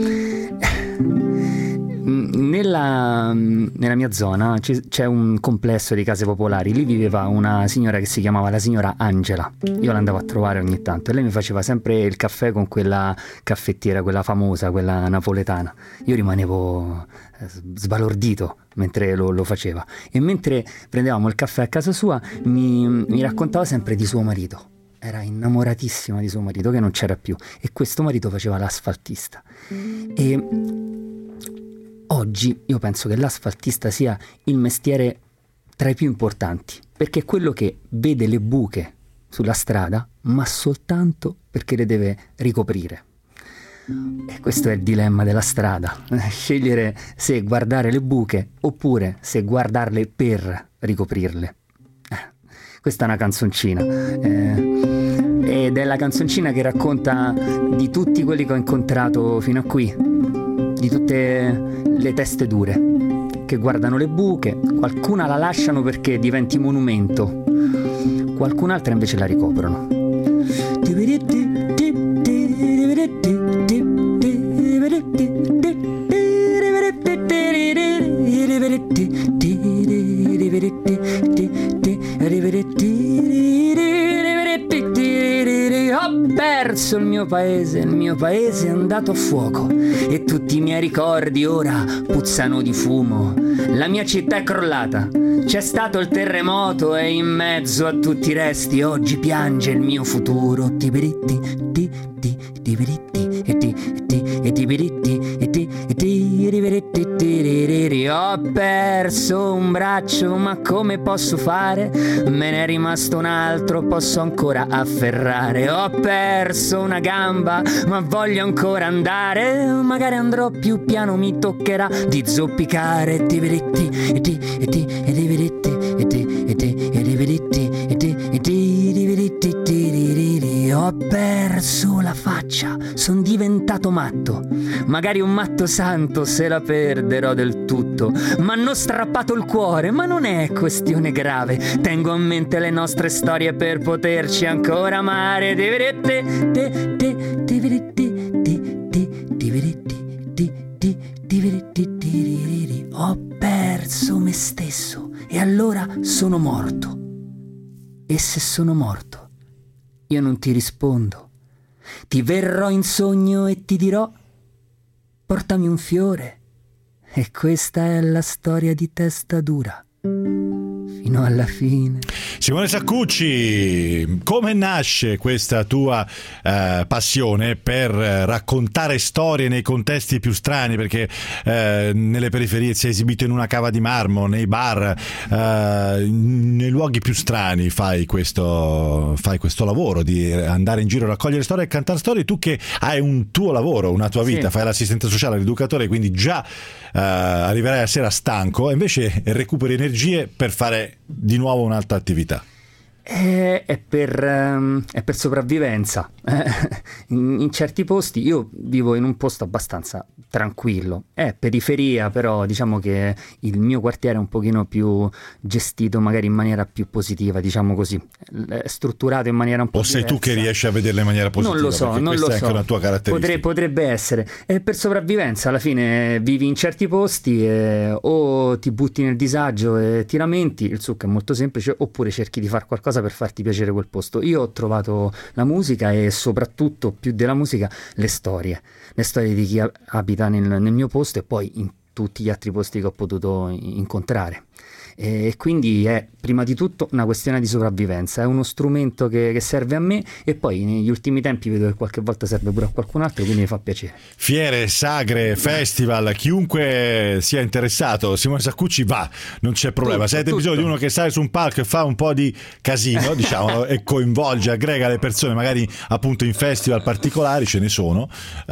Nella, nella mia zona ci- c'è un complesso di case popolari, lì viveva una signora che si chiamava la signora Angela, io l'andavo a trovare ogni tanto e lei mi faceva sempre il caffè con quella caffettiera, quella famosa, quella napoletana. Io rimanevo eh, sbalordito mentre lo, lo faceva, e mentre prendevamo il caffè a casa sua mi, mi raccontava sempre di suo marito. era innamoratissima di suo marito che non c'era più, e questo marito faceva l'asfaltista. E oggi io penso che l'asfaltista sia il mestiere tra i più importanti, perché è quello che vede le buche sulla strada, ma soltanto perché le deve ricoprire. E questo è il dilemma della strada, scegliere se guardare le buche oppure se guardarle per ricoprirle. Eh, questa è una canzoncina, eh, ed è la canzoncina che racconta di tutti quelli che ho incontrato fino a qui, di tutte le teste dure che guardano le buche, qualcuna la lasciano perché diventi monumento, qualcun'altra invece la ricoprono. Ho perso il mio paese, il mio paese è andato a fuoco e tutti i miei ricordi ora puzzano di fumo. La mia città è crollata, c'è stato il terremoto e in mezzo a tutti i resti oggi piange il mio futuro. Tibiritti, ti, ti, tibiritti, e ti, ti, e tibiritti, e ti, e ti, ribiritti, tiririri. Ho perso un braccio, ma come posso fare? Me ne è rimasto un altro, posso ancora afferrare. Ho perso una gamba, ma voglio ancora andare. Magari andrò più piano, mi toccherà di zoppicare. Tibiritti, e ti, e ti, e tibiritti, e ti, e ti, e tibiritti, e ti, e ti, tibiritti, tiririri. Ho perso la faccia, son diventato matto. Magari un matto santo se la perderò del tutto. M'hanno strappato il cuore, ma non è questione grave. Tengo a mente le nostre storie per poterci ancora amare. Diverette, te, te, diverette, te, te, diverette, te, te, diverette, tiririri. Ho perso me stesso e allora sono morto. E se sono morto, io non ti rispondo. Ti verrò in sogno e ti dirò: portami un fiore. E questa è la storia di Testa Dura fino alla fine. Simone Saccucci, come nasce questa tua eh, passione per raccontare storie nei contesti più strani? Perché eh, nelle periferie si è esibito in una cava di marmo, nei bar, eh, nei luoghi più strani fai questo, fai questo lavoro di andare in giro a raccogliere storie e cantare storie. Tu che hai un tuo lavoro, una tua vita, sì, fai l'assistente sociale, l'educatore, quindi già eh, arriverai a sera stanco e invece recuperi energie per fare di nuovo un'altra attività. È, è, per, um, è per sopravvivenza. in, in certi posti, io vivo in un posto abbastanza tranquillo, è periferia, però diciamo che il mio quartiere è un pochino più gestito magari in maniera più positiva, diciamo così, è strutturato in maniera un po' o sei diversa. Tu che riesci a vederla in maniera positiva? Non lo so, non lo è so. Anche una tua caratteristica. Potre, potrebbe essere. È per sopravvivenza, alla fine vivi in certi posti e o ti butti nel disagio e ti lamenti, il succo è molto semplice, oppure cerchi di fare qualcosa per farti piacere quel posto. Io ho trovato la musica e soprattutto, più della musica, le storie le storie di chi abita nel, nel mio posto e poi in tutti gli altri posti che ho potuto incontrare. E quindi è prima di tutto una questione di sopravvivenza, è uno strumento che, che serve a me e poi negli ultimi tempi vedo che qualche volta serve pure a qualcun altro, quindi mi fa piacere. Fiere, sagre, festival, chiunque sia interessato, Simone Saccucci va, non c'è problema. Tutto, se avete tutto. bisogno di uno che sale su un palco e fa un po' di casino, diciamo, e coinvolge, aggrega le persone, magari appunto in festival particolari ce ne sono,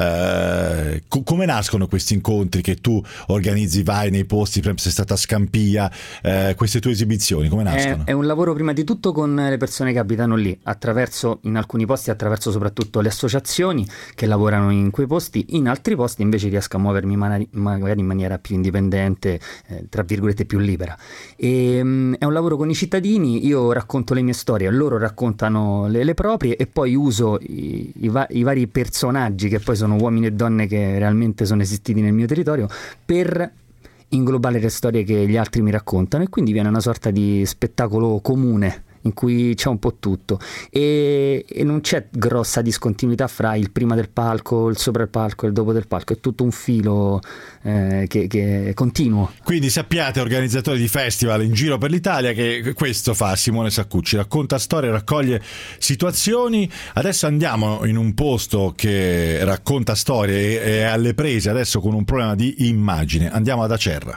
eh, co- come nascono questi incontri che tu organizzi, vai nei posti, per esempio sei stata a Scampia, eh, queste tue esibizioni come nascono? È, è un lavoro prima di tutto con le persone che abitano lì, attraverso, in alcuni posti attraverso soprattutto le associazioni che lavorano in quei posti, in altri posti invece riesco a muovermi magari, magari in maniera più indipendente, eh, tra virgolette più libera. E, um, è un lavoro con i cittadini, io racconto le mie storie, loro raccontano le, le proprie e poi uso i, i, va- i vari personaggi che poi sono uomini e donne che realmente sono esistiti nel mio territorio per inglobare le storie che gli altri mi raccontano e quindi viene una sorta di spettacolo comune in cui c'è un po' tutto e, e non c'è grossa discontinuità fra il prima del palco, il sopra il palco e il dopo del palco, è tutto un filo eh, che, che è continuo. Quindi sappiate, organizzatori di festival in giro per l'Italia, che questo fa Simone Saccucci, racconta storie, raccoglie situazioni. Adesso andiamo in un posto che racconta storie e è alle prese adesso con un problema di immagine. Andiamo ad Acerra.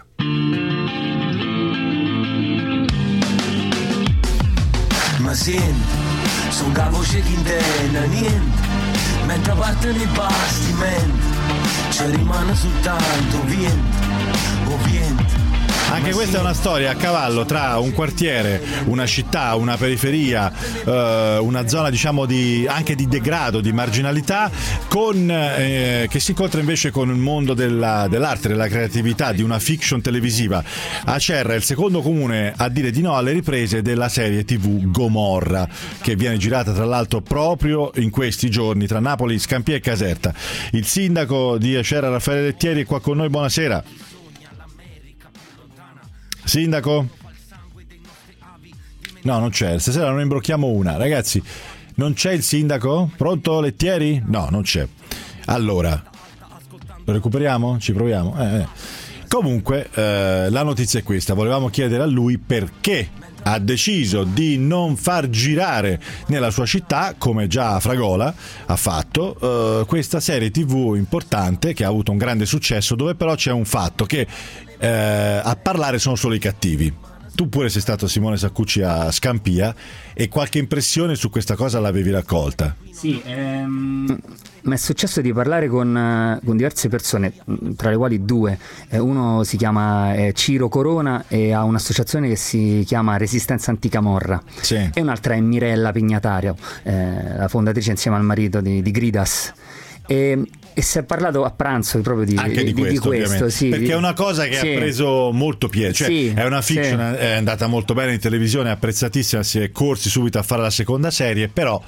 Ma senti, son la voce che intende niente, mentre partono i bastimenti, ci rimane soltanto vento, o vento. Anche questa è una storia a cavallo tra un quartiere, una città, una periferia, eh, una zona diciamo di anche di degrado, di marginalità, con eh, che si incontra invece con il mondo della, dell'arte, della creatività, di una fiction televisiva. Acerra è il secondo comune a dire di no alle riprese della serie tivù Gomorra, che viene girata tra l'altro proprio in questi giorni tra Napoli, Scampia e Caserta. Il sindaco di Acerra, Raffaele Lettieri, è qua con noi. Buonasera. Sindaco? No, non c'è. Stasera non imbrocchiamo una. Ragazzi, non c'è il sindaco? Pronto, Lettieri? No, non c'è. Allora, lo recuperiamo? Ci proviamo? Eh, eh. Comunque, eh, la notizia è questa. Volevamo chiedere a lui perché ha deciso di non far girare nella sua città, come già a Fragola ha fatto, eh, questa serie tivù importante che ha avuto un grande successo, dove però c'è un fatto che eh, a parlare sono solo i cattivi. Tu pure sei stato, Simone Saccucci, a Scampia, e qualche impressione su questa cosa l'avevi raccolta? Sì, ehm, mi è successo di parlare con, con diverse persone, tra le quali due. Eh, uno si chiama eh, Ciro Corona e ha un'associazione che si chiama Resistenza Anticamorra. Sì. E un'altra è Mirella Pignatario, eh, la fondatrice insieme al marito di, di Gridas. E, e si è parlato a pranzo proprio di, anche di, di questo, di questo sì, perché di... è una cosa che sì. ha preso molto piede, cioè sì, è una fiction, sì. È andata molto bene in televisione, apprezzatissima, si è corsi subito a fare la seconda serie, però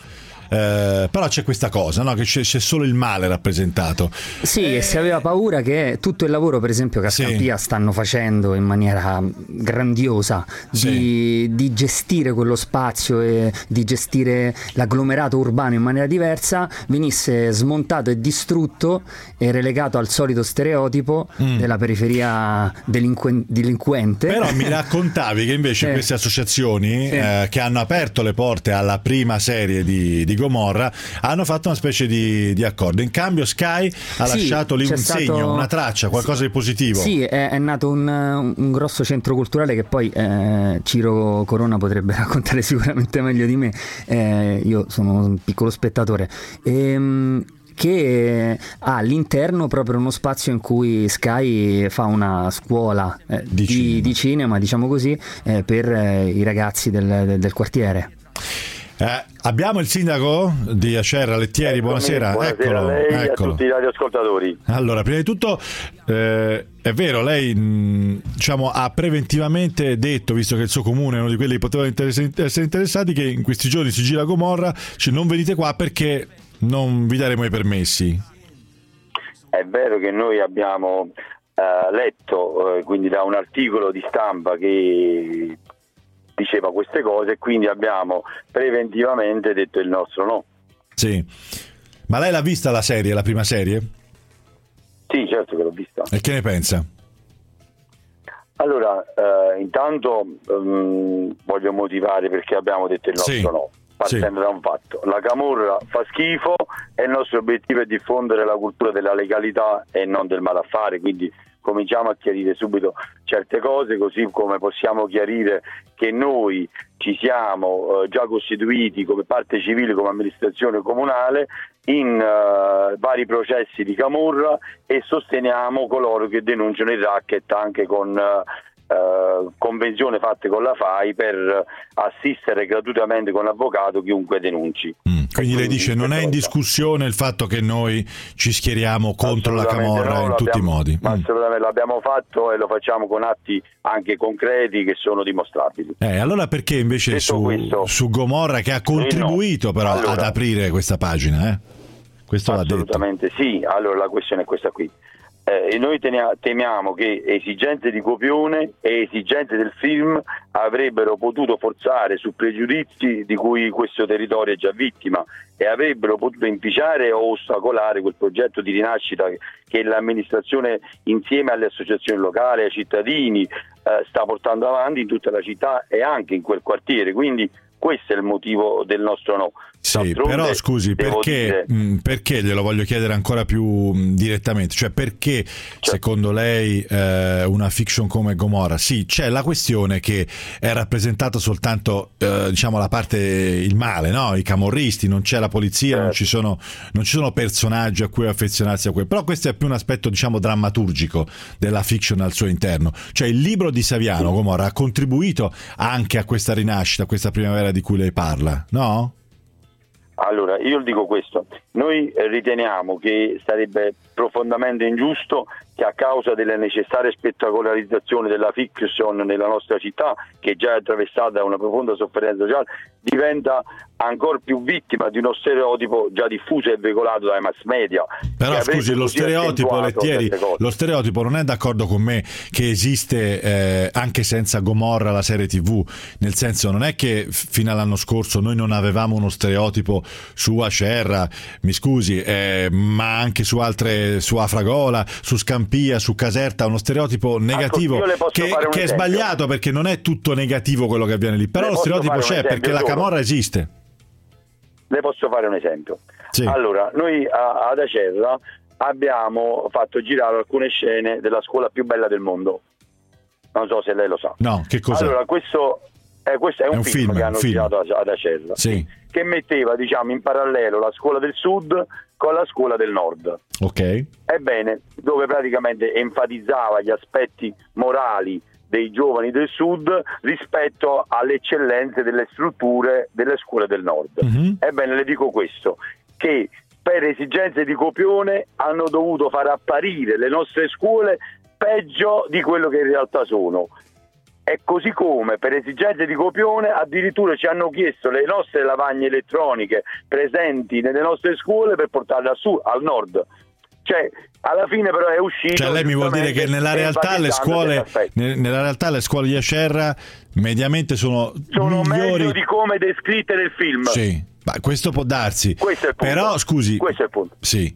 Eh, però c'è questa cosa, no? Che c'è, c'è solo il male rappresentato. Sì, eh... e si aveva paura che tutto il lavoro, per esempio, che a Scampia sì. stanno facendo in maniera grandiosa sì. di, di gestire quello spazio e di gestire l'agglomerato urbano in maniera diversa, venisse smontato e distrutto e relegato al solito stereotipo mm. della periferia delinquen- delinquente. Però mi raccontavi che invece eh. queste associazioni sì. eh, che hanno aperto le porte alla prima serie di, di Gomorra hanno fatto una specie di, di accordo. In cambio Sky ha sì, lasciato lì un stato... segno, una traccia, qualcosa sì. di positivo. Sì, è, è nato un, un grosso centro culturale che poi eh, Ciro Corona potrebbe raccontare sicuramente meglio di me. Eh, io sono un piccolo spettatore. Ehm, che ha all'interno proprio uno spazio in cui Sky fa una scuola eh, di, di, cinema. di cinema, diciamo così, eh, per eh, i ragazzi del, del, del quartiere. Eh, abbiamo il sindaco di Acerra, Lettieri. Eccomi, buonasera. buonasera Eccolo, a lei e eccolo. a tutti i radioascoltatori. Allora, prima di tutto eh, è vero, lei mh, diciamo ha preventivamente detto, visto che il suo comune è uno di quelli che potevano interess- essere interessati, che in questi giorni si gira Gomorra, cioè non venite qua perché non vi daremo i permessi. È vero che noi abbiamo eh, letto eh, quindi da un articolo di stampa che diceva queste cose e quindi abbiamo preventivamente detto il nostro no. Sì, ma lei l'ha vista la serie, la prima serie? Sì, certo che l'ho vista. E che ne pensa? Allora, eh, intanto um, voglio motivare perché abbiamo detto il nostro sì. no, partendo sì. da un fatto. La camorra fa schifo e il nostro obiettivo è diffondere la cultura della legalità e non del malaffare, quindi cominciamo a chiarire subito certe cose, così come possiamo chiarire che noi ci siamo eh, già costituiti come parte civile, come amministrazione comunale in eh, vari processi di camorra e sosteniamo coloro che denunciano il racket anche con eh, Uh, convenzione fatte con la F A I per assistere gratuitamente con l'avvocato chiunque denunci. Mm, quindi lei dice non è in discussione il fatto che noi ci schieriamo contro la camorra no, in tutti i modi. Mm. Assolutamente, l'abbiamo fatto e lo facciamo con atti anche concreti che sono dimostrabili. Eh, allora perché invece su, questo, su Gomorra, che ha contribuito no. però allora, ad aprire questa pagina, eh? Questo l'ha detto. Assolutamente sì, allora la questione è questa qui. eh, noi tenia- temiamo che esigenze di copione e esigenze del film avrebbero potuto forzare su pregiudizi di cui questo territorio è già vittima e avrebbero potuto inficiare o ostacolare quel progetto di rinascita che, che l'amministrazione insieme alle associazioni locali, ai cittadini eh, sta portando avanti in tutta la città e anche in quel quartiere, quindi questo è il motivo del nostro no. Sì, però scusi, perché, dire... mh, perché glielo voglio chiedere ancora più mh, direttamente, cioè perché certo. secondo lei eh, una fiction come Gomorra, sì, c'è la questione che è rappresentata soltanto eh, diciamo la parte, il male, no? I camorristi, non c'è la polizia, certo. non ci sono non ci sono personaggi a cui affezionarsi a quel, però questo è più un aspetto diciamo drammaturgico della fiction al suo interno, cioè il libro di Saviano, Gomorra, ha contribuito anche a questa rinascita, a questa primavera di cui lei parla, no? Allora, io dico questo, noi riteniamo che sarebbe profondamente ingiusto che a causa delle necessarie spettacolarizzazioni della fiction nella nostra città, che già è attraversata da una profonda sofferenza sociale, diventa ancora più vittima di uno stereotipo già diffuso e veicolato dai mass media. Però scusi, lo stereotipo, Lettieri, lo stereotipo non è d'accordo con me che esiste eh, anche senza Gomorra la serie tivù, nel senso non è che fino all'anno scorso noi non avevamo uno stereotipo su Acerra, mi scusi, eh, ma anche su altre, su Afragola, su Scampia, su Caserta, uno stereotipo negativo che, che è sbagliato perché non è tutto negativo quello che avviene lì, però le lo stereotipo c'è perché la camorra esiste. Le posso fare un esempio? Sì. Allora, noi a, ad Acerra abbiamo fatto girare alcune scene della scuola più bella del mondo. Non so se lei lo sa. No, che cos'è? Allora, questo, eh, questo è, un, è un film, film che hanno film. girato ad Acerra, sì. che metteva, diciamo, in parallelo la scuola del sud con la scuola del nord. Ok. Ebbene, dove praticamente enfatizzava gli aspetti morali dei giovani del sud rispetto alle eccellenze delle strutture delle scuole del nord. Mm-hmm. Ebbene, le dico questo, che per esigenze di copione hanno dovuto far apparire le nostre scuole peggio di quello che in realtà sono. E così come per esigenze di copione addirittura ci hanno chiesto le nostre lavagne elettroniche presenti nelle nostre scuole per portarle a sud, al nord. Cioè, alla fine però è uscito. Cioè lei mi vuol dire che nella realtà le scuole nella realtà le scuole di Acerra mediamente sono, sono migliori meglio di come descritte nel film. Sì, ma questo può darsi. Questo è il punto. Però scusi, questo è il punto. Sì.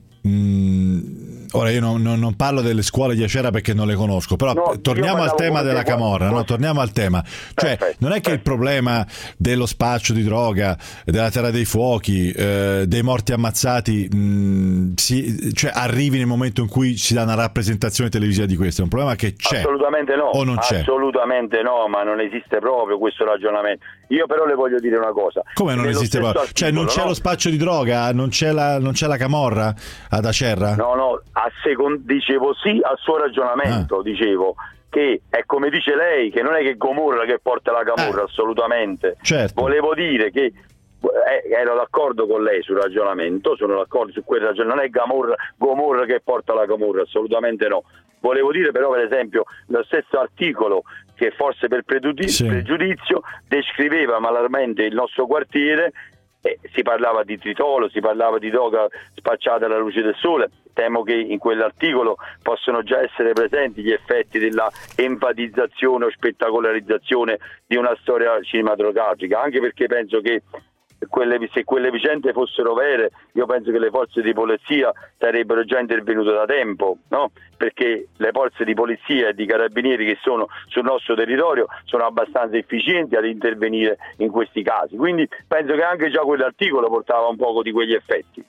Mm, ora io non, non, non parlo delle scuole di Acerra perché non le conosco, però no, torniamo al tema della camorra, no? Torniamo al tema. Cioè, perfetto, non è che perfetto. Il problema dello spaccio di droga, della terra dei fuochi, eh, dei morti ammazzati, mh, si, cioè, arrivi nel momento in cui si dà una rappresentazione televisiva di questo, è un problema che c'è. Assolutamente no. O non c'è? Assolutamente no, ma non esiste proprio questo ragionamento. Io però le voglio dire una cosa. Come non esiste proprio? Articolo, cioè non c'è no? lo spaccio di droga, non c'è la, non c'è la camorra ad Acerra? No, no, a second- dicevo sì al suo ragionamento, ah. dicevo che è come dice lei, che non è che Gomorra che porta la camorra, eh. assolutamente. Certo. Volevo dire che eh, ero d'accordo con lei sul ragionamento, sono d'accordo su quel ragionamento, non è Gomorra, Gomorra che porta la camorra, assolutamente no. Volevo dire però, per esempio, lo stesso articolo che forse per pregiudizio, sì. pregiudizio descriveva malarmente il nostro quartiere. Eh, si parlava di tritolo, si parlava di droga spacciata alla luce del sole. Temo che in quell'articolo possono già essere presenti gli effetti della enfatizzazione o spettacolarizzazione di una storia cinematografica, anche perché penso che quelle, se quelle vicende fossero vere, io penso che le forze di polizia sarebbero già intervenute da tempo, no? Perché le forze di polizia e di carabinieri che sono sul nostro territorio sono abbastanza efficienti ad intervenire in questi casi, quindi penso che anche già quell'articolo portava un poco di quegli effetti.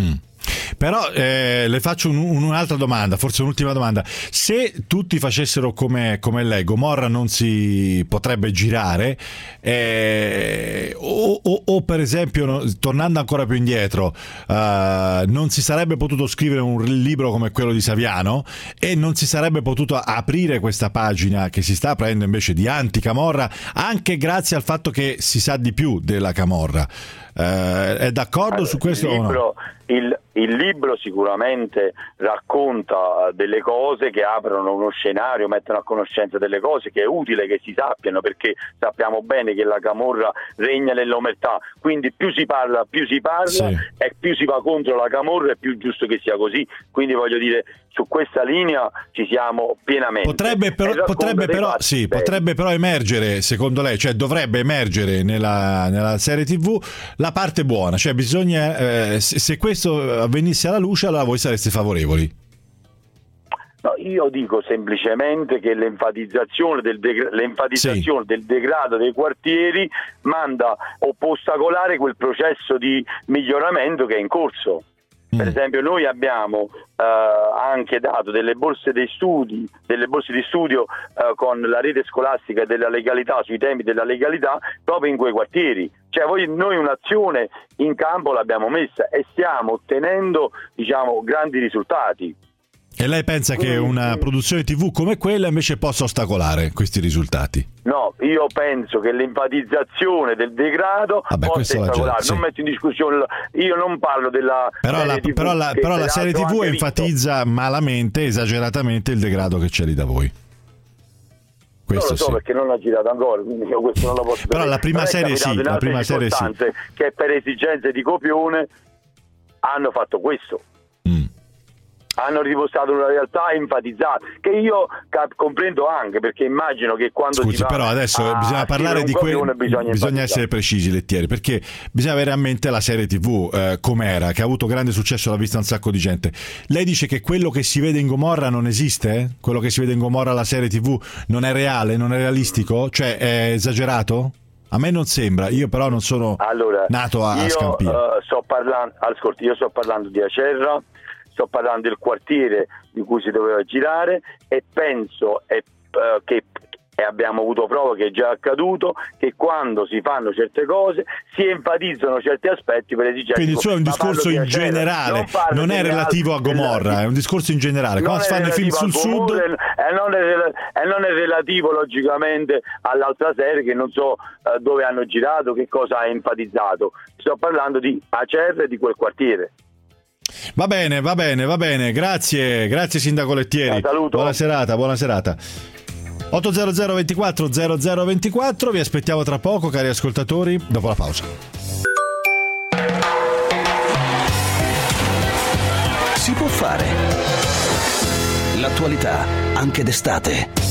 Però eh, le faccio un, un'altra domanda, forse un'ultima domanda. Se tutti facessero come, come lei, Gomorra non si potrebbe girare, eh, o, o, o per esempio, no, tornando ancora più indietro, eh, non si sarebbe potuto scrivere un libro come quello di Saviano e non si sarebbe potuto aprire questa pagina che si sta aprendo invece di anti-camorra, anche grazie al fatto che si sa di più della camorra. Eh, è d'accordo allora, su questo il libro, o no? Il, il libro sicuramente racconta delle cose che aprono uno scenario, mettono a conoscenza delle cose che è utile che si sappiano, perché sappiamo bene che la camorra regna nell'omertà, quindi più si parla più si parla sì. e più si va contro la camorra è più giusto che sia così, quindi voglio dire su questa linea ci siamo pienamente. Potrebbe però, potrebbe però, sì, potrebbe però emergere, secondo lei, cioè dovrebbe emergere nella, nella serie tivù la parte buona, cioè bisogna, eh, se, se questo avvenisse alla luce, allora voi sareste favorevoli. No, io dico semplicemente che l'enfatizzazione del, de- l'enfatizzazione sì. del degrado dei quartieri manda o può ostacolare quel processo di miglioramento che è in corso. Mm. Per esempio noi abbiamo eh, anche dato delle borse dei studi, delle borse di studio eh, con la rete scolastica della legalità, sui temi della legalità, proprio in quei quartieri. Cioè voi, noi un'azione in campo l'abbiamo messa e stiamo ottenendo, diciamo, grandi risultati. E lei pensa che una produzione tivù come quella invece possa ostacolare questi risultati? No, io penso che l'enfatizzazione del degrado Vabbè, possa ostacolare, sì. Non metto in discussione, io non parlo della però serie la, tivù, però la, però la serie tivù enfatizza visto. malamente, esageratamente il degrado che c'è lì da voi. Questo non lo so sì. perché non l'ha girato ancora, quindi io questo non lo posso però dire. la prima serie sì, la prima serie sì. Che per esigenze di copione hanno fatto questo. Hanno ripostato una realtà enfatizzata che io cap- comprendo anche, perché immagino che quando Scusi, si va però adesso a bisogna parlare di quello, bisogna, bisogna essere precisi, Lettieri, perché bisogna avere a mente la serie tivù eh, com'era, che ha avuto grande successo, l'ha vista un sacco di gente. Lei dice che quello che si vede in Gomorra non esiste? Eh? Quello che si vede in Gomorra alla serie tivù non è reale, non è realistico? Cioè è esagerato? A me non sembra, io però non sono allora, nato a, io, a Scampia. Uh, sto parlando, ascolti, io sto parlando di Acerra, sto parlando del quartiere di cui si doveva girare e penso e, uh, che e abbiamo avuto prova che è già accaduto, che quando si fanno certe cose si enfatizzano certi aspetti per esigenze. Quindi il suo è un discorso in generale, non, non è relativo a Gomorra, è un discorso in generale. Quando si fanno i film sul sud e non, è, e non è relativo logicamente all'altra serie che non so uh, dove hanno girato, che cosa ha enfatizzato. Sto parlando di Acerra e di quel quartiere. Va bene, va bene, va bene, grazie, grazie Sindaco Lettieri. Saluto. Buona serata, buona serata. ottocento ventiquattro zero zero ventiquattro, vi aspettiamo tra poco, cari ascoltatori, dopo la pausa. Si può fare. L'attualità, anche d'estate.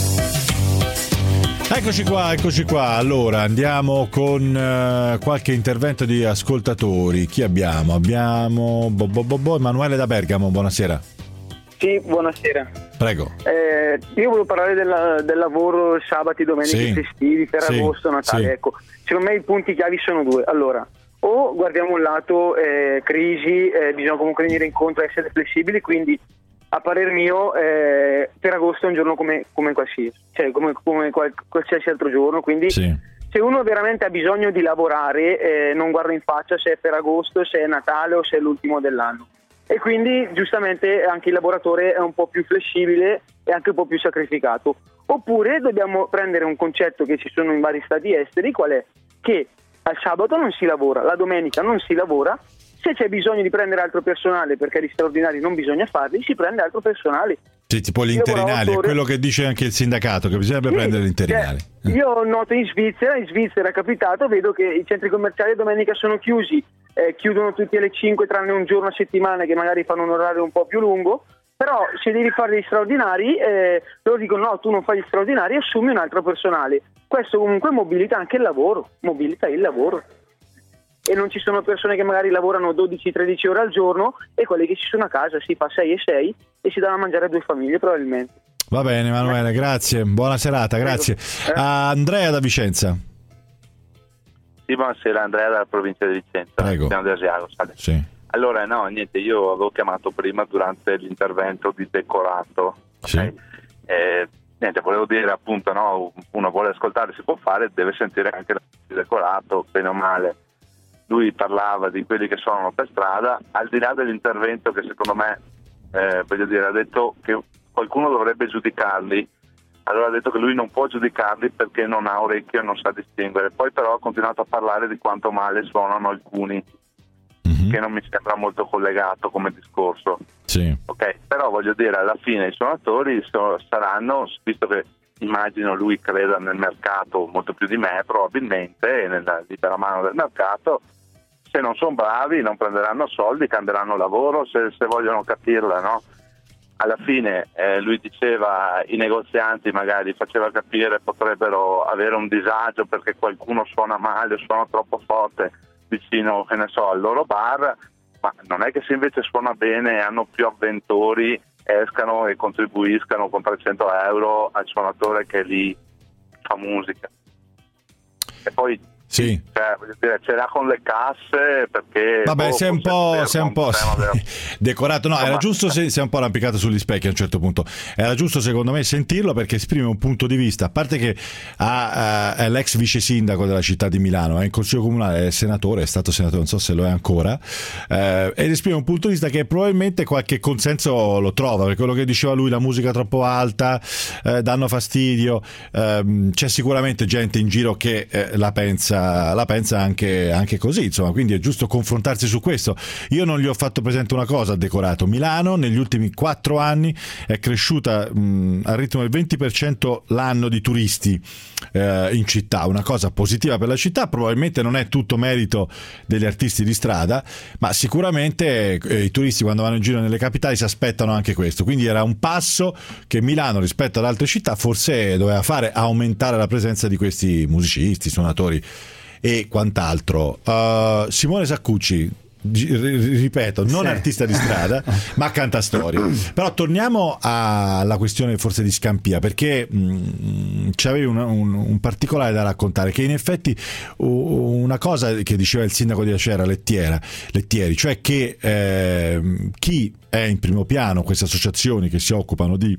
Eccoci qua, eccoci qua. Allora andiamo con uh, qualche intervento di ascoltatori. Chi abbiamo? Abbiamo bo, bo, bo, bo, Emanuele da Bergamo, buonasera. Sì, buonasera. Prego. Eh, io volevo parlare della, del lavoro sabati, domeniche, sì. festivi, per sì. agosto, Natale. Sì. Ecco, secondo me i punti chiavi sono due. Allora, o guardiamo un lato eh, crisi, eh, bisogna comunque venire incontro, essere flessibili, quindi a parer mio eh, per agosto è un giorno come, come qualsiasi, cioè come, come qual, qualsiasi altro giorno, quindi sì. se uno veramente ha bisogno di lavorare eh, non guarda in faccia se è per agosto, se è Natale o se è l'ultimo dell'anno. E quindi giustamente anche il lavoratore è un po' più flessibile e anche un po' più sacrificato. Oppure dobbiamo prendere un concetto che ci sono in vari stati esteri, qual è? Che al sabato non si lavora, la domenica non si lavora, se c'è bisogno di prendere altro personale perché gli straordinari non bisogna farli, si prende altro personale. Sì, tipo gli interinali, è quello che dice anche il sindacato, che bisognerebbe sì, prendere gli interinali. Cioè, io noto in Svizzera, in Svizzera è capitato, vedo che i centri commerciali domenica sono chiusi, eh, chiudono tutti alle cinque tranne un giorno a settimana che magari fanno un orario un po' più lungo, però se devi fare gli straordinari, eh, loro dicono no, tu non fai gli straordinari, assumi un altro personale. Questo comunque mobilita anche il lavoro, mobilita il lavoro. E non ci sono persone che magari lavorano dodici tredici ore al giorno e quelli che ci sono a casa si fa sei e sei e si danno a mangiare a due famiglie probabilmente. Va bene Emanuele, grazie, buona serata, grazie. Eh. Uh, Andrea da Vicenza. Sì, buonasera, Andrea dalla provincia di Vicenza. Prego. Siamo di Asiago, sì. Allora no, niente, io avevo chiamato prima durante l'intervento di Decorato. Sì. Okay? Eh, niente, volevo dire appunto, no, uno vuole ascoltare, si può fare, deve sentire anche il Decorato, bene o male. Lui parlava di quelli che sono per strada, al di là dell'intervento che secondo me, eh, voglio dire, ha detto che qualcuno dovrebbe giudicarli, allora ha detto che lui non può giudicarli perché non ha orecchio e non sa distinguere, poi però ha continuato a parlare di quanto male suonano alcuni, mm-hmm. che non mi sembra molto collegato come discorso. Sì. Ok, però voglio dire, alla fine i suonatori so, saranno, visto che immagino lui creda nel mercato molto più di me probabilmente, e nella libera mano del mercato, se non sono bravi non prenderanno soldi, cambieranno lavoro, se, se vogliono capirla, no? alla fine eh, lui diceva i negozianti magari faceva capire potrebbero avere un disagio perché qualcuno suona male o suona troppo forte vicino, che ne so, al loro bar, ma non è che se invece suona bene e hanno più avventori escano e contribuiscano con trecento euro al suonatore che lì fa musica. E poi sì, cioè, voglio dire, ce l'ha con le casse perché vabbè, boh, sei un po', sei un po' della... decorato. No, Insomma, era giusto, se, sei un po' arrampicato sugli specchi a un certo punto. Era giusto secondo me sentirlo perché esprime un punto di vista, a parte che ha, è l'ex vice sindaco della città di Milano, è in consiglio comunale, è senatore, è stato senatore, non so se lo è ancora, eh, ed esprime un punto di vista che probabilmente qualche consenso lo trova, perché quello che diceva lui, la musica troppo alta, eh, danno fastidio, eh, c'è sicuramente gente in giro che eh, la pensa la pensa anche, anche così, insomma, quindi è giusto confrontarsi su questo. Io non gli ho fatto presente una cosa, Decorato: Milano negli ultimi quattro anni è cresciuta mh, al ritmo del venti per cento l'anno di turisti eh, in città, una cosa positiva per la città. Probabilmente non è tutto merito degli artisti di strada, ma sicuramente eh, i turisti quando vanno in giro nelle capitali si aspettano anche questo, quindi era un passo che Milano rispetto ad altre città forse doveva fare, aumentare la presenza di questi musicisti, suonatori e quant'altro. uh, Simone Saccucci, ripeto, non sì. artista di strada ma cantastorie. Però torniamo alla questione forse di Scampia, perché mh, c'avevi un, un, un particolare da raccontare, che in effetti una cosa che diceva il sindaco di Acerra, Lettiera, Lettieri, cioè che eh, chi è in primo piano, queste associazioni che si occupano di,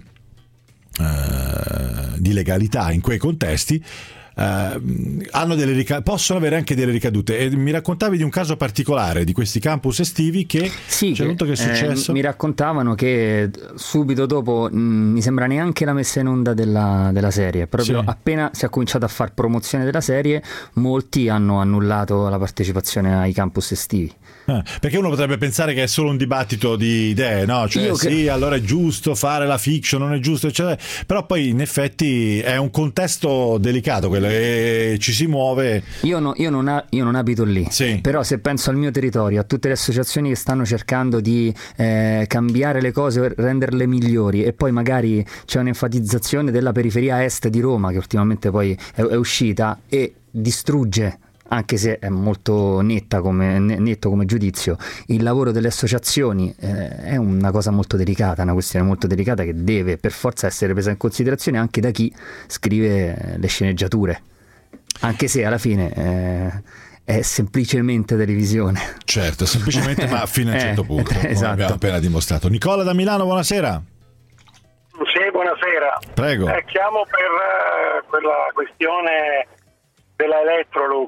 eh, di legalità in quei contesti, Uh, hanno delle rica- possono avere anche delle ricadute, e mi raccontavi di un caso particolare di questi campus estivi che sì, c'è che, che è successo? Eh, mi raccontavano che subito dopo mh, mi sembra neanche la messa in onda della, della serie, proprio sì. appena si è cominciato a fare promozione della serie molti hanno annullato la partecipazione ai campus estivi. Eh, perché uno potrebbe pensare che è solo un dibattito di idee, no? Cioè Io sì, che... allora è giusto fare la fiction, non è giusto, eccetera. Però poi in effetti è un contesto delicato quello, e ci si muove. Io, no, io, non, ha, io non abito lì, sì. Però se penso al mio territorio, a tutte le associazioni che stanno cercando di eh, cambiare le cose, renderle migliori, e poi magari c'è un'enfatizzazione della periferia est di Roma che ultimamente poi è, è uscita e distrugge, anche se è molto netta come, netto come giudizio, il lavoro delle associazioni. Eh, è una cosa molto delicata, una questione molto delicata che deve per forza essere presa in considerazione anche da chi scrive le sceneggiature, anche se alla fine eh, è semplicemente televisione. Certo, semplicemente, ma fino a un eh, certo punto, esatto. come abbiamo appena dimostrato. Nicola da Milano, buonasera. Sì, buonasera. Prego. Eh, chiamo per uh, quella questione della Electrolux.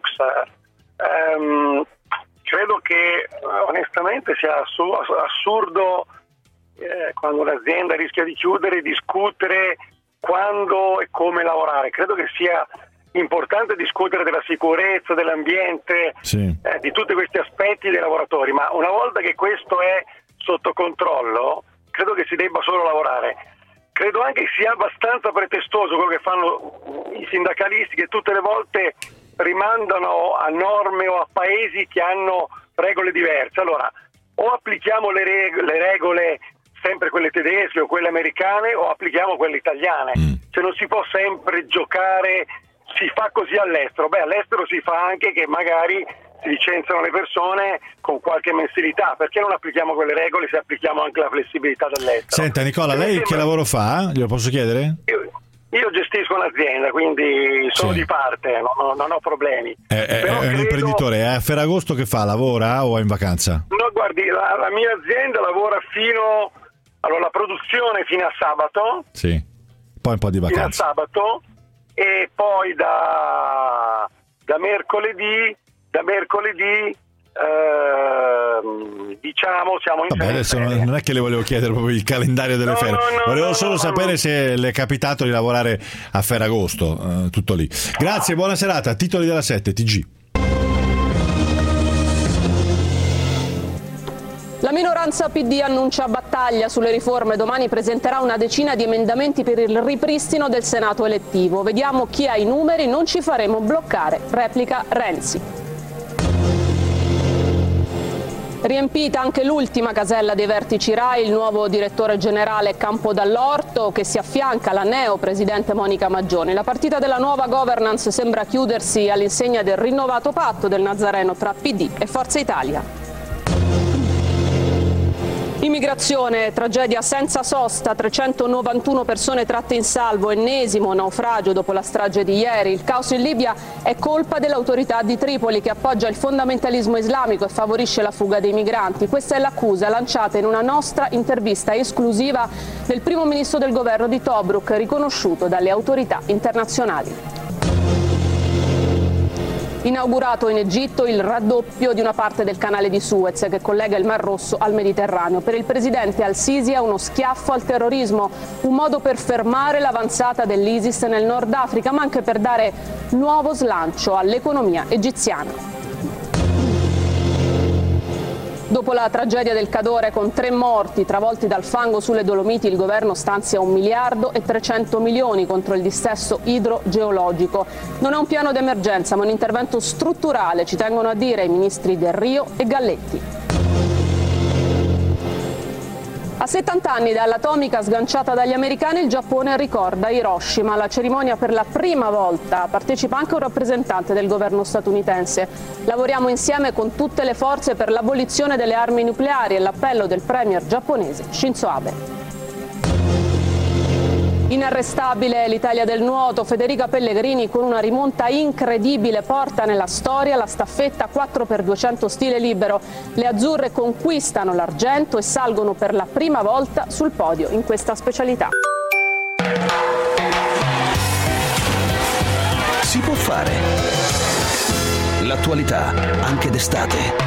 Um, credo che onestamente sia assurdo eh, quando un'azienda rischia di chiudere, discutere quando e come lavorare. Credo che sia importante discutere della sicurezza, dell'ambiente, sì. eh, di tutti questi aspetti dei lavoratori, ma una volta che questo è sotto controllo, credo che si debba solo lavorare. Credo anche sia abbastanza pretestoso quello che fanno i sindacalisti, che tutte le volte rimandano a norme o a paesi che hanno regole diverse. Allora, o applichiamo le, reg- le regole sempre quelle tedesche o quelle americane, o applichiamo quelle italiane. Mm. Cioè non si può sempre giocare, si fa così all'estero. Beh, all'estero si fa anche che magari si licenziano le persone con qualche mensilità. Perché non applichiamo quelle regole se applichiamo anche la flessibilità dall'estero? Senta Nicola, lei sembra... che lavoro fa? Glielo posso chiedere? Io, io gestisco un'azienda, quindi sono sì. di parte, no, non ho problemi. È, è, è un credo... imprenditore, è a Ferragosto che fa? Lavora o è in vacanza? No, guardi, la, la mia azienda lavora fino... Allora, la produzione fino a sabato. Sì, poi un po' di vacanza. Fino a sabato, e poi da, da mercoledì, da mercoledì eh, diciamo siamo in Vabbè, adesso non, non è che le volevo chiedere proprio il calendario delle no, ferie, no, no, volevo no, solo no, sapere no. se le è capitato di lavorare a Ferragosto, eh, tutto lì. Grazie, buona serata. Titoli della sette, T G. La minoranza P D annuncia battaglia sulle riforme, domani presenterà una decina di emendamenti per il ripristino del Senato elettivo. Vediamo chi ha i numeri, non ci faremo bloccare, replica Renzi. Riempita anche l'ultima casella dei vertici RAI, il nuovo direttore generale Campo Dall'Orto che si affianca alla neo presidente Monica Maggioni. La partita della nuova governance sembra chiudersi all'insegna del rinnovato patto del Nazareno tra P D e Forza Italia. Immigrazione, tragedia senza sosta, trecentonovantuno persone tratte in salvo, ennesimo naufragio dopo la strage di ieri. Il caos in Libia è colpa dell'autorità di Tripoli che appoggia il fondamentalismo islamico e favorisce la fuga dei migranti. Questa è l'accusa lanciata in una nostra intervista esclusiva del primo ministro del governo di Tobruk, riconosciuto dalle autorità internazionali. Inaugurato in Egitto il raddoppio di una parte del canale di Suez che collega il Mar Rosso al Mediterraneo. Per il presidente Al-Sisi è uno schiaffo al terrorismo, un modo per fermare l'avanzata dell'ISIS nel Nord Africa, ma anche per dare nuovo slancio all'economia egiziana. Dopo la tragedia del Cadore con tre morti travolti dal fango sulle Dolomiti, il governo stanzia un miliardo e trecento milioni contro il dissesto idrogeologico. Non è un piano d'emergenza, ma un intervento strutturale, ci tengono a dire i ministri Del Rio e Galletti. A settanta anni dall'atomica sganciata dagli americani, il Giappone ricorda Hiroshima. Alla cerimonia per la prima volta partecipa anche un rappresentante del governo statunitense. Lavoriamo insieme con tutte le forze per l'abolizione delle armi nucleari e l'appello del premier giapponese Shinzo Abe. Inarrestabile l'Italia del nuoto, Federica Pellegrini con una rimonta incredibile porta nella storia la staffetta quattro per duecento stile libero. Le azzurre conquistano l'argento e salgono per la prima volta sul podio in questa specialità. Si può fare. L'attualità anche d'estate.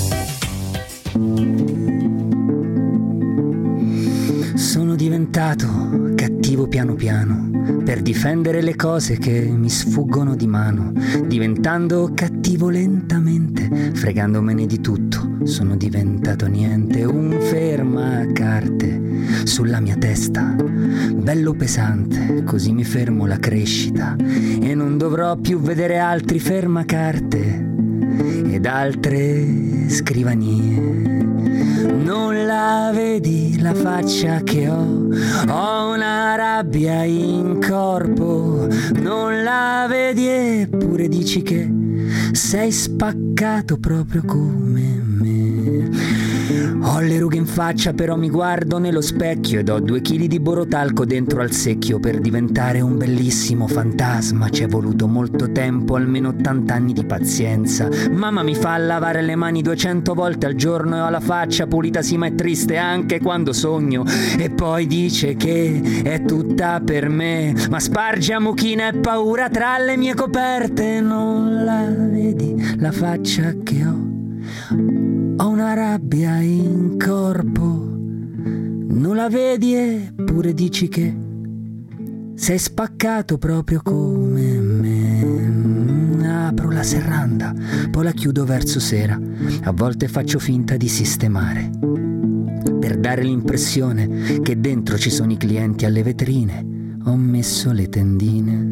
Sono diventato cattivo piano piano per difendere le cose che mi sfuggono di mano, diventando cattivo lentamente, fregandomene di tutto. Sono diventato niente, un fermacarte sulla mia testa, bello pesante, così mi fermo la crescita e non dovrò più vedere altri fermacarte ed altre scrivanie. Non la vedi la faccia che ho? Ho una rabbia in corpo. Non la vedi eppure dici che sei spaccato proprio come me. Ho le rughe in faccia però mi guardo nello specchio ed ho due chili di borotalco dentro al secchio. Per diventare un bellissimo fantasma ci è voluto molto tempo, almeno ottanta anni di pazienza. Mamma mi fa lavare le mani duecento volte al giorno e ho la faccia pulita sì ma è triste anche quando sogno. E poi dice che è tutta per me, ma sparge a mucchina e paura tra le mie coperte. Non la vedi la faccia che ho? Ho una rabbia in corpo. Non la vedi eppure dici che sei spaccato proprio come me. Apro la serranda, poi la chiudo verso sera. A volte faccio finta di sistemare per dare l'impressione che dentro ci sono i clienti alle vetrine. Ho messo le tendine.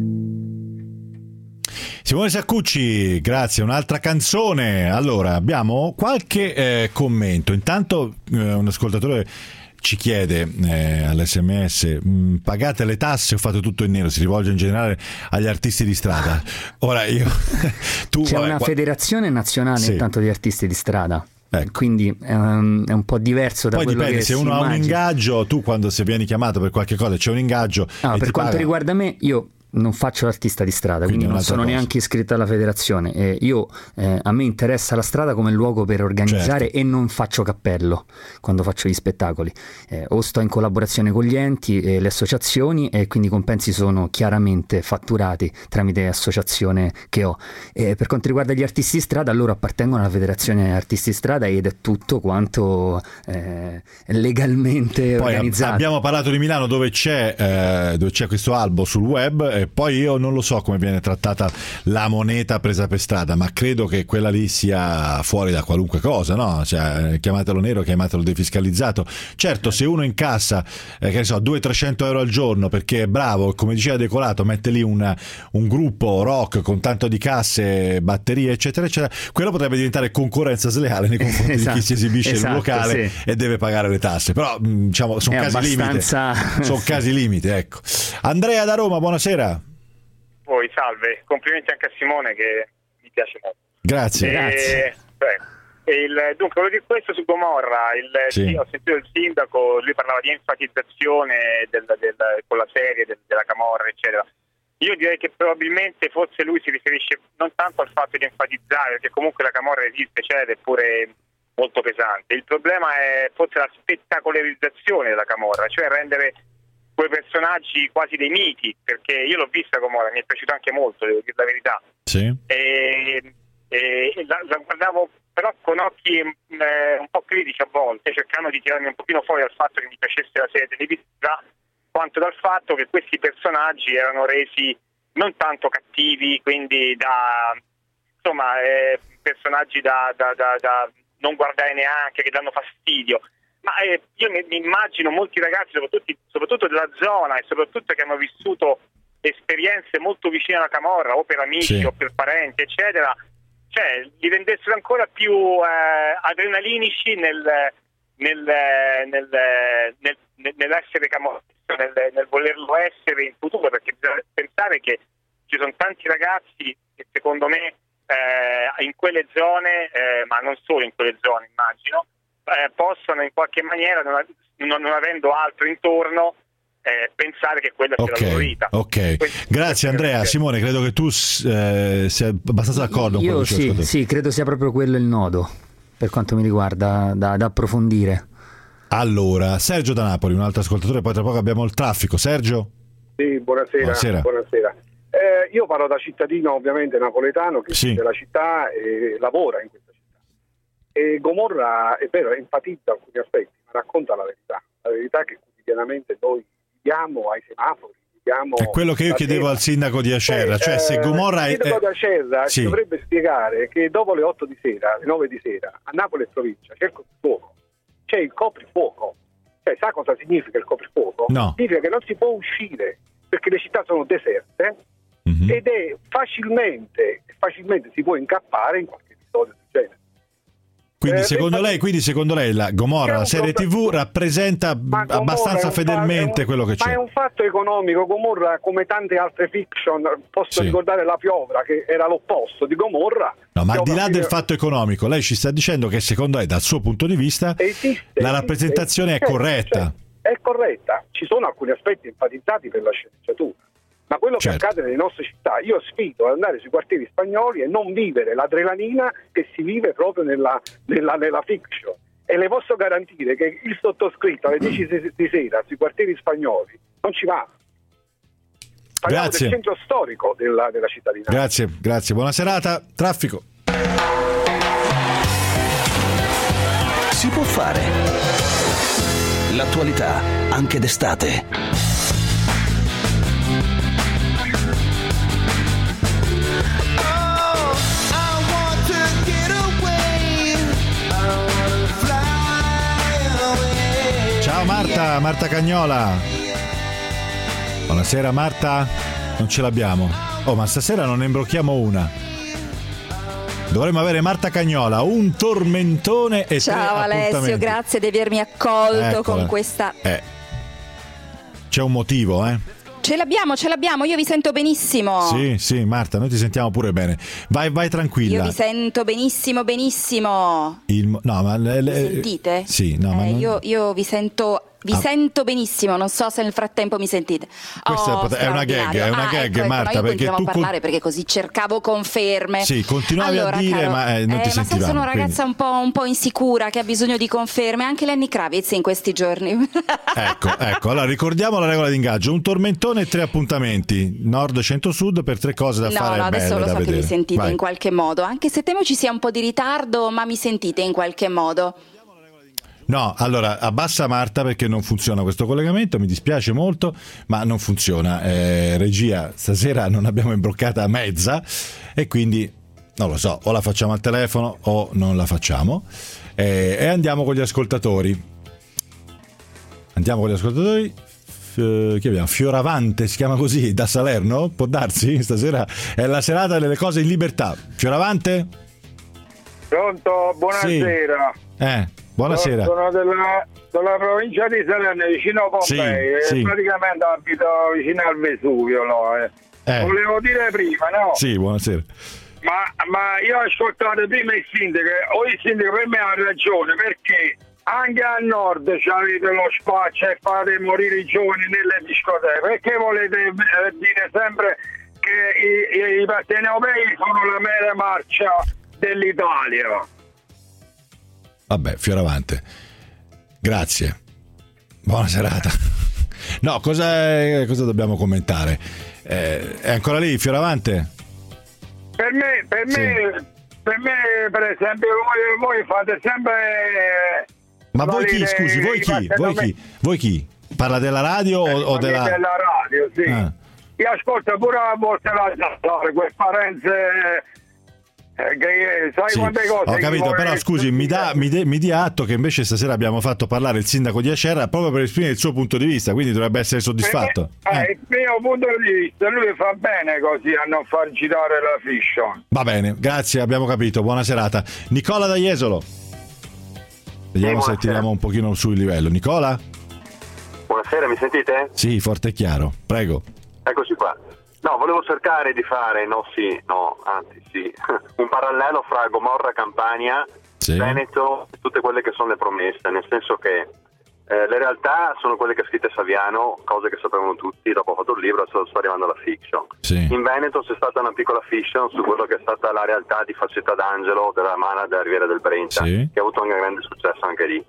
Simone Saccucci, grazie. Un'altra canzone. Allora, abbiamo qualche eh, commento. Intanto eh, un ascoltatore ci chiede eh, all'esse emme esse: mh, pagate le tasse o fate tutto in nero? Si rivolge in generale agli artisti di strada. Ora io tu, c'è vabbè, una qua... federazione nazionale sì. intanto di artisti di strada. Ecco. Quindi um, è un po' diverso da Poi quello dipende, che se si uno immagina. ha un ingaggio, tu quando se vieni chiamato per qualche cosa c'è un ingaggio. No, e per ti quanto paga... riguarda me, io non faccio l'artista di strada, quindi, quindi non sono cosa. neanche iscritto alla federazione. Eh, io eh, a me interessa la strada come luogo per organizzare, certo. E non faccio cappello quando faccio gli spettacoli. Eh, o sto in collaborazione con gli enti e le associazioni e quindi i compensi sono chiaramente fatturati tramite associazione che ho. Eh, per quanto riguarda gli artisti di strada, loro appartengono alla federazione artisti di strada ed è tutto quanto eh, legalmente Poi organizzato. Abbiamo parlato di Milano dove c'è, eh, dove c'è questo albo sul web. e poi io non lo so come viene trattata la moneta presa per strada, ma credo che quella lì sia fuori da qualunque cosa, no? Cioè, chiamatelo nero, chiamatelo defiscalizzato. Certo, se uno incassa eh, che ne so, duecento trecento euro al giorno perché è bravo, come diceva Decolato, mette lì una, un gruppo rock con tanto di casse, batterie eccetera eccetera, quello potrebbe diventare concorrenza sleale nei confronti esatto, di chi si esibisce esatto, in un locale sì. e deve pagare le tasse, però diciamo sono casi abbastanza... limite sono casi limite, ecco. Andrea da Roma, buonasera. Poi salve, complimenti anche a Simone che mi piace molto. Grazie. E, Grazie. Beh, il, dunque, volevo dire questo su Gomorra, il, sì. ho sentito il sindaco, lui parlava di enfatizzazione del, del, con la serie del, della Camorra, eccetera. Io direi che probabilmente forse lui si riferisce non tanto al fatto di enfatizzare, perché comunque la Camorra esiste, c'è ed è pure molto pesante. Il problema è forse la spettacolarizzazione della Camorra, cioè rendere quei personaggi quasi dei miti, perché io l'ho vista Gomorra, mi è piaciuto anche molto, devo dire la verità. Sì. E, e la, la guardavo però con occhi eh, un po' critici a volte, cercando di tirarmi un pochino fuori dal fatto che mi piacesse la serie televisiva, quanto dal fatto che questi personaggi erano resi non tanto cattivi, quindi da insomma eh, personaggi da, da, da, da non guardare neanche, che danno fastidio. Ma eh, io mi, mi immagino molti ragazzi, soprattutto, soprattutto della zona e soprattutto che hanno vissuto esperienze molto vicine alla Camorra, o per amici sì. o per parenti, eccetera, cioè li rendessero ancora più eh, adrenalinici nel, nel, nel, nel, nel, nell'essere camorrista, nel, nel volerlo essere in futuro, perché bisogna pensare che ci sono tanti ragazzi che secondo me eh, in quelle zone, eh, ma non solo in quelle zone immagino, eh, possono in qualche maniera, non, non, non avendo altro intorno, Eh, pensare che quella sia okay, la loro vita. Ok, Questo grazie Andrea. Simone, credo che tu eh, sia abbastanza d'accordo Io con sì, sì, credo sia proprio quello il nodo, per quanto mi riguarda, da, da approfondire. Allora, Sergio da Napoli, un altro ascoltatore, poi tra poco abbiamo il traffico. Sergio? Sì, buonasera. Buonasera. buonasera. Eh, io parlo da cittadino ovviamente napoletano che sì. vive la città e lavora in questa città. E Gomorra, è vero, enfatizza alcuni aspetti, ma racconta la verità. La verità che quotidianamente noi viviamo ai semafori, viviamo... È quello che io chiedevo sera. al sindaco di Acerra, eh, cioè se Gomorra è... Il sindaco di Acerra sì. dovrebbe spiegare che dopo le otto di sera, le nove di sera, a Napoli e provincia c'è il coprifuoco, c'è il coprifuoco. Cioè, sa cosa significa il coprifuoco? No. Significa che non si può uscire, perché le città sono deserte, mm-hmm. ed è facilmente, facilmente si può incappare in qualche episodio del genere. Quindi Eh, secondo infatti- lei, quindi secondo lei la Gomorra, la serie tivù, rappresenta Ma Gomorra abbastanza è un fa- fedelmente è un- quello che Ma c'è? è un fatto economico. Gomorra, come tante altre fiction, posso Sì. ricordare La Piovra, che era l'opposto di Gomorra. No, ma al di Piovra là fine- del fatto economico, lei ci sta dicendo che secondo lei, dal suo punto di vista, Esiste, la esiste. rappresentazione è Certo, corretta. certo. È corretta. Ci sono alcuni aspetti enfatizzati per la sceneggiatura. Ma quello Certo. che accade nelle nostre città, io sfido ad andare sui quartieri spagnoli e non vivere l'adrenalina che si vive proprio nella, nella, nella fiction. E le posso garantire che il sottoscritto alle dieci di sera sui quartieri spagnoli non ci va. Parliamo Grazie. del centro storico della, della cittadinanza. Grazie, grazie. Buona serata. Traffico. Si può fare. L'attualità, anche d'estate. Ciao Marta, Marta Cagnola. Buonasera Marta. Non ce l'abbiamo. Oh, ma stasera non ne imbrocchiamo una. Dovremmo avere Marta Cagnola, un tormentone e Ciao tre Alessio, appuntamenti. grazie di avermi accolto Eccola. con questa... Eh. C'è un motivo, eh? Ce l'abbiamo, ce l'abbiamo, io vi sento benissimo. Sì, sì, Marta, noi ti sentiamo pure bene. Vai, vai tranquilla. Io vi sento benissimo, benissimo. Il mo- no, ma le- le- Mi sentite? Sì, no, ma Eh, non- io, io vi sento... Vi Ah. sento benissimo, non so se nel frattempo mi sentite. Questa Oh, è una gag, è una straordinario. gag, ah, ecco, ecco, Marta, no, io perché continuavo tu a con- parlare perché così cercavo conferme. Sì, continuavi allora, a dire, caro, ma eh, non eh, ti ma sai, sentivamo. sono una quindi- ragazza un po', un po' insicura che ha bisogno di conferme, anche Lenny Kravitz in questi giorni. Ecco, ecco, allora ricordiamo la regola di ingaggio: un tormentone e tre appuntamenti, nord, centro, sud, per tre cose da No, fare no, adesso belle lo da so che vedere. mi sentite Vai. in qualche modo, anche se temo ci sia un po' di ritardo, ma mi sentite in qualche modo. No, allora abbassa Marta perché non funziona questo collegamento, mi dispiace molto, ma non funziona. Eh, regia, stasera non abbiamo imbroccata mezza e quindi non lo so, o la facciamo al telefono o non la facciamo. Eh, e andiamo con gli ascoltatori. Andiamo con gli ascoltatori. F- chi abbiamo? Fioravante si chiama così, da Salerno? Può darsi? Stasera è la serata delle cose in libertà. Fioravante? Pronto, buonasera. Sì. Eh, buonasera. Sono della, della provincia di Salerno, vicino a Pompei, Sì, e sì. praticamente abito vicino al Vesuvio. No? Eh. Eh. Volevo dire prima, no? Sì, buonasera. Ma, ma io ho ascoltato prima il sindaco, o il sindaco per me ha ragione, perché anche a nord avete lo spazio e fate morire i giovani nelle discoteche. Perché volete eh, dire sempre che i, i, i partenopei sono la mera marcia dell'Italia? Vabbè, Fioravante. Grazie. Buona serata. No, cosa, cosa dobbiamo commentare? Eh, è ancora lì, Fioravante? Per me, per me, per me, per esempio, voi, voi fate sempre. Ma voi chi, valere scusi, voi i chi? Voi chi? Voi chi? Parla della radio o, o della... della radio, sì. Ah. Io ascolto pure a volte la storia, quelle parenze. Eh, che, sai Sì, quante cose ho capito, vuole- però scusi, mi, dà, mi, de- mi dia atto che invece stasera abbiamo fatto parlare il sindaco di Acerra proprio per esprimere il suo punto di vista, quindi dovrebbe essere soddisfatto. Eh, il mio punto di vista, lui fa bene così a non far girare la fiction. Va bene, grazie, abbiamo capito, buona serata. Nicola da Jesolo. Vediamo se tiriamo un pochino su il livello. Nicola? Buonasera, mi sentite? Sì, forte e chiaro, prego. Eccoci qua. No, volevo cercare di fare, no sì, no, anzi sì, un parallelo fra Gomorra, Campania, Sì. Veneto e tutte quelle che sono le promesse, nel senso che eh, le realtà sono quelle che ha scritte Saviano, cose che sapevano tutti, dopo ha fatto il libro, adesso sta arrivando la fiction. Sì. In Veneto c'è stata una piccola fiction su quello che è stata la realtà di Faccetta d'Angelo, della Mana della Riviera del Brenta, Sì. che ha avuto un grande successo anche lì.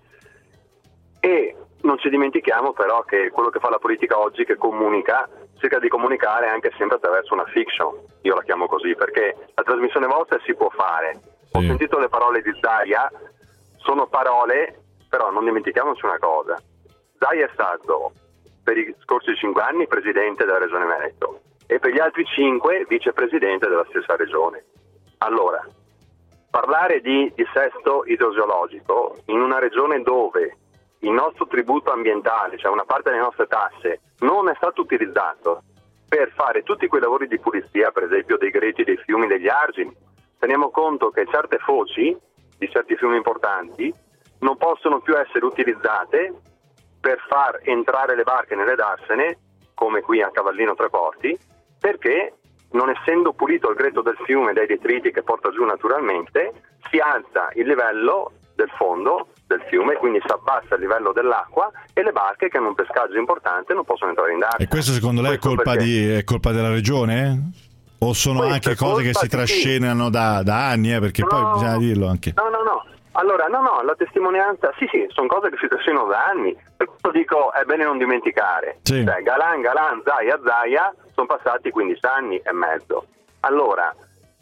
E non ci dimentichiamo però che quello che fa la politica oggi, che comunica, cerca di comunicare anche sempre attraverso una fiction, io la chiamo così, perché la trasmissione vostra si può fare. Ho sentito le parole di Zaia, sono parole, però non dimentichiamoci una cosa. Zaia è stato per i scorsi cinque anni presidente della regione Veneto e per gli altri cinque vicepresidente della stessa regione. Allora, parlare di dissesto idrogeologico in una regione dove il nostro tributo ambientale, cioè una parte delle nostre tasse, non è stato utilizzato per fare tutti quei lavori di pulizia, per esempio dei greti, dei fiumi, degli argini. Teniamo conto che certe foci di certi fiumi importanti non possono più essere utilizzate per far entrare le barche nelle darsene, come qui a Cavallino Tre Porti, perché non essendo pulito il greto del fiume dai detriti che porta giù naturalmente, si alza il livello del fondo del fiume, quindi si abbassa il livello dell'acqua e le barche che hanno un pescaggio importante non possono entrare in darsene. E questo secondo lei è colpa, perché- di, è colpa della regione? O sono Questo anche è cose che colpa si di chi? trascenano da, da anni, eh, perché poi No. bisogna dirlo anche. No, no, no. Allora, no, no, la testimonianza, sì, sì, sono cose che si trascinano da anni. Per questo dico, è bene non dimenticare. Sì. Cioè, Galan, Galan, Zaia, Zaia, sono passati quindici anni e mezzo. Allora,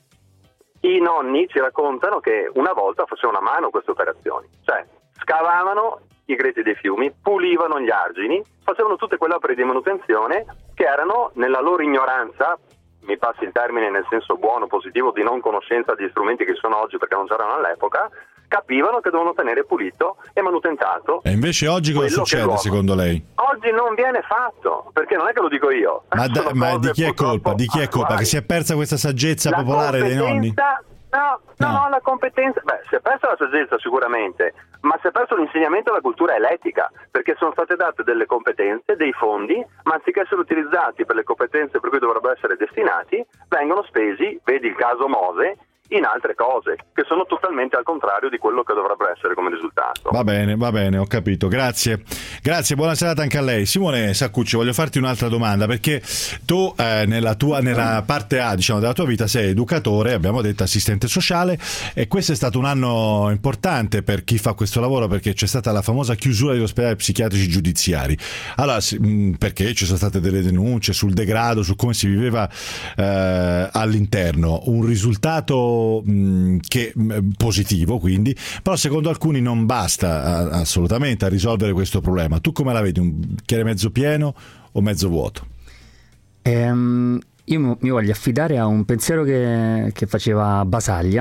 i nonni ci raccontano che una volta facevano a mano queste operazioni. Cioè, scavavano i greti dei fiumi, pulivano gli argini, facevano tutte quelle opere di manutenzione che erano, nella loro ignoranza, mi passi il termine nel senso buono, positivo, di non conoscenza degli strumenti che sono oggi perché non c'erano all'epoca, capivano che dovevano tenere pulito e manutentato. E invece oggi cosa quello che succede l'uomo- secondo lei? Oggi non viene fatto, perché non è che lo dico io. Ma, da- Sono ma cose di chi è purtroppo colpa? Di chi è colpa? attuali. Che si è persa questa saggezza La popolare dei nonni? competenza- No, no, no, la competenza, beh, si è persa la saggezza sicuramente, ma si è perso l'insegnamento della cultura elettrica, perché sono state date delle competenze, dei fondi, ma anziché essere utilizzati per le competenze per cui dovrebbero essere destinati, vengono spesi, vedi il caso Mose, in altre cose, che sono totalmente al contrario di quello che dovrebbero essere come risultato. Va bene, va bene, ho capito. Grazie. Grazie, buona serata anche a lei. Simone Saccucci, voglio farti un'altra domanda, perché tu eh, nella tua nella parte A, diciamo, della tua vita sei educatore, abbiamo detto assistente sociale, e questo è stato un anno importante per chi fa questo lavoro, perché c'è stata la famosa chiusura degli ospedali psichiatrici giudiziari. Allora, sì, mh, perché ci sono state delle denunce sul degrado, su come si viveva eh, all'interno. Un risultato dato mh, che mh, positivo, quindi, però secondo alcuni non basta a, assolutamente a risolvere questo problema. Tu come la vedi? Un bicchiere mezzo pieno o mezzo vuoto? Ehm, io mi voglio affidare a un pensiero che, che faceva Basaglia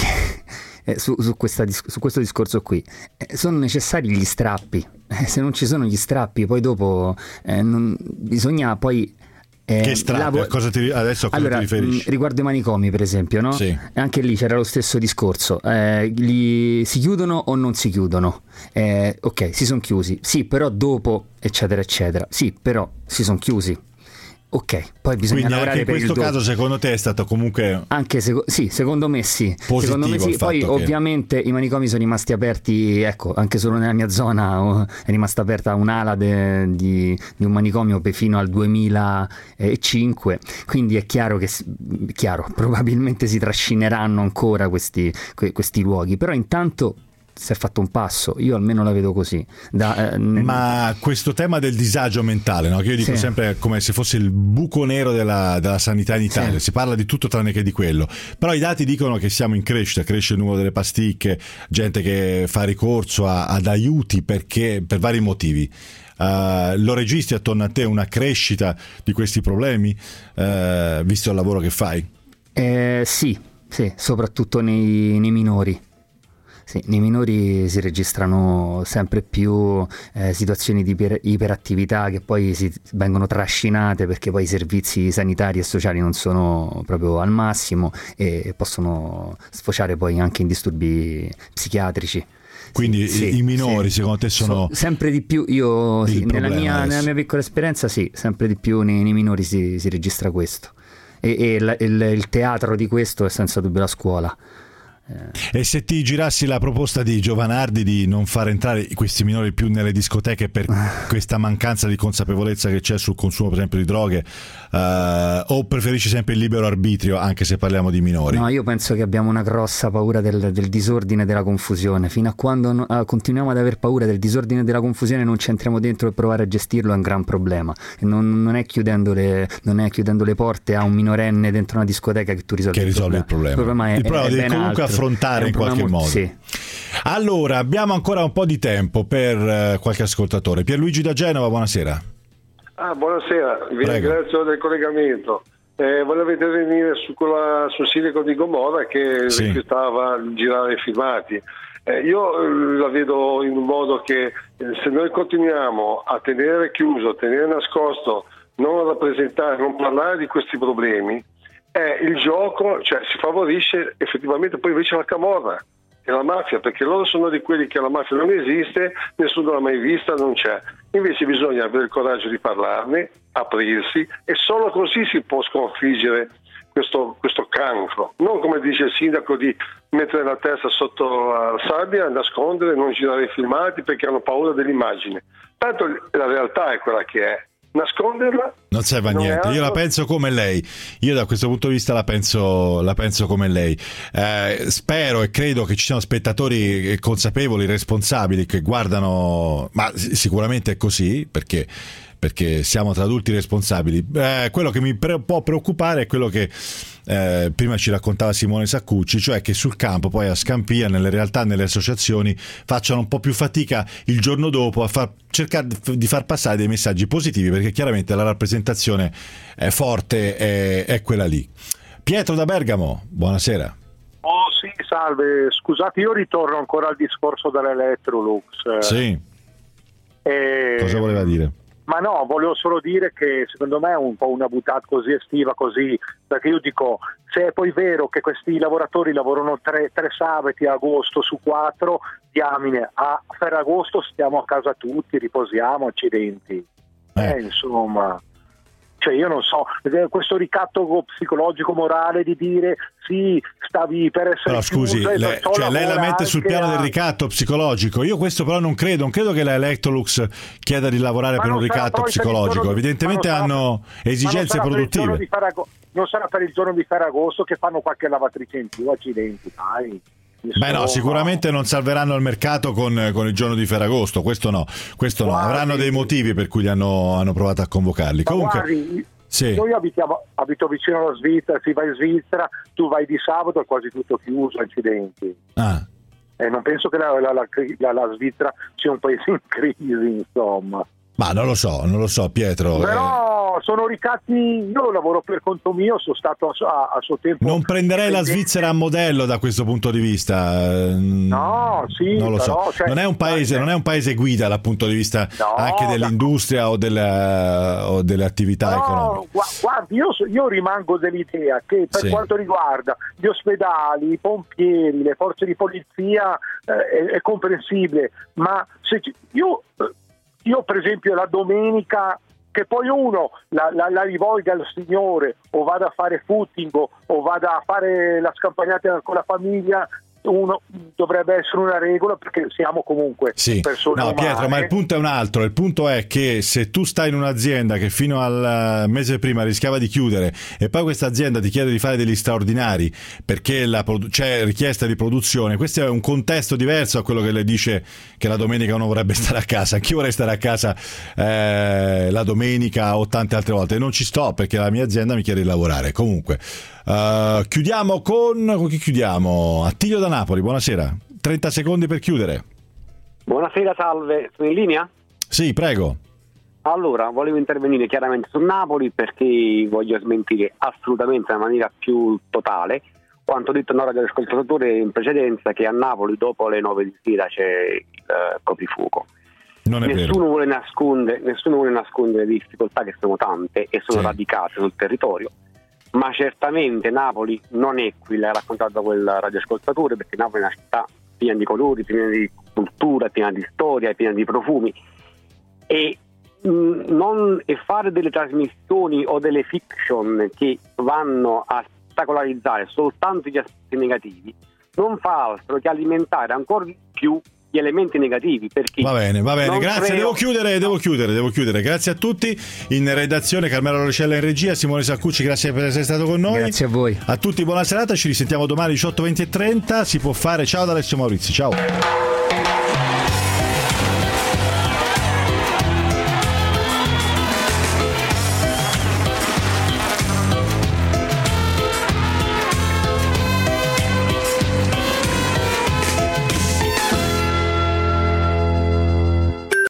su, su, questa, su questo discorso qui. Sono necessari gli strappi, se non ci sono gli strappi poi dopo eh, non, bisogna poi Eh, che strappi? lav- cosa ti, adesso a cosa allora, ti riferisci? Mh, riguardo i manicomi per esempio, no? Sì. Anche lì c'era lo stesso discorso, eh, li, si chiudono o non si chiudono? Eh, ok, si sono chiusi, sì, però dopo eccetera eccetera, sì, però si sono chiusi. Ok, poi bisogna Quindi lavorare anche in per questo il dopo. caso secondo te è stato comunque Anche se, sì, secondo me sì. positivo Secondo me sì. il Poi fatto che- ovviamente i manicomi sono rimasti aperti, ecco, anche solo nella mia zona oh, è rimasta aperta un'ala de- di, di un manicomio per fino al duemilacinque, quindi è chiaro che chiaro, probabilmente si trascineranno ancora questi, que- questi luoghi, però intanto si è fatto un passo, io almeno la vedo così. Da, eh, nel- Ma questo tema del disagio mentale, no? Che io dico Sì. sempre come se fosse il buco nero della, della sanità in Italia, Sì. si parla di tutto tranne che di quello, però i dati dicono che siamo in crescita, cresce il numero delle pasticche, gente che fa ricorso a- ad aiuti perché, per vari motivi. Uh, lo registri attorno a te una crescita di questi problemi, uh, visto il lavoro che fai? Eh, sì, sì, soprattutto nei, nei minori. Sì, nei minori si registrano sempre più eh, situazioni di iper- iperattività che poi si vengono trascinate perché poi i servizi sanitari e sociali non sono proprio al massimo e possono sfociare poi anche in disturbi psichiatrici. Quindi Sì, i, sì, i minori sì. secondo te sono So- sempre di più io il sì, nella, problema mia, adesso. nella mia piccola esperienza sì, sempre di più nei, nei minori si, si registra questo e, e la- il, il teatro di questo è senza dubbio la scuola. E se ti girassi la proposta di Giovanardi di non far entrare questi minori più nelle discoteche per questa mancanza di consapevolezza che c'è sul consumo per esempio di droghe, eh, o preferisci sempre il libero arbitrio anche se parliamo di minori? No, io penso che abbiamo una grossa paura del, del disordine e della confusione. Fino a quando no- ah, continuiamo ad aver paura del disordine e della confusione, non ci entriamo dentro e provare a gestirlo è un gran problema. E non, non, è chiudendo le, non è chiudendo le porte a un minorenne dentro una discoteca che tu risolvi Che il risolve problema. il problema. è, Il problema è devi ben comunque altro. affrontare È un in qualche problema- modo. Sì. Allora, abbiamo ancora un po' di tempo per eh, qualche ascoltatore. Pierluigi da Genova, buonasera. Ah, buonasera, vi Prego. ringrazio del collegamento. Eh, volevo intervenire su quella, sul sindaco di Gomorra che Sì. rifiutava di girare i filmati. Eh, io eh, la vedo in un modo che eh, se noi continuiamo a tenere chiuso, a tenere nascosto, non rappresentare, non parlare di questi problemi, è il gioco, cioè si favorisce effettivamente poi invece la camorra e la mafia, perché loro sono di quelli che la mafia non esiste, nessuno l'ha mai vista, non c'è. Invece bisogna avere il coraggio di parlarne, aprirsi e solo così si può sconfiggere questo, questo cancro. Non come dice il sindaco di mettere la testa sotto la sabbia, nascondere, non girare i filmati perché hanno paura dell'immagine. Tanto la realtà è quella che è. Nasconderla Non serve a non è niente, io la altro. penso come lei, io da questo punto di vista la penso, la penso come lei. Eh, spero e credo che ci siano spettatori consapevoli, responsabili, che guardano, ma s- sicuramente è così, perché, perché siamo tra adulti responsabili. Eh, quello che mi pre- può preoccupare è quello che eh, prima ci raccontava Simone Saccucci, cioè che sul campo poi a Scampia, nelle realtà, nelle associazioni, facciano un po' più fatica il giorno dopo a far, cercare di far passare dei messaggi positivi, perché chiaramente la rappresentazione è forte, è, è quella lì. Pietro da Bergamo, buonasera. Oh sì, salve, scusate, io ritorno ancora al discorso dell'Electrolux. Sì, Eh, cosa voleva dire? Ma no, volevo solo dire che secondo me è un po' una buttata così estiva, così, perché io dico, se è poi vero che questi lavoratori lavorano tre, tre sabati a agosto su quattro, diamine, a Ferragosto stiamo a casa tutti, riposiamo, accidenti. Eh, eh insomma... Cioè io non so, questo ricatto psicologico morale di dire sì, stavi per essere Però scusi, chiuso e le- perciò cioè lei la lavora mette sul anche piano a- del ricatto psicologico. Io questo però non credo, non credo che la Electrolux chieda di lavorare Ma per un non sarà ricatto poi per il giorno psicologico. di- Evidentemente ma non sarà- hanno ma esigenze non sarà per il giorno produttive. di Ferrago- non sarà per il giorno di Ferragosto che fanno qualche lavatrice in più, accidenti, dai. Beh no, Insomma. sicuramente non salveranno il mercato con, con il giorno di Ferragosto, questo no, questo no. Guardi- Avranno dei motivi per cui li hanno, hanno provato a convocarli. Ma Comunque, guardi, Sì. Noi abitiamo, abito vicino alla Svizzera, si va in Svizzera, tu vai di sabato, è quasi tutto chiuso, incidenti. Ah. E non penso che la, la, la, la, la Svizzera sia un paese in crisi, insomma. Ma non lo so, non lo so, Pietro. Però eh... sono ricatti, io lavoro per conto mio, sono stato a, a suo tempo. Non prenderei la Svizzera a modello da questo punto di vista. No, sì, non lo però, so. cioè, non è un paese, non è un paese guida dal punto di vista no, anche dell'industria o delle, o delle attività no, economiche. Guardi, io, io rimango dell'idea che per sì. quanto riguarda gli ospedali, i pompieri, le forze di polizia eh, è, è comprensibile, ma se io Io per esempio la domenica che poi uno la, la, la rivolga al Signore o vada a fare footing o, o vada a fare la scampagnata con la famiglia, uno dovrebbe essere una regola perché siamo comunque sì. persone no, umane. Pietro, ma il punto è un altro. Il punto è che se tu stai in un'azienda che fino al mese prima rischiava di chiudere e poi questa azienda ti chiede di fare degli straordinari perché la produ- c'è richiesta di produzione, questo è un contesto diverso a quello che le dice che la domenica uno vorrebbe stare a casa. Anch'io vorrei stare a casa eh, la domenica o tante altre volte, non ci sto perché la mia azienda mi chiede di lavorare. Comunque uh, chiudiamo con con chi chiudiamo? Attilio da Napoli, buonasera, trenta secondi per chiudere. Buonasera, salve, sono in linea? Sì, prego. Allora, volevo intervenire chiaramente su Napoli perché voglio smentire assolutamente in maniera più totale quanto detto da un radioascoltatore in precedenza, che a Napoli dopo le nove di sera c'è il uh, coprifuoco. Non è nessuno vero. vuole nascondere, nessuno vuole nascondere le difficoltà che sono tante e sono sì. radicate sul territorio. Ma certamente Napoli non è qui, l'ha raccontato da quel radioascoltatore, perché Napoli è una città piena di colori, piena di cultura, piena di storia, piena di profumi, e, mh, non, e fare delle trasmissioni o delle fiction che vanno a spettacolarizzare soltanto gli aspetti negativi non fa altro che alimentare ancora di più gli elementi negativi. Perché va bene, va bene, grazie, creo... devo chiudere, devo chiudere, devo chiudere. Grazie a tutti. In redazione Carmelo Loricella in regia, Simone Saccucci, grazie per essere stato con noi. Grazie a voi. A tutti buona serata, ci risentiamo domani diciotto, venti e trenta. Si può fare. Ciao da Alessio Maurizi, ciao.